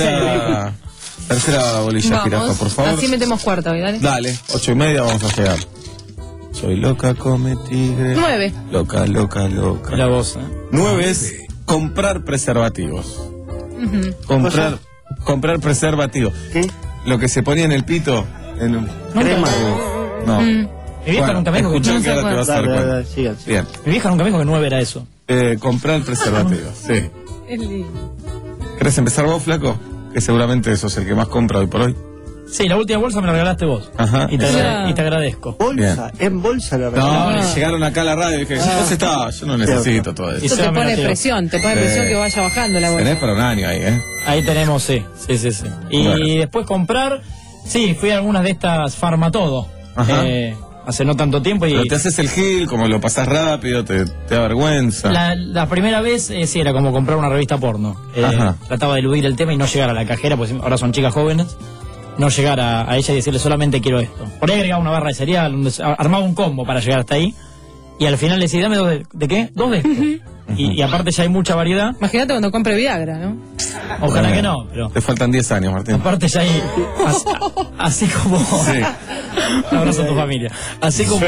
tercera bolilla, jirafa, por favor. Así metemos cuarta hoy, dale. Dale, 8:30 vamos a llegar. Soy loca, come tigre. 9. Loca. La voz, 9 es comprar preservativos. Comprar preservativos. ¿Qué? Lo que se ponía en el pito. En un... Crema. No. Mi vieja nunca me dijo que escuchá que ahora te vas a dar cuenta. Bien. Mi vieja nunca me dijo que 9 era eso. Comprar preservativos, sí. Es lindo. ¿Querés empezar vos, flaco? Que seguramente sos el que más compra hoy por hoy. Sí, la última bolsa me la regalaste vos. Ajá. Y te agradezco. ¿Bolsa? ¿En bolsa la regalaste? No, llegaron acá a la radio y dije, vos estabas, yo no necesito todo eso. Eso te pone presión, que vaya bajando la bolsa. Tenés para un año ahí, ¿eh? Ahí tenemos, sí. Y bueno, después comprar, sí, fui a algunas de estas Farmatodo. Hace no tanto tiempo. Pero te haces el gil, como lo pasás rápido, te da vergüenza. La primera vez sí era como comprar una revista porno. Trataba de eludir el tema y no llegar a la cajera, pues ahora son chicas jóvenes. No llegar a ella y decirle solamente quiero esto. Por ahí agregaba una barra de cereal, armaba un combo para llegar hasta ahí. Y al final le decía, dame 2 de qué? 2 de esto. Y aparte ya hay mucha variedad. Imagínate cuando compre Viagra, ¿no? Ojalá que no, pero... Te faltan 10 años, Martín. Aparte ya hay... Así como... Sí. Un abrazo a tu familia. Así como...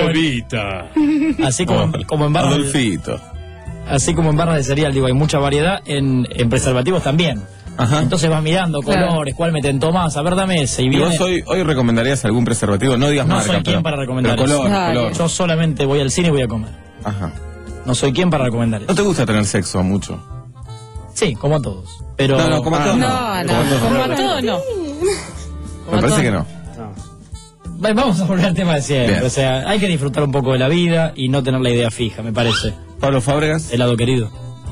Así como en barras... Adolfito. Así como en barras de cereal, digo, hay mucha variedad en preservativos también. Entonces vas mirando colores, cuál me tentó más, a ver, dame ese. Y vos hoy recomendarías algún preservativo, no digas marca. No soy quien para recomendar pero color. Yo solamente voy al cine y voy a comer. No soy quien para recomendar eso. ¿No te gusta tener sexo mucho? Sí, como a todos. Pero... No, como a todos no. Como a todos no. Me parece que no. Vamos a volver al tema de siempre. Bien. O sea, hay que disfrutar un poco de la vida y no tener la idea fija, me parece. Pablo Fábregas. Helado querido.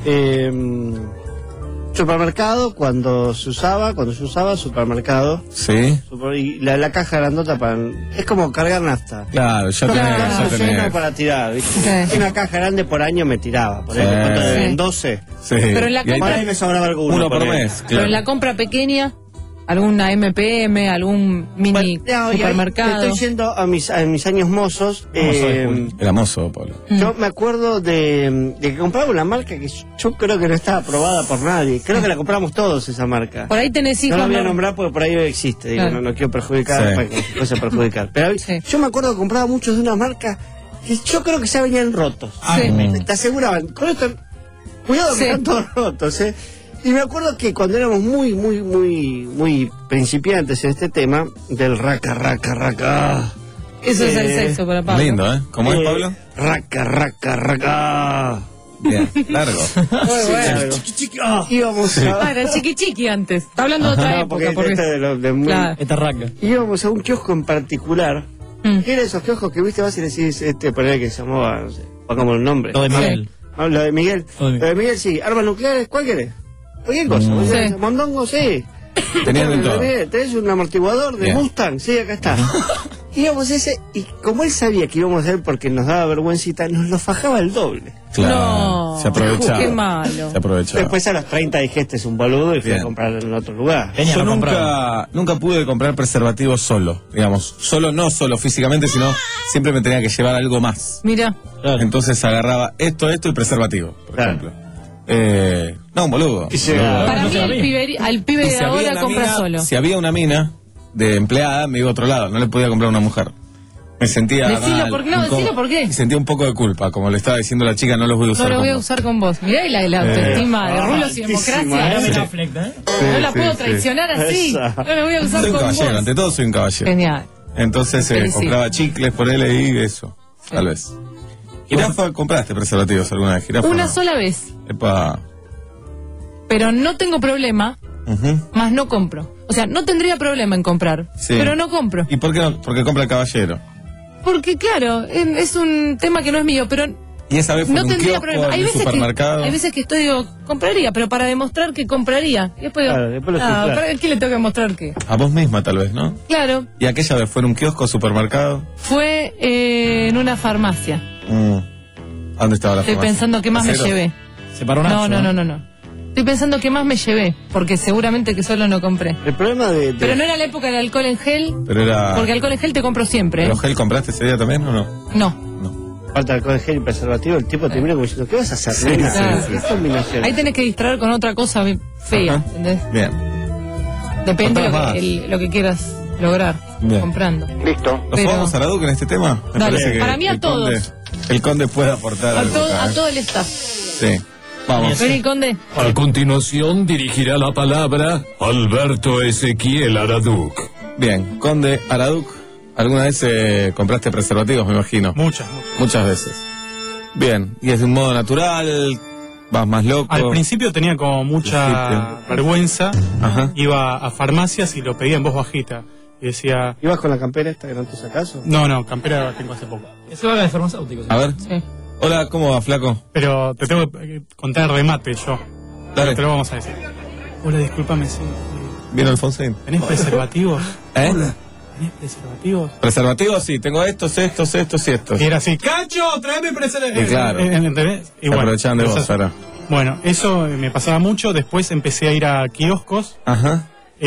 Supermercado, cuando se usaba supermercado. Sí. Y la caja grandota es como cargar nafta. Claro, ya tenés. Para tirar, ¿viste? Una caja grande por año me tiraba. Por ejemplo, ¿cuánto deben? 12. Sí. Pero en la por ahí me sobraba alguno. Uno por mes. Claro. Pero en la compra pequeña, alguna MPM, algún mini supermercado. Estoy yendo a mis años mozos. Era mozo, Pablo. Yo me acuerdo de que compraba una marca que yo creo que no estaba aprobada por nadie. Creo que la compramos todos esa marca. Por ahí tenés hijos. No la voy a nombrar porque por ahí existe. Digo, Claro. no quiero perjudicar para que no se fuese a perjudicar. Pero yo me acuerdo que compraba muchos de una marca que yo creo que ya venían rotos. Te aseguraban, con esto, cuidado que están todos rotos, Y me acuerdo que cuando éramos muy principiantes en este tema, del raca. Eso es el sexo para Pablo. Lindo, ¿eh? ¿Cómo es, Pablo? Raca. Bien, largo. Muy bueno. Íbamos a... era chiqui antes. Está hablando de otra época. Porque... Esta raca. Íbamos a un kiosco en particular. ¿Qué eran esos kioscos que viste vas y decís, poner que se llamaba, no sé, pongamos el nombre? Lo de Miguel. Lo de Miguel. Lo de Miguel, sí. Armas nucleares, ¿cuál querés? Cualquier cosa. Mondongo, sí. Tenían de todo. ¿Tenés un amortiguador de Mustang? Sí, acá está. Íbamos ese, y como él sabía que íbamos a hacer porque nos daba vergüencita, nos lo fajaba el doble. Claro, no, se aprovechaba. Qué malo. Se aprovechaba. Después a los 30 dijiste es un boludo y fui a comprar en otro lugar. Yo nunca pude comprar preservativos solo, digamos. No solo físicamente, sino siempre me tenía que llevar algo más. Mira. Claro. Entonces agarraba esto y preservativo, por ejemplo. No, un boludo. Para mí al pibe de ahora compra solo. Si había una mina de empleada, me iba a otro lado, no le podía comprar a una mujer. Me sentía decilo por qué. Y sentía un poco de culpa, como le estaba diciendo la chica, no los voy a usar. No los voy a usar con vos. Mirá la autoestima de rulos y democracia. No la puedo traicionar así. No la voy a usar con vos. Soy un caballero, ante todo soy un caballero. Genial. Entonces compraba chicles por él y eso, tal vez. Jirafa, ¿compraste preservativos alguna vez? Jirafa, una sola vez. Epa. Pero no tengo problema, más no compro. O sea, no tendría problema en comprar, pero no compro. ¿Y por qué no? Porque compra el caballero. Porque claro, es un tema que no es mío, pero y esa vez fue no un tendría kiosco problema. en un supermercado. Hay veces que digo, compraría, pero para demostrar que compraría. Y después digo, ¿para qué le tengo que mostrar qué? A vos misma tal vez, ¿no? Claro. ¿Y aquella vez fue en un kiosco, supermercado? Fue en una farmacia. ¿Dónde estaba la farmacia? Estoy pensando qué más me llevé. ¿Se paró No. Estoy pensando qué más me llevé, porque seguramente que solo no compré. El problema de... Pero no era la época del alcohol en gel, Pero era... porque alcohol en gel te compro siempre. ¿Pero gel compraste ese día también o no? No. Falta alcohol en gel y preservativo, el tipo te mira como diciendo, ¿qué vas a hacer? Sí, nena? sí, ¿Qué combinación? Ahí tenés que distraer con otra cosa fea, Ajá. ¿entendés? Bien. Depende Contá lo que quieras lograr Bien. comprando. Listo. ¿Nos vamos a la Duque en este tema? Me Dale. parece que Para mí a el todos. el Conde puede aportar algo acá, A ¿eh? todo el staff. Sí. Vamos. Vení, Conde. A continuación dirigirá la palabra Alberto Ezequiel Araduc. Bien, Conde Araduc, ¿alguna vez compraste preservativos, me imagino? Muchas veces. Bien, y es de un modo natural, vas más loco. Al principio tenía como mucha vergüenza. Ajá. Iba a farmacias y lo pedía en voz bajita. Y decía... ¿Ibas con la campera esta que no te sacas? No, campera la tengo hace poco. Eso va de farmacéuticos. A ver. Sí. Hola, ¿cómo va, flaco? Pero te tengo que contar el remate yo. Dale. Te lo vamos a decir. Hola, discúlpame, sí. ¿Vino Alfonsín? ¿Tenés preservativos? ¿Eh? ¿Tenés preservativos? Preservativos, sí, tengo estos y estos. Y era así, ¡Cacho, tráeme preservativos! Y claro. ¿Entendés? Y Se aprovechan de vos, esas- Sara. Bueno, eso me pasaba mucho. Después empecé a ir a kioscos. Ajá.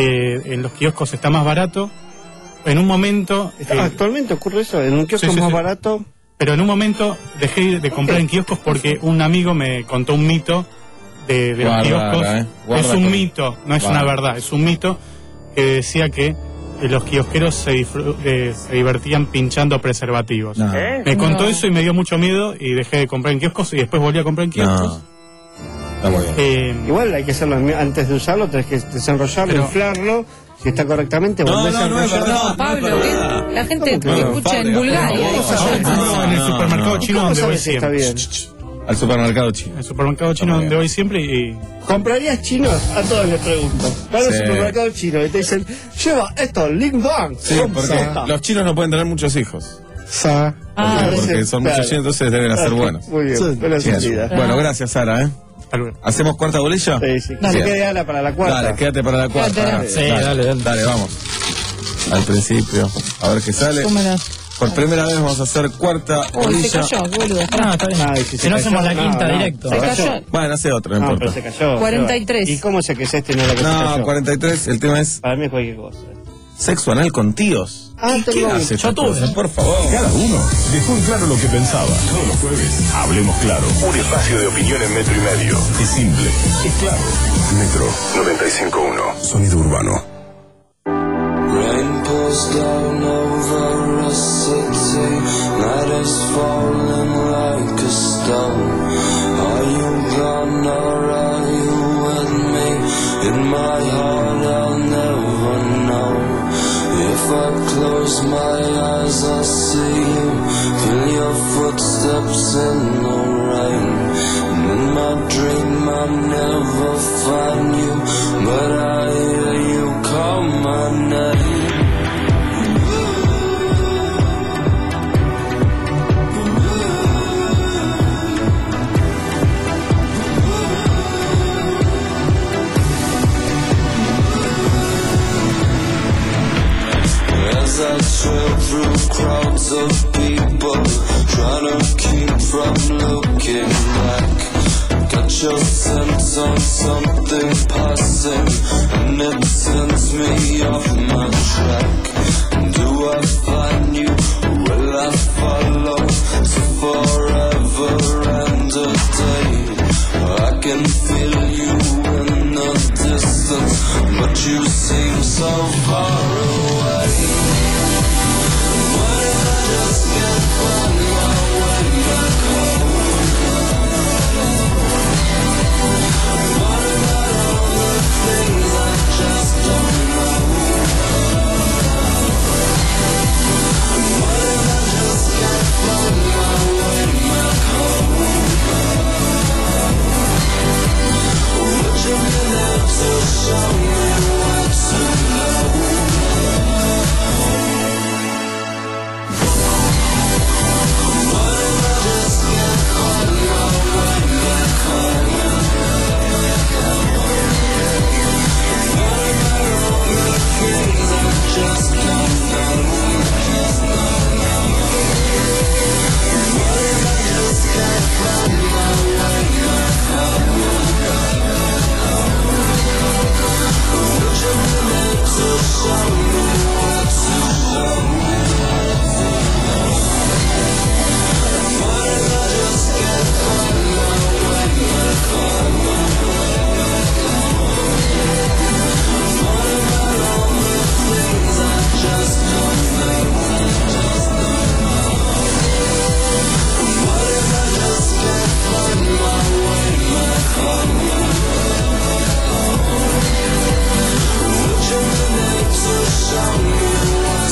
En los kioscos está más barato. En un momento... Actualmente ocurre eso, en un kiosco Sí, sí, más sí. barato. Pero en un momento dejé de comprar en kioscos porque un amigo me contó un mito de los Guarda, kioscos. guarda Es un con- mito, no es Guarda. una verdad, es un mito que decía que los kiosqueros se divertían pinchando preservativos. No. Me contó No. eso y me dio mucho miedo y dejé de comprar en kioscos y después volví a comprar en kioscos. Está muy bien. Igual hay que hacerlo antes de usarlo, tenés que desenrollarlo, Pero- inflarlo. Si está correctamente, volvés a no es enrollarlo. verdad. No, Pablo, que la gente ¿Cómo te que no? escucha en Fábrica, Bulgaria. No, en el supermercado chino ¿Cómo donde voy sabes si está siempre. bien? Al supermercado chino. En el supermercado chino Está muy donde bien. voy siempre y... ¿Comprarías chinos? A todos les pregunto. Van al Sí. supermercado chino y te dicen, lleva esto, Ling Dong. Sí, porque los chinos no pueden tener muchos hijos. Porque son muchos chinos, entonces deben hacer buenos. Muy bien, buena Bien. salida. Bueno, gracias, Sara, ¿eh? Hasta luego. ¿Hacemos cuarta bolilla? Sí, sí. Que se quede Ala para la cuarta. Dale, quédate para la cuarta. Quédate. Sí, dale. Dale, vamos. Al principio. A ver qué sale. Súmela. Por primera vez vamos a hacer cuarta Uy, se bolilla. cayó, boludo. No, está bien. Ay, Si no hacemos la quinta directo. Se cayó. Bueno, hace otro, no No, importa. pero se cayó. 43. ¿Y cómo sé que es este y no la que se No, cayó? 43, el tema es Para mí es cualquier cosa. sexo anal con tíos. Ah, ¿Quién tengo hace yo estas tuve. cosas? Por favor. Cada uno dejó en claro lo que pensaba. Todos los jueves, hablemos claro. Un espacio de opinión en metro y medio. Es simple, es claro. Metro 95.1. Sonido urbano. Rain pours down over a city. Night is falling like a stone. Are you gone or are you with me? In my heart I'll never know. If I close my eyes I'll see you. Feel your footsteps in the rain. And in my dream I'll never find you. But I hear you call my name. As I trail through crowds of people, trying to keep from looking back. Got your scent on something passing, and it sends me off my track. Do I find you? Will I follow to forever and a day? I can feel you in the distance, but you seem so far away. What if I just can't find my way back home? What about all the things I just don't know? What if I just can't find my way back home? Would you be there to show me what to know?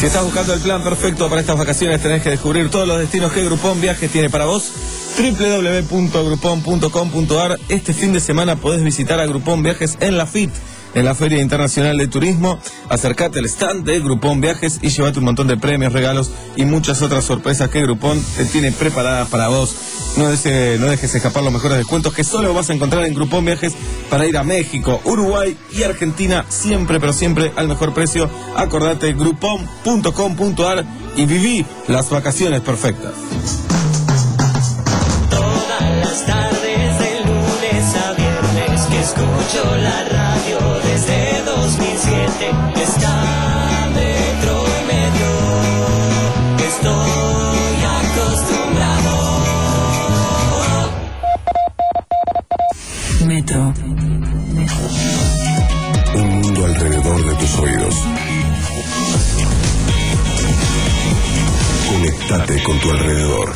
Si estás buscando el plan perfecto para estas vacaciones, tenés que descubrir todos los destinos que Groupon Viajes tiene para vos. www.groupon.com.ar. Este fin de semana podés visitar a Groupon Viajes en la FIT, en la Feria Internacional de Turismo. Acércate al stand de Groupon Viajes y llévate un montón de premios, regalos y muchas otras sorpresas que Groupon te tiene preparadas para vos. No dejes escapar los mejores descuentos que solo vas a encontrar en Groupon Viajes para ir a México, Uruguay y Argentina, siempre, pero siempre al mejor precio. Acordate, groupon.com.ar y viví las vacaciones perfectas. Todas las tardes de lunes a viernes que escucho la radio desde 2007 está Metro y Medio. Estoy acostumbrado. Metro. Un mundo alrededor de tus oídos. Conectate con tu alrededor.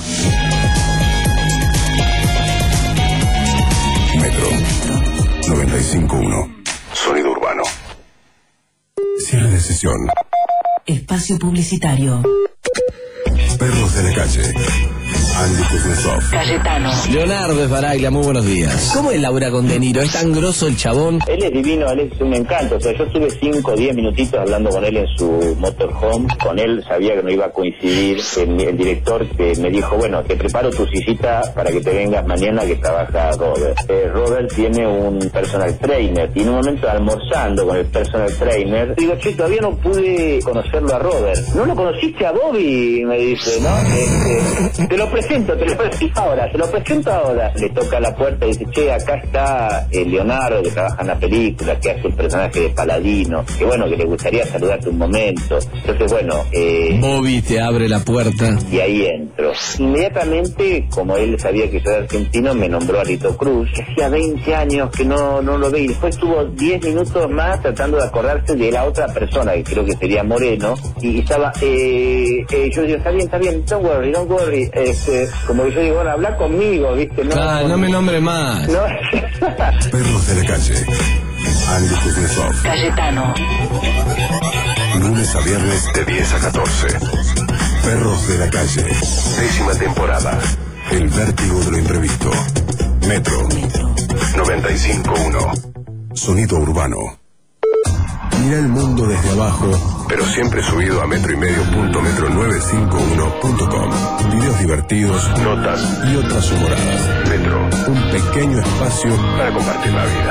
Metro 95.1. Sonido urbano. Cierre de sesión. Espacio publicitario. Perros de la calle. Andy Kuznetsov. Cayetano. Leonardo Esbaraglia, muy buenos días. ¿Cómo es labura con De Niro? ¿Es tan grosso el chabón? Él es divino, él es un encanto. O sea, yo estuve 5 o 10 minutitos hablando con él en su motorhome. Con él sabía que no iba a coincidir. El director que me dijo, bueno, te preparo tu sillita para que te vengas mañana que trabaja Robert. Robert tiene un personal trainer. Y en un momento almorzando con el personal trainer, digo, che, todavía no pude conocerlo a Robert. ¿No lo conociste a Bobby? Me dice, ¿no? Te lo presento ahora, se lo presento ahora. Le toca la puerta y dice, che, acá está Leonardo, que trabaja en la película, que hace el personaje de Paladino, que bueno, que le gustaría saludarte un momento. Entonces, bueno... Bobby te abre la puerta. Y ahí entro. Inmediatamente, como él sabía que yo era argentino, me nombró a Lito Cruz, que hacía 20 años que no lo veía. Y después estuvo 10 minutos más tratando de acordarse de la otra persona, que creo que sería Moreno, y estaba... yo digo, está bien, don't worry. Como yo digo, bueno, habla conmigo, ¿viste? No me nombre más. No. Perros de la calle. Andy Kuznetsov. Cayetano. Lunes a viernes de 10 a 14. Perros de la calle. 10ª temporada. El vértigo de lo imprevisto. Metro 95.1. Sonido urbano. Mira el mundo desde abajo, pero siempre subido a metroymedio.metro951.com. Videos divertidos, notas y otras humoradas. Metro, un pequeño espacio para compartir la vida.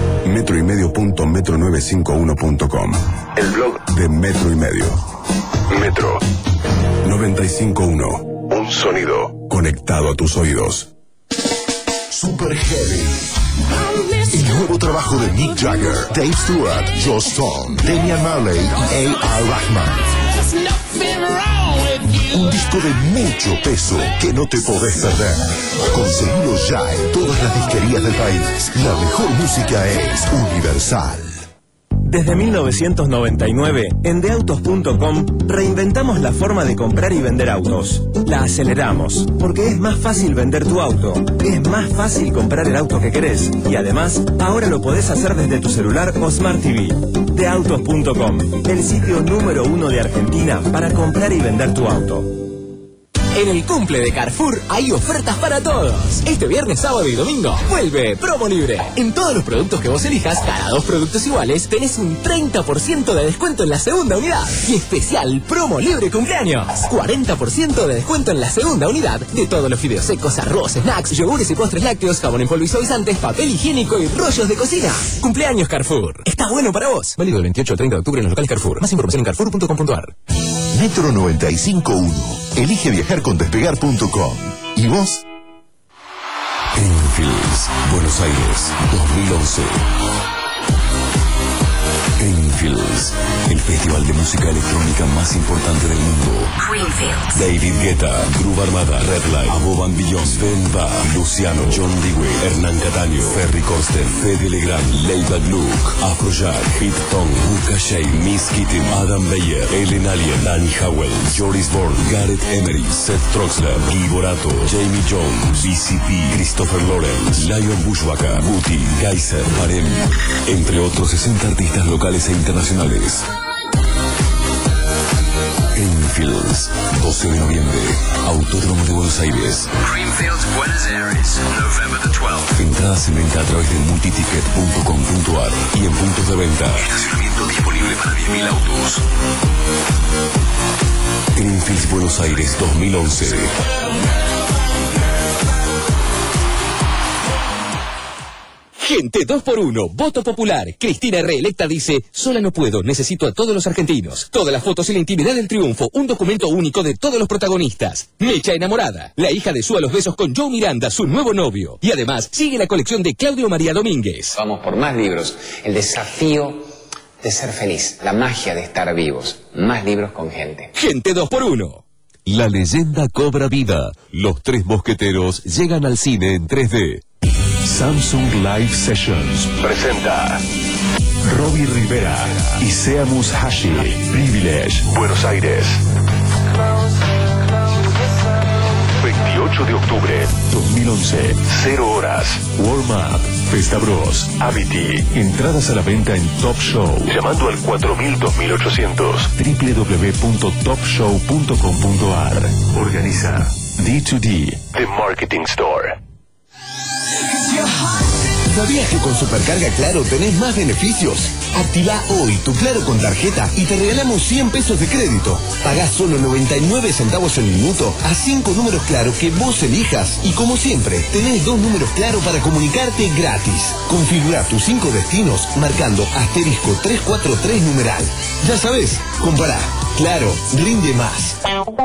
metroymedio.metro951.com. El blog de Metro y Medio. Metro 95.1. Un sonido conectado a tus oídos. Super Heavy. El nuevo trabajo de Mick Jagger, Dave Stewart, Joss Stone, Damian Marley y A.R. Rahman. Un disco de mucho peso que no te podés perder. Conseguilo ya en todas las disquerías del país. La mejor música es Universal. Desde 1999, en deautos.com reinventamos la forma de comprar y vender autos. La aceleramos, porque es más fácil vender tu auto, es más fácil comprar el auto que querés, y además, ahora lo podés hacer desde tu celular o Smart TV. Deautos.com, el sitio número 1 de Argentina para comprar y vender tu auto. En el cumple de Carrefour hay ofertas para todos. Este viernes, sábado y domingo vuelve Promo Libre. En todos los productos que vos elijas, cada 2 productos iguales, tenés un 30% de descuento en la segunda unidad. Y especial Promo Libre cumpleaños. 40% de descuento en la segunda unidad de todos los fideos secos, arroz, snacks, yogures y postres lácteos, jabón en polvo y suavizantes, papel higiénico y rollos de cocina. Cumpleaños Carrefour. Está bueno para vos. Válido del 28 al 30 de octubre en los locales Carrefour. Más información en carrefour.com.ar. Metro 95.1. Elige viajar con despegar.com. ¿Y vos? Greenfields, Buenos Aires, 2011. Greenfields, el festival de música electrónica más importante del mundo. Greenfields. David Guetta, Groove Armada, Redline, Above and Beyond, Sven Va, Luciano, John Dewey, Hernán Cataño, Ferry Corsten, Fede Legrand, Laidback Luke, Afrojack, Hit Tong, Buka Shea, Miss Kitty, Adam Beyer, Ellen Alien, Danny Howell, Joris Bourne, Gareth Emery, Seth Troxler, Guy Borato, Jamie Jones, BCP, Christopher Lawrence, Lion Bushwacka, Guti, Geyser, Harem, entre otros 60 artistas locales e internacionales. Greenfields, 12 de noviembre, Autódromo de Buenos Aires. Greenfields, Buenos Aires, November the 12th. Entradas en venta a través de multiticket.com.ar y en puntos de venta. Estacionamiento disponible para 10.000 autos. Greenfields, Buenos Aires, 2011. Gente 2x1, voto popular. Cristina reelecta dice: sola no puedo, necesito a todos los argentinos. Todas las fotos y la intimidad del triunfo, un documento único de todos los protagonistas. Mecha enamorada, la hija de Su a los besos con Joe Miranda, su nuevo novio. Y además, sigue la colección de Claudio María Domínguez. Vamos por más libros, el desafío de ser feliz, la magia de estar vivos. Más libros con gente. Gente 2x1. La leyenda cobra vida. Los Tres Mosqueteros llegan al cine en 3D. Samsung Live Sessions presenta Robbie Rivera y Seamus Hashi. Privilege, Buenos Aires. 28 de octubre 2011, 0 horas. Warm Up, Festa Bros, Amity. Entradas a la venta en Top Show. Llamando al 4000-2800. www.topshow.com.ar. Organiza D2D, The Marketing Store. ¿Sabías que con Supercarga Claro tenés más beneficios? Activa hoy tu Claro con tarjeta y te regalamos 100 pesos de crédito. Pagás solo 99 centavos el minuto a 5 números Claro que vos elijas. Y como siempre, tenés 2 números Claro para comunicarte gratis. Configurá tus 5 destinos marcando *343 numeral. Ya sabés, compará. Claro, rinde más.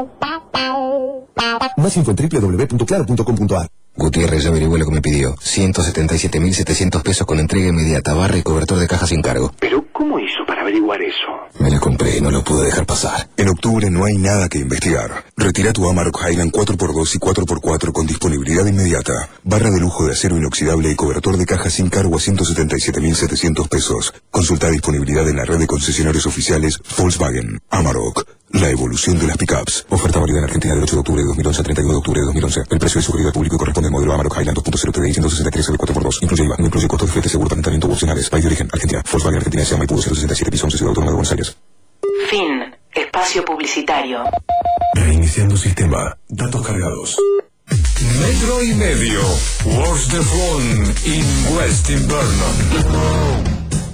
Más info en www.claro.com.ar. Gutiérrez ya averiguó lo que me pidió. 177.700 pesos con entrega inmediata, barra y cobertor de caja sin cargo. ¿Pero cómo hizo para averiguar eso? Me la compré y no lo pude dejar pasar. En octubre no hay nada que investigar. Retira tu Amarok Highland 4x2 y 4x4 con disponibilidad inmediata. Barra de lujo de acero inoxidable y cobertor de caja sin cargo a 177.700 pesos. Consulta disponibilidad en la red de concesionarios oficiales Volkswagen. Amarok. La evolución de las pickups. Oferta válida en Argentina del 8 de octubre de 2011 al 31 de octubre de 2011. El precio es sugerido al público y corresponde al modelo Amarok Highland 2.0 TDI 163 4x2. Incluye IVA, no incluye costos de flete, seguro, talentamiento u opcionales. País de origen, Argentina. Volkswagen Argentina S.A. Maipú 167 piso 11 Ciudad Autónoma de Buenos Aires. Fin. Espacio publicitario. Reiniciando sistema. Datos cargados. Metro y medio. What's the fun in West Vernon?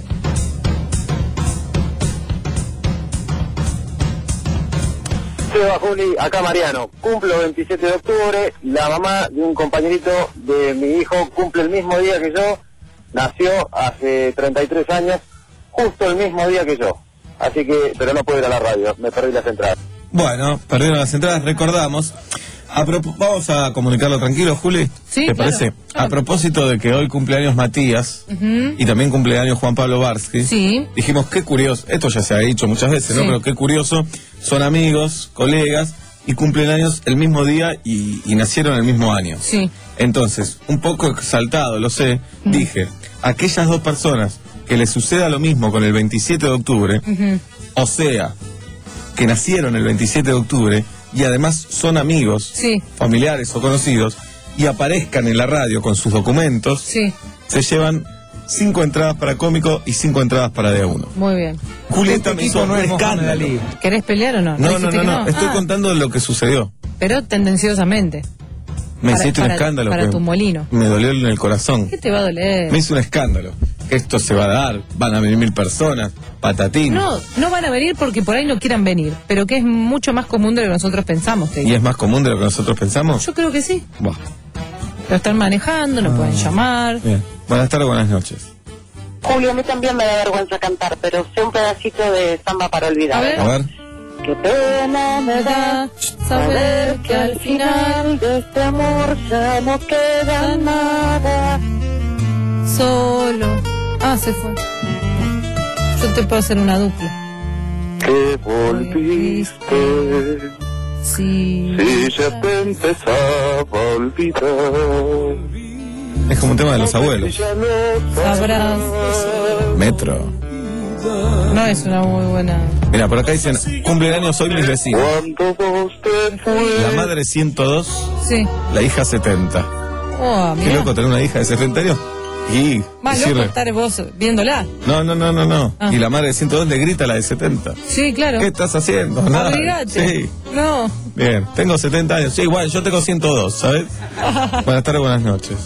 Seba, Juli, acá Mariano. Cumplo 27 de octubre, la mamá de un compañerito de mi hijo cumple el mismo día que yo, nació hace 33 años, justo el mismo día que yo. Así que, pero no puedo ir a la radio, me perdí las entradas. Bueno, perdieron las entradas, recordamos. Vamos a comunicarlo tranquilo, Juli. Sí, ¿Te claro, parece? claro. A propósito de que hoy cumpleaños Matías y también cumpleaños Juan Pablo Barsky. Sí. Dijimos, qué curioso, esto ya se ha dicho muchas veces, ¿no? Sí. Pero qué curioso, son amigos, colegas y cumplen años el mismo día y nacieron el mismo año. Sí. Entonces, un poco exaltado, lo sé, dije, aquellas dos personas que les suceda lo mismo con el 27 de octubre, o sea, que nacieron el 27 de octubre y además son amigos, familiares o conocidos, y aparezcan en la radio con sus documentos, se llevan 5 entradas para cómico y 5 entradas para de a uno. Muy bien. Julieta me hizo un escándalo. ¿Querés pelear o no? No, ¿Dijiste que estoy contando lo que sucedió. Pero tendenciosamente. Me hiciste un escándalo. Para que tu molino. Me dolió en el corazón. ¿Qué te va a doler? Me hizo un escándalo. Esto se va a dar, van a venir 1000 personas, patatín. No van a venir porque por ahí no quieran venir, pero que es mucho más común de lo que nosotros pensamos. ¿Y es más común de lo que nosotros pensamos? Yo creo que sí. Buah. Lo están manejando, nos pueden llamar. Bien. Buenas tardes, buenas noches. Julio, a mí también me da vergüenza cantar, pero sé un pedacito de Samba para olvidar. A ver. Qué pena me da saber que al final de este amor ya no queda nada. Solo. Se fue. Yo te puedo hacer una dupla. Que volviste. Sí. Si ya te empezaba a olvidar. Es como un tema de los abuelos. Sabrás. Metro. No es una muy buena. Mira, por acá dicen, cumpleaños hoy mis vecinos. La madre 102, sí. La hija 70. Oh, Qué loco tener una hija de 70 años. Y Más sí, loco estar vos viéndola. No. Ah. Y la madre de 102 le grita a la de 70. Sí, claro. ¿Qué estás haciendo? Nada. Abrigate. Sí. No. Bien, tengo 70 años. Sí, igual, yo tengo 102, ¿sabes? Buenas tardes, buenas noches.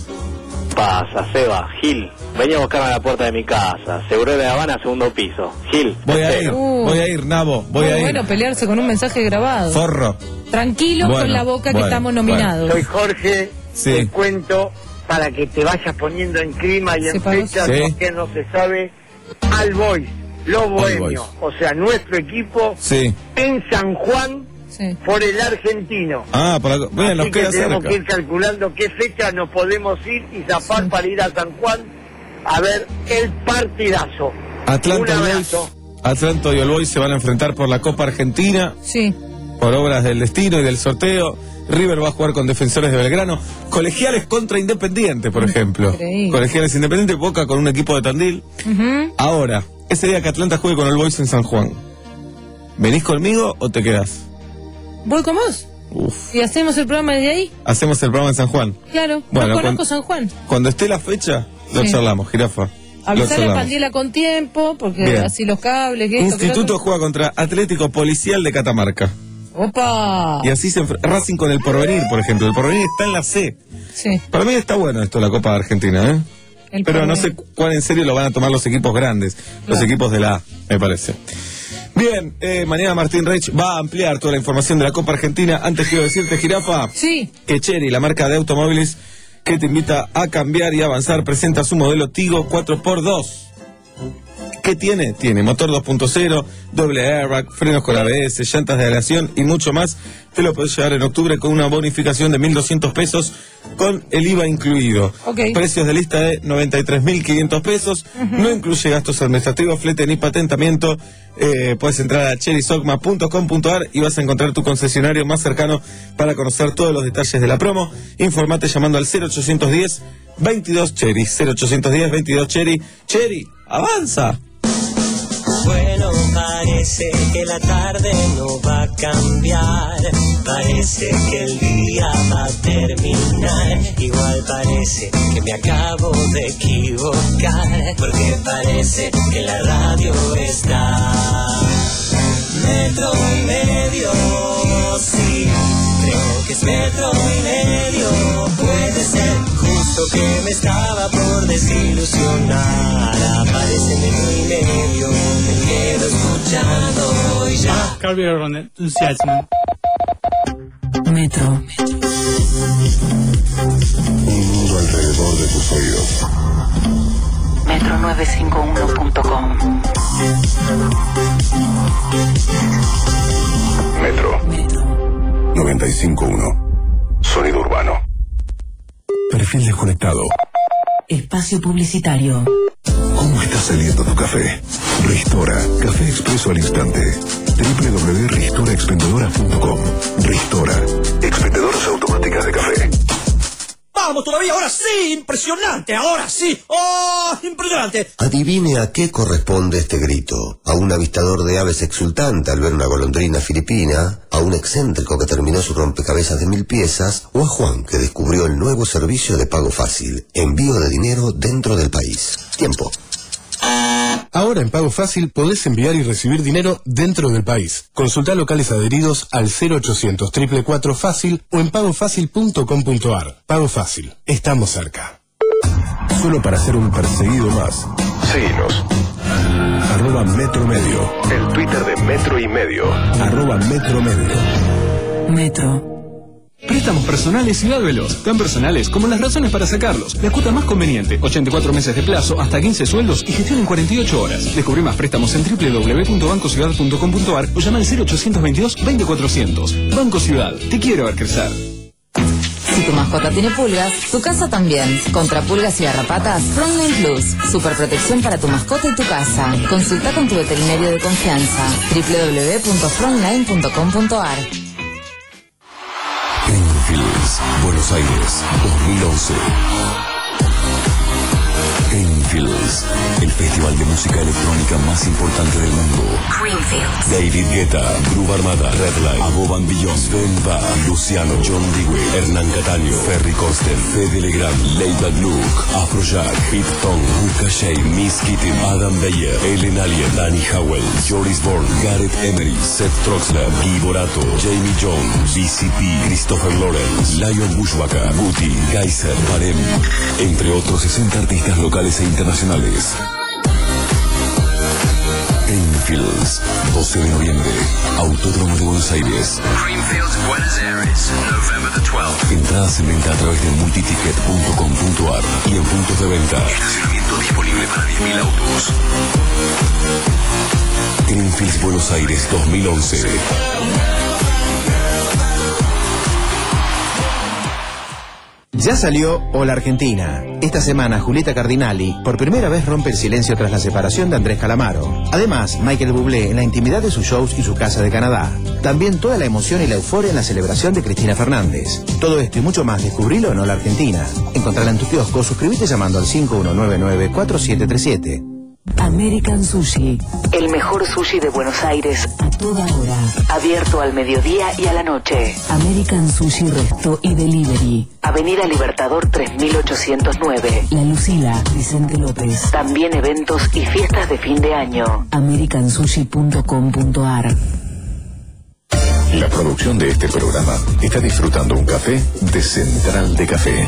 Pasa, Seba, Gil. Vení a buscarme a la puerta de mi casa. Seguro de Habana, segundo piso. Gil. Voy a ir, Nabo, voy a ir. Bueno, pelearse con un mensaje grabado. Forro. Tranquilo Bueno, con la boca que bueno, estamos nominados. Soy Jorge, Sí. te cuento para que te vayas poniendo en clima y en fechas, Sí. porque no se sabe. All Boys, los bohemios, o sea, nuestro equipo Sí. en San Juan por el argentino. Ah, bueno, nos Así que queda tenemos cerca. que ir calculando qué fecha nos podemos ir y zafar para ir a San Juan a ver el partidazo. Un Atlanta abrazo. y All Boys se van a enfrentar por la Copa Argentina. Sí. Por obras del destino y del sorteo. River va a jugar con Defensores de Belgrano. Colegiales contra Independiente, por ejemplo. Increíble. Colegiales Independiente, Boca con un equipo de Tandil. Ujú. Ahora, ese día que Atlanta juegue con All Boys en San Juan, ¿venís conmigo o te quedás? ¿Voy con vos? Uf. ¿Y hacemos el programa desde ahí? Hacemos el programa en San Juan. Claro. Bueno, no conozco San Juan. Cuando esté la fecha, lo Sí. charlamos, jirafa. Lo Avisarle a charlamos. Pandiela con tiempo, porque Bien. así los cables, que esto, que lo Instituto otro. juega contra Atlético Policial de Catamarca. ¡Opa! Y así se Racing con el Porvenir, por ejemplo. El Porvenir está en la C. Sí. Para mí está bueno esto, la Copa de Argentina, ¿eh? El Pero no sé Porvenir. cuán en serio lo van a tomar los equipos grandes, los Claro. equipos de la A, me parece. Bien, mañana Martín Reich va a ampliar toda la información de la Copa Argentina. Antes quiero decirte, jirafa, Sí. que Chery, la marca de automóviles que te invita a cambiar y avanzar, presenta su modelo Tigo 4x2. ¿Qué tiene? Tiene motor 2.0, doble airbag, frenos con ABS, llantas de aleación y mucho más. Te lo podés llevar en octubre con una bonificación de 1.200 pesos con el IVA incluido. Ok. Precios de lista de 93.500 pesos. No incluye gastos administrativos, flete ni patentamiento. Puedes entrar a cherysogma.com.ar y vas a encontrar tu concesionario más cercano para conocer todos los detalles de la promo. Informate llamando al 0810 22 Cherry. 0810 22 Cherry. Cherry, avanza. Bueno, parece que la tarde no va a cambiar, parece que el día va a terminar, igual parece que me acabo de equivocar, porque parece que la radio está metro y medio, sí, creo que es metro y medio, puede ser justo que me estaba por desilusionar, aparece metro y medio, me quedo escuchando y ya. Carvier con entusiasmo. Metro. Un mundo alrededor de tus oídos. Metro951.com. Metro 95.1. Sonido urbano. Perfil desconectado. Espacio publicitario. ¿Cómo está saliendo tu café? Ristora, café expreso al instante. www.ristoraexpendedora.com. Ristora, expendedoras automáticas de café. ¡Vamos todavía! ¡Ahora sí! ¡Impresionante! ¡Ahora sí! ¡Oh! ¡Impresionante! Adivine a qué corresponde este grito. A un avistador de aves exultante al ver una golondrina filipina, a un excéntrico que terminó su rompecabezas de 1000 piezas, o a Juan que descubrió el nuevo servicio de pago fácil, envío de dinero dentro del país. Tiempo. Ahora en Pago Fácil podés enviar y recibir dinero dentro del país. Consulta locales adheridos al 0800 444 Fácil o en pagofácil.com.ar. Pago Fácil. Estamos cerca. Solo para ser un perseguido más. Síguenos. @metromedio. El Twitter de Metro y Medio. @metromedio. Metro. Préstamos personales y veloz, tan personales como las razones para sacarlos. La cuota más conveniente, 84 meses de plazo, hasta 15 sueldos y gestión en 48 horas. Descubrí más préstamos en www.bancociudad.com.ar o llama al 0822-20400. Banco Ciudad, te quiero ver crecer. Si tu mascota tiene pulgas, tu casa también. Contra pulgas y garrapatas, Frontline Plus. Superprotección para tu mascota y tu casa. Consulta con tu veterinario de confianza. www.frontline.com.ar. Greenfields, Buenos Aires, 2011. Creamfields, el festival de música electrónica más importante del mundo. Creamfields. David Guetta, Groove Armada, Redline, Above and Beyond, Sven Va, Luciano, John Dewey, Hernán Cataño, Ferry Corsten, Fede Legrand, Leila Luke, Afrojack, Pete Tong, Luca Shea, Miss Kitty, Adam Beyer, Ellen Alien, Danny Howell, Joris Bourne, Gareth Emery, Seth Troxler, Guy Borato, Jamie Jones, BCP, Christopher Lawrence, Lion Bushwhacker, Guti, Geyser, Barem, entre otros 60 artistas locales e internacionales. Creamfields, 12 de noviembre, Autódromo de Buenos Aires. Creamfields, Buenos Aires, November the 12th. Entradas en venta a través de multiticket.com.ar y en puntos de venta. Estacionamiento disponible para 10.000 autos. Creamfields, Buenos Aires 2011. Ya salió Hola Argentina. Esta semana Julieta Cardinali por primera vez rompe el silencio tras la separación de Andrés Calamaro. Además, Michael Bublé en la intimidad de sus shows y su casa de Canadá. También toda la emoción y la euforia en la celebración de Cristina Fernández. Todo esto y mucho más descubrilo en Hola Argentina. Encontrala en tu kiosco, suscríbete llamando al 5199-4737. American Sushi, el mejor sushi de Buenos Aires a toda hora. Abierto al mediodía y a la noche. American Sushi Resto y Delivery. Avenida Libertador 3809. La Lucila, Vicente López. También eventos y fiestas de fin de año. americansushi.com.ar. La producción de este programa está disfrutando un café de Central de Café.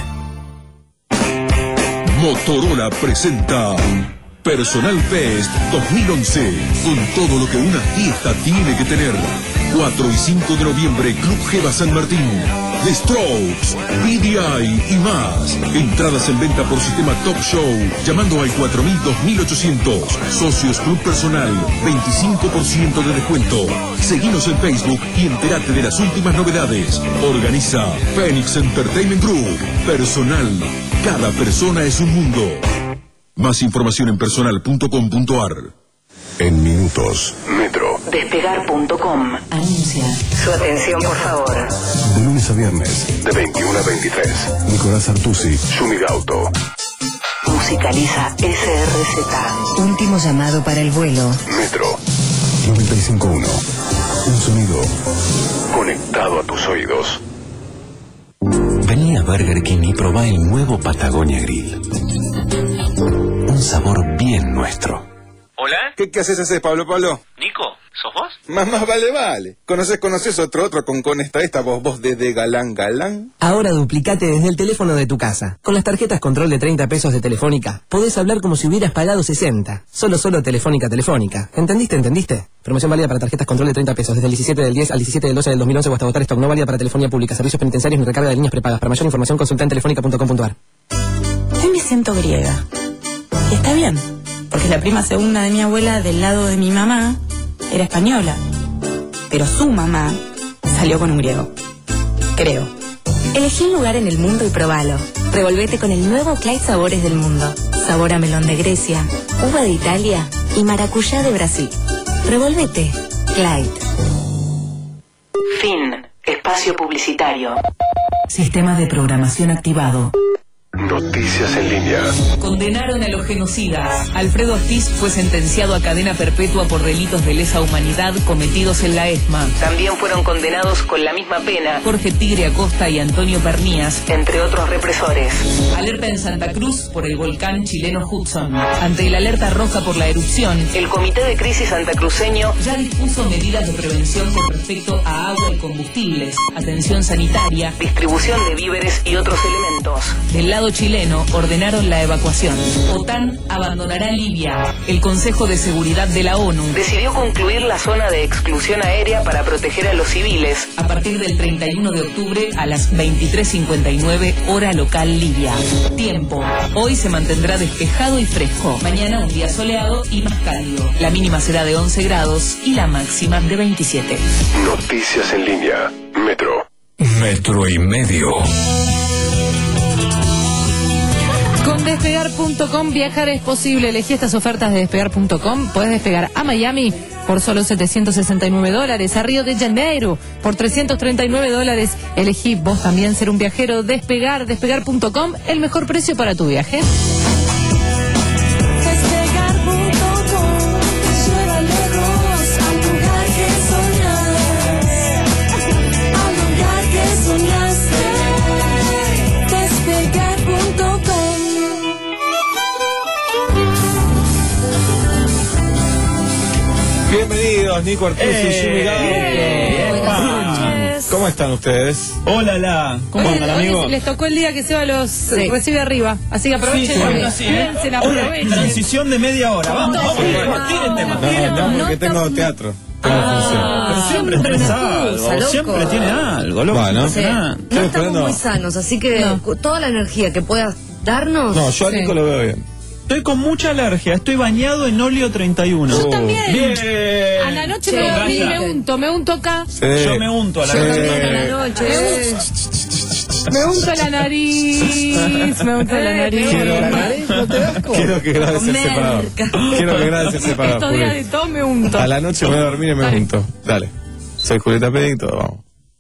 Motorola presenta Personal Fest 2011, con todo lo que una fiesta tiene que tener. 4 y 5 de noviembre, Club Geva San Martín, The Strokes, PDI y más. Entradas en venta por sistema Top Show, llamando al 4000-2800. Socios Club Personal, 25% de descuento. Seguinos en Facebook y entérate de las últimas novedades. Organiza Phoenix Entertainment Group. Personal, cada persona es un mundo. Más información en personal.com.ar. En minutos, Metro. Despegar.com. Anuncia. Su atención, por favor. De lunes a viernes, de 21 a 23. Nicolás Artusi, Sumigauto. Musicaliza SRZ. Último llamado para el vuelo. Metro 95.1. Un sonido conectado a tus oídos. Vení a Burger King y probá el nuevo Patagonia Grill. Un sabor bien nuestro. ¿Hola? ¿Qué haces, Pablo? ¿Nico? ¿Sos vos? Más vale. ¿Conoces otro con esta voz de galán? Ahora duplicate desde el teléfono de tu casa. Con las tarjetas Control de 30 pesos de Telefónica, podés hablar como si hubieras pagado 60. Solo Telefónica. ¿Entendiste? Promoción válida para tarjetas Control de 30 pesos desde el 17 del 10 al 17 del 12 del 2011 o hasta agotar stock. No válida para telefonía pública, servicios penitenciarios ni recarga de líneas prepagas. Para mayor información consulta en telefónica.com.ar. Hoy me siento griega. Y está bien, porque la prima segunda de mi abuela del lado de mi mamá era española. Pero su mamá salió con un griego. Creo. Elegí un lugar en el mundo y probalo. Revolvete con el nuevo Clyde Sabores del Mundo. Sabor a melón de Grecia, uva de Italia y maracuyá de Brasil. Revolvete. Clyde. Fin. Espacio publicitario. Sistema de programación activado. Noticias en línea. Condenaron a los genocidas. Alfredo Astiz fue sentenciado a cadena perpetua por delitos de lesa humanidad cometidos en la ESMA. También fueron condenados con la misma pena Jorge Tigre Acosta y Antonio Pernías, entre otros represores. Alerta en Santa Cruz por el volcán chileno Hudson. Ante la alerta roja por la erupción, el Comité de Crisis Santacruceño ya dispuso medidas de prevención con respecto a agua y combustibles, atención sanitaria, distribución de víveres y otros elementos. Del lado chileno ordenaron la evacuación. OTAN abandonará Libia. El Consejo de Seguridad de la ONU decidió concluir la zona de exclusión aérea para proteger a los civiles a partir del 31 de octubre a las 23:59 hora local libia. Tiempo. Hoy se mantendrá despejado y fresco. Mañana un día soleado y más cálido. La mínima será de 11 grados y la máxima de 27. Noticias en línea. Metro y medio. Con Despegar.com viajar es posible. Elegí estas ofertas de Despegar.com. Puedes despegar a Miami por solo $769, a Río de Janeiro por $339. Elegí vos también ser un viajero. Despegar, Despegar.com, el mejor precio para tu viaje. Bienvenidos, Nico Artusi y Jimmy Gaudio. ¿Cómo están ustedes? Hola, ¿cómo andan, amigos? Les tocó el día que Seba los recibe arriba, así que aprovechen. Piensen, aprovechen. Transición de media hora. Vamos, tiren tema. No, porque tengo teatro. Pero siempre tenés algo, siempre tiene algo, loco. Bueno, no estamos muy sanos, así que toda la energía que puedas darnos... No, yo a Nico lo veo bien. Estoy con mucha alergia, estoy bañado en óleo 31. Yo también. Bien. A la noche me dormí y me unto acá. Sí. Yo me unto a la noche. A la noche. Me unto la nariz. Me unto la nariz. Quiero que grabes el separador. Quiero que grabes el separador. Estos días de todo me unto. A la noche me voy a dormir y me unto. Dale. Soy Julieta Pink, todo vamos.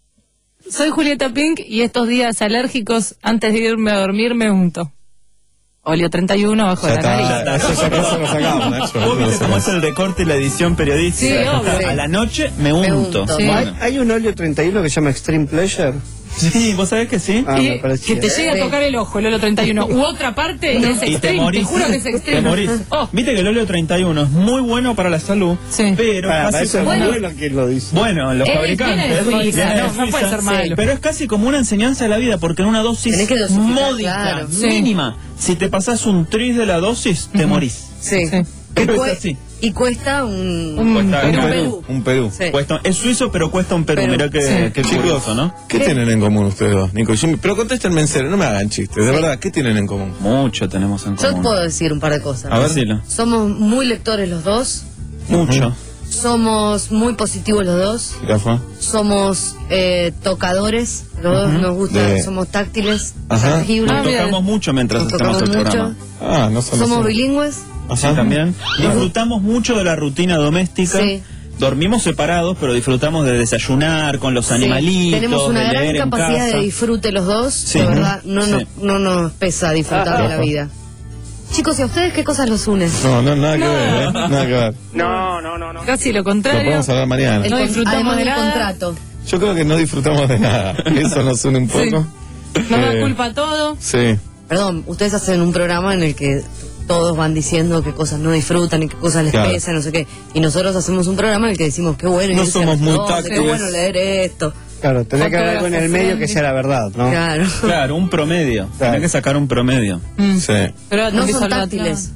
Soy Julieta Pink y estos días alérgicos, antes de irme a dormir, me unto. Óleo 31 bajo la nariz. Eso lo sacamos, Nacho. ¿Vos viste cómo es el recorte y la edición periodística? Sí, obvio. A la noche me unto. Sí. Bueno. ¿Hay un óleo 31 que se llama Extreme Pleasure? Sí, ¿vos sabés que sí? Y que te llegue a tocar el ojo, el óleo 31. U otra parte y es extreme, te juro que es extreme. Te morís. Viste que el óleo 31 es muy bueno para la salud, pero casi eso como... es bueno quien lo dice. Bueno, los fabricantes. No puede ser malo. Pero es casi como una enseñanza de la vida, porque en una dosis módica, mínima, si te pasás un tris de la dosis, te morís. Sí. Pero es así. Y cuesta un Perú. Un Perú. Sí. Es suizo, pero cuesta un Perú. Mirá que curioso, ¿no? ¿Qué tienen en común ustedes dos, Nico y Jimmy? Pero contéstenme en serio, no me hagan chistes. De verdad, ¿qué tienen en común? Mucho tenemos en común. Yo puedo decir un par de cosas. A ver, decilo. Somos muy lectores los dos. Mucho. Somos muy positivos los dos. Rafa. Somos tocadores. Los dos nos gusta. Somos táctiles. Tangibles. Nos tocamos mucho mientras hacemos el programa. No somos bilingües. Sí, también. Disfrutamos mucho de la rutina doméstica. Sí. Dormimos separados, pero disfrutamos de desayunar con los animalitos. Tenemos una gran capacidad de disfrute los dos. Sí. De verdad, no nos pesa disfrutar de la vida. Chicos, ¿y a ustedes qué cosas los unen? No, nada que ver, Nada que ver. No. Casi lo contrario. Lo podemos hablar mañana. No disfrutamos del contrato. Yo creo que no disfrutamos de nada. Eso nos une un poco. Nos da culpa todo. Sí. Perdón, ustedes hacen un programa en el que todos van diciendo qué cosas no disfrutan y qué cosas les pesan, no sé qué. Y nosotros hacemos un programa en el que decimos qué bueno. No somos muy táctiles. Qué bueno leer esto. Claro, tenés que haber algo en el medio que sea la verdad, ¿no? Claro, un promedio. Tenés que sacar un promedio. Sí. Pero no son táctiles.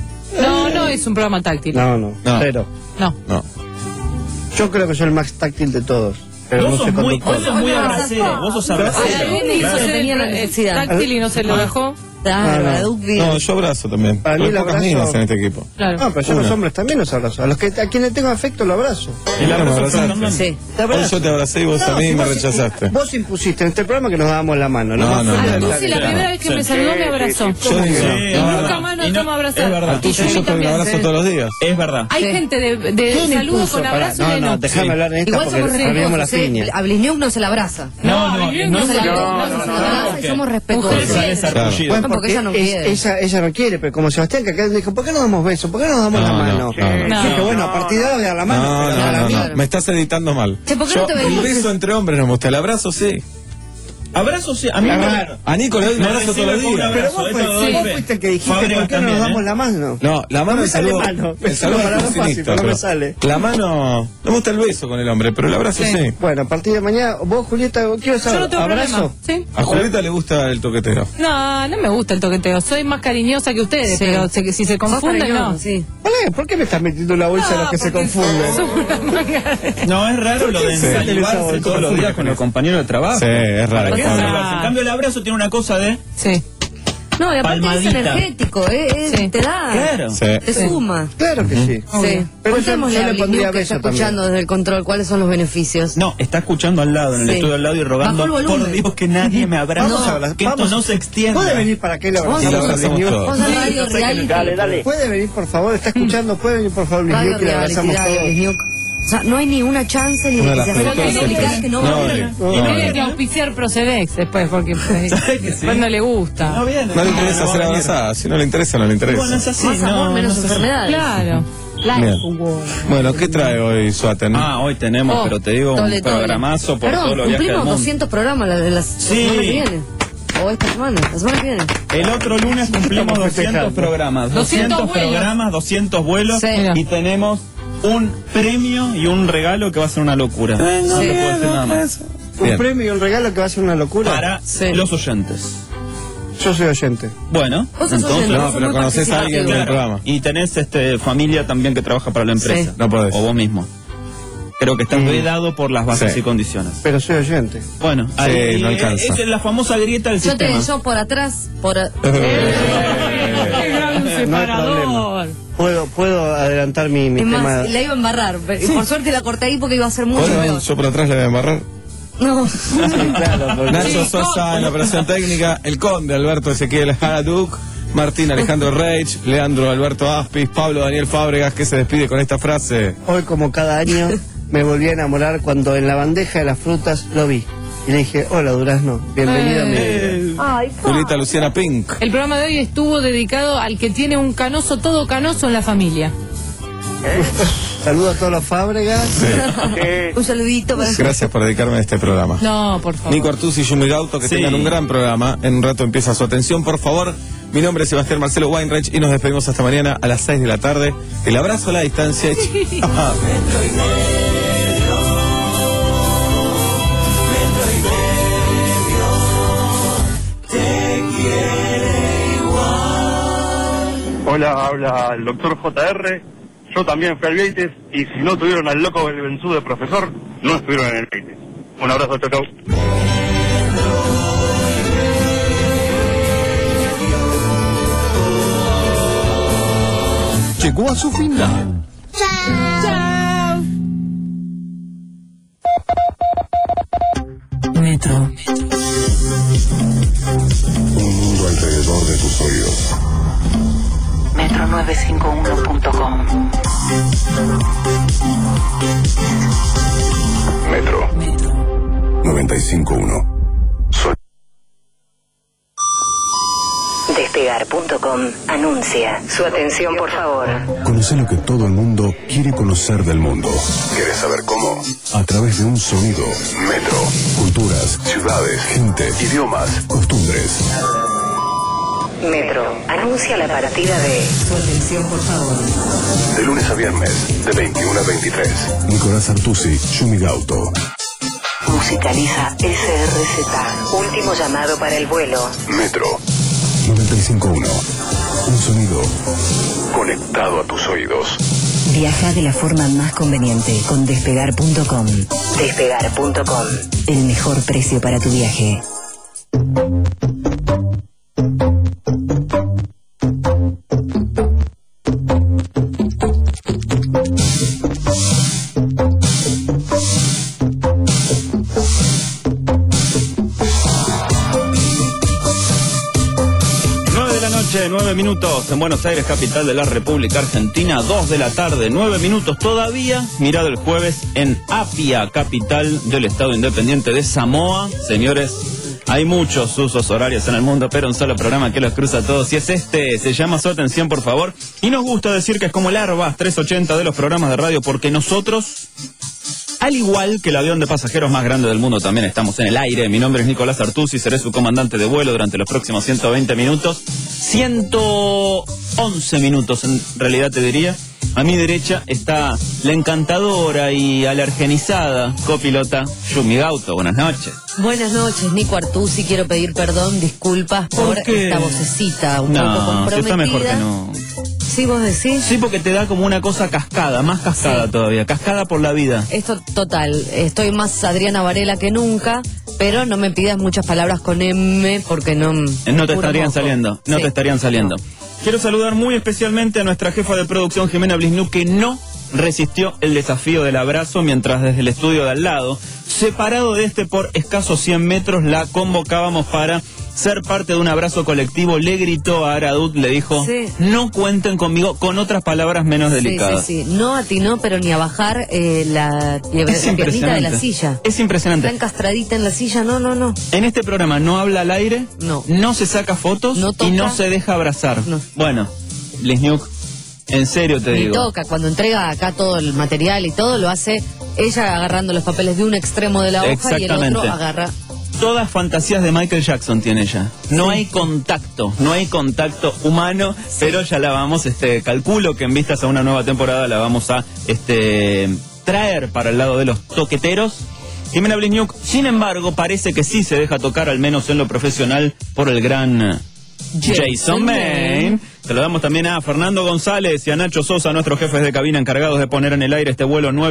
No es un programa táctil. No. Cero. No. Yo creo que soy el más táctil de todos. Pero Vos no soy conductor. sos muy abracero. Vos sos abracero. Tenía la necesidad. Táctil y no se lo dejó. No, yo abrazo también. Para mí hay el pocas abrazo... niñas en este equipo. Claro. No, pero yo a los hombres también los abrazo. A quienes tengo afecto lo abrazo. ¿Y la abrazaste? Sí. Hoy yo te abracé y vos a mí me rechazaste. Vos impusiste en este programa que nos dábamos la mano. La primera vez que me saludó me abrazó. Yo digo, nunca más nos estamos abrazando. Es verdad. Yo te abrazo todos los días. Es verdad. Hay gente de saludo con abrazo y no. Déjame hablar en esta porque abrimos las líneas. A Blisniuk no se la abraza. No se la abraza y somos respetuosos. Bueno, porque ella no quiere. Ella no quiere, pero como Sebastián que acá dijo, ¿por qué no damos besos? ¿Por qué no nos damos la mano? Dije, bueno, a partir de ahora dar la mano. No. Me estás editando mal. El beso entre hombres no me gusta. El abrazo sí. Abrazo sí, a mí a Nico le doy un abrazo todos los días. Pero vos fuiste el que dijiste, ¿por qué no nos damos la mano? No, la mano, el saludo es fácil, no me sale. La mano, no me gusta el beso con el hombre, pero el abrazo sí. Bueno, a partir de mañana, vos, Julieta, quiero saber, ¿abrazo? Sí. A Julieta le gusta el toqueteo. No me gusta el toqueteo. Soy más cariñosa que ustedes, pero si se confunden, no. ¿Por qué me estás metiendo la bolsa a los que se confunden? No, es raro lo de ensalivarse todos los días con los compañeros de trabajo. Sí, es raro. En cambio el abrazo tiene una cosa de... Sí. No, y aparte es energético, te da, claro. Te suma. Claro que sí. Pero yo le pondría que está escuchando desde el control cuáles son los beneficios. No, está escuchando al lado, en el estudio al lado y rogando, por Dios que nadie me abrace, que esto no se extienda. ¿Puede venir para qué le abrazamos? Dale. ¿Puede venir, por favor? ¿Está escuchando? ¿Puede venir, por favor, Blisniuk, que le abrazamos todos? O sea, no hay ni una chance ni de que se acerque que no viene. Y tiene que auspiciar Procedex después, porque después no le gusta. No le interesa ser abrazada. Si no le interesa, no le interesa. Bueno, es así, más amor, menos enfermedades. Claro. Bueno, ¿qué trae hoy Suaten? Hoy tenemos, pero te digo, un programazo por todos los viajes del mundo. Cumplimos 200 programas la semana que viene. O esta semana, la semana que viene. El otro lunes cumplimos 200 programas. 200 programas, 200 vuelos y tenemos un premio y un regalo que va a ser una locura. No te puedo decir nada más. Un premio y un regalo que va a ser una locura. Para los oyentes. Yo soy oyente. Bueno, entonces no, pero conoces a alguien del programa. Y tenés familia también que trabaja para la empresa. Sí. No podés. O vos mismo. Creo que estás vedado por las bases y condiciones. Pero soy oyente. Bueno, no alcanza. Es la famosa grieta del sistema. Yo por atrás, No hay problema. Puedo adelantar mi es tema. más, la iba a embarrar. Por suerte la corté ahí porque iba a ser mucho peor. Yo por atrás le voy a embarrar. No. Sí, claro, Nacho Sosa en la operación técnica, el conde Alberto Ezequiel Haraduk, Martín Alejandro Reich, Leandro Alberto Aspis, Pablo Daniel Fábregas, que se despide con esta frase. Hoy, como cada año, me volví a enamorar cuando en la bandeja de las frutas lo vi. Y le dije, hola Durazno, bienvenido a mi vida. Julita Luciana Pink. El programa de hoy estuvo dedicado al que tiene un canoso, todo canoso en la familia. Saludos a todos los Fábregas. Un saludito para... Gracias por dedicarme a este programa. No, por favor. Nico Artusi y Yumi Gauto, que tengan un gran programa. En un rato empieza su atención, por favor. Mi nombre es Sebastián Marcelo Weinreich y nos despedimos hasta mañana a las 6 de la tarde. El abrazo a la distancia. Hola, habla el doctor JR. Yo también fui al Beites y si no tuvieron al loco Belbenzú de profesor, no estuvieron en el Beites. Un abrazo, chau, chau. Llegó a su final. Chao. Metro. Un mundo alrededor de tus oídos. Metro951.com. Metro 95.1. Despegar.com anuncia. Su atención, por favor. Conoce lo que todo el mundo quiere conocer del mundo. ¿Quieres saber cómo? A través de un sonido. Metro. Culturas, ciudades, gente, idiomas, costumbres. Metro anuncia la partida de... Su atención, por favor. De lunes a viernes, de 21 a 23. Nicolás Artusi, Yumi Gauto. Musicaliza SRZ. Último llamado para el vuelo. Metro 95.1. Un sonido conectado a tus oídos. Viaja de la forma más conveniente con Despegar.com. Despegar.com. El mejor precio para tu viaje. noche, 9 minutos en Buenos Aires, capital de la República Argentina, 2 de la tarde, 9 minutos todavía, mirado el jueves en Apia, capital del Estado Independiente de Samoa. Señores, hay muchos usos horarios en el mundo, pero un solo programa que los cruza a todos, y es este. Se llama Su Atención, por favor, y nos gusta decir que es como el Airbus 380 de los programas de radio, porque nosotros, al igual que el avión de pasajeros más grande del mundo, también estamos en el aire. Mi nombre es Nicolás Artusi, seré su comandante de vuelo durante los próximos 120 minutos. 111 minutos, en realidad te diría. A mi derecha está la encantadora y alergenizada copilota Yumi Gauto. Buenas noches. Buenas noches, Nico Artusi. Quiero pedir perdón, disculpas por esta vocecita un poco comprometida. Está mejor que no. ¿Sí, vos decís? Sí, porque te da como una cosa cascada, más cascada todavía, cascada por la vida. Esto, total, estoy más Adriana Varela que nunca, pero no me pidas muchas palabras con M porque no te estarían saliendo, no te estarían saliendo. Quiero saludar muy especialmente a nuestra jefa de producción, Jimena Blisnú, que no resistió el desafío del abrazo mientras desde el estudio de al lado, separado de este por escasos 100 metros, la convocábamos para ser parte de un abrazo colectivo. Le gritó a Aradut, le dijo, no cuenten conmigo, con otras palabras menos delicadas. Sí. No atinó, pero ni a bajar la piernita de la silla. Es impresionante. Está encastradita en la silla, no. En este programa no habla al aire, no se saca fotos y no se deja abrazar. No. Bueno, Blisnuk, en serio te digo. Ni toca, cuando entrega acá todo el material y todo, lo hace ella agarrando los papeles de un extremo de la hoja y el otro agarra todas fantasías de Michael Jackson tiene ella. No hay contacto humano, pero ya la vamos, calculo que en vistas a una nueva temporada la vamos a traer para el lado de los toqueteros. Jimena Bliñuk, sin embargo, parece que sí se deja tocar, al menos en lo profesional, por el gran Jason Maine. Se lo damos también a Fernando González y a Nacho Sosa, nuestros jefes de cabina encargados de poner en el aire este vuelo 9.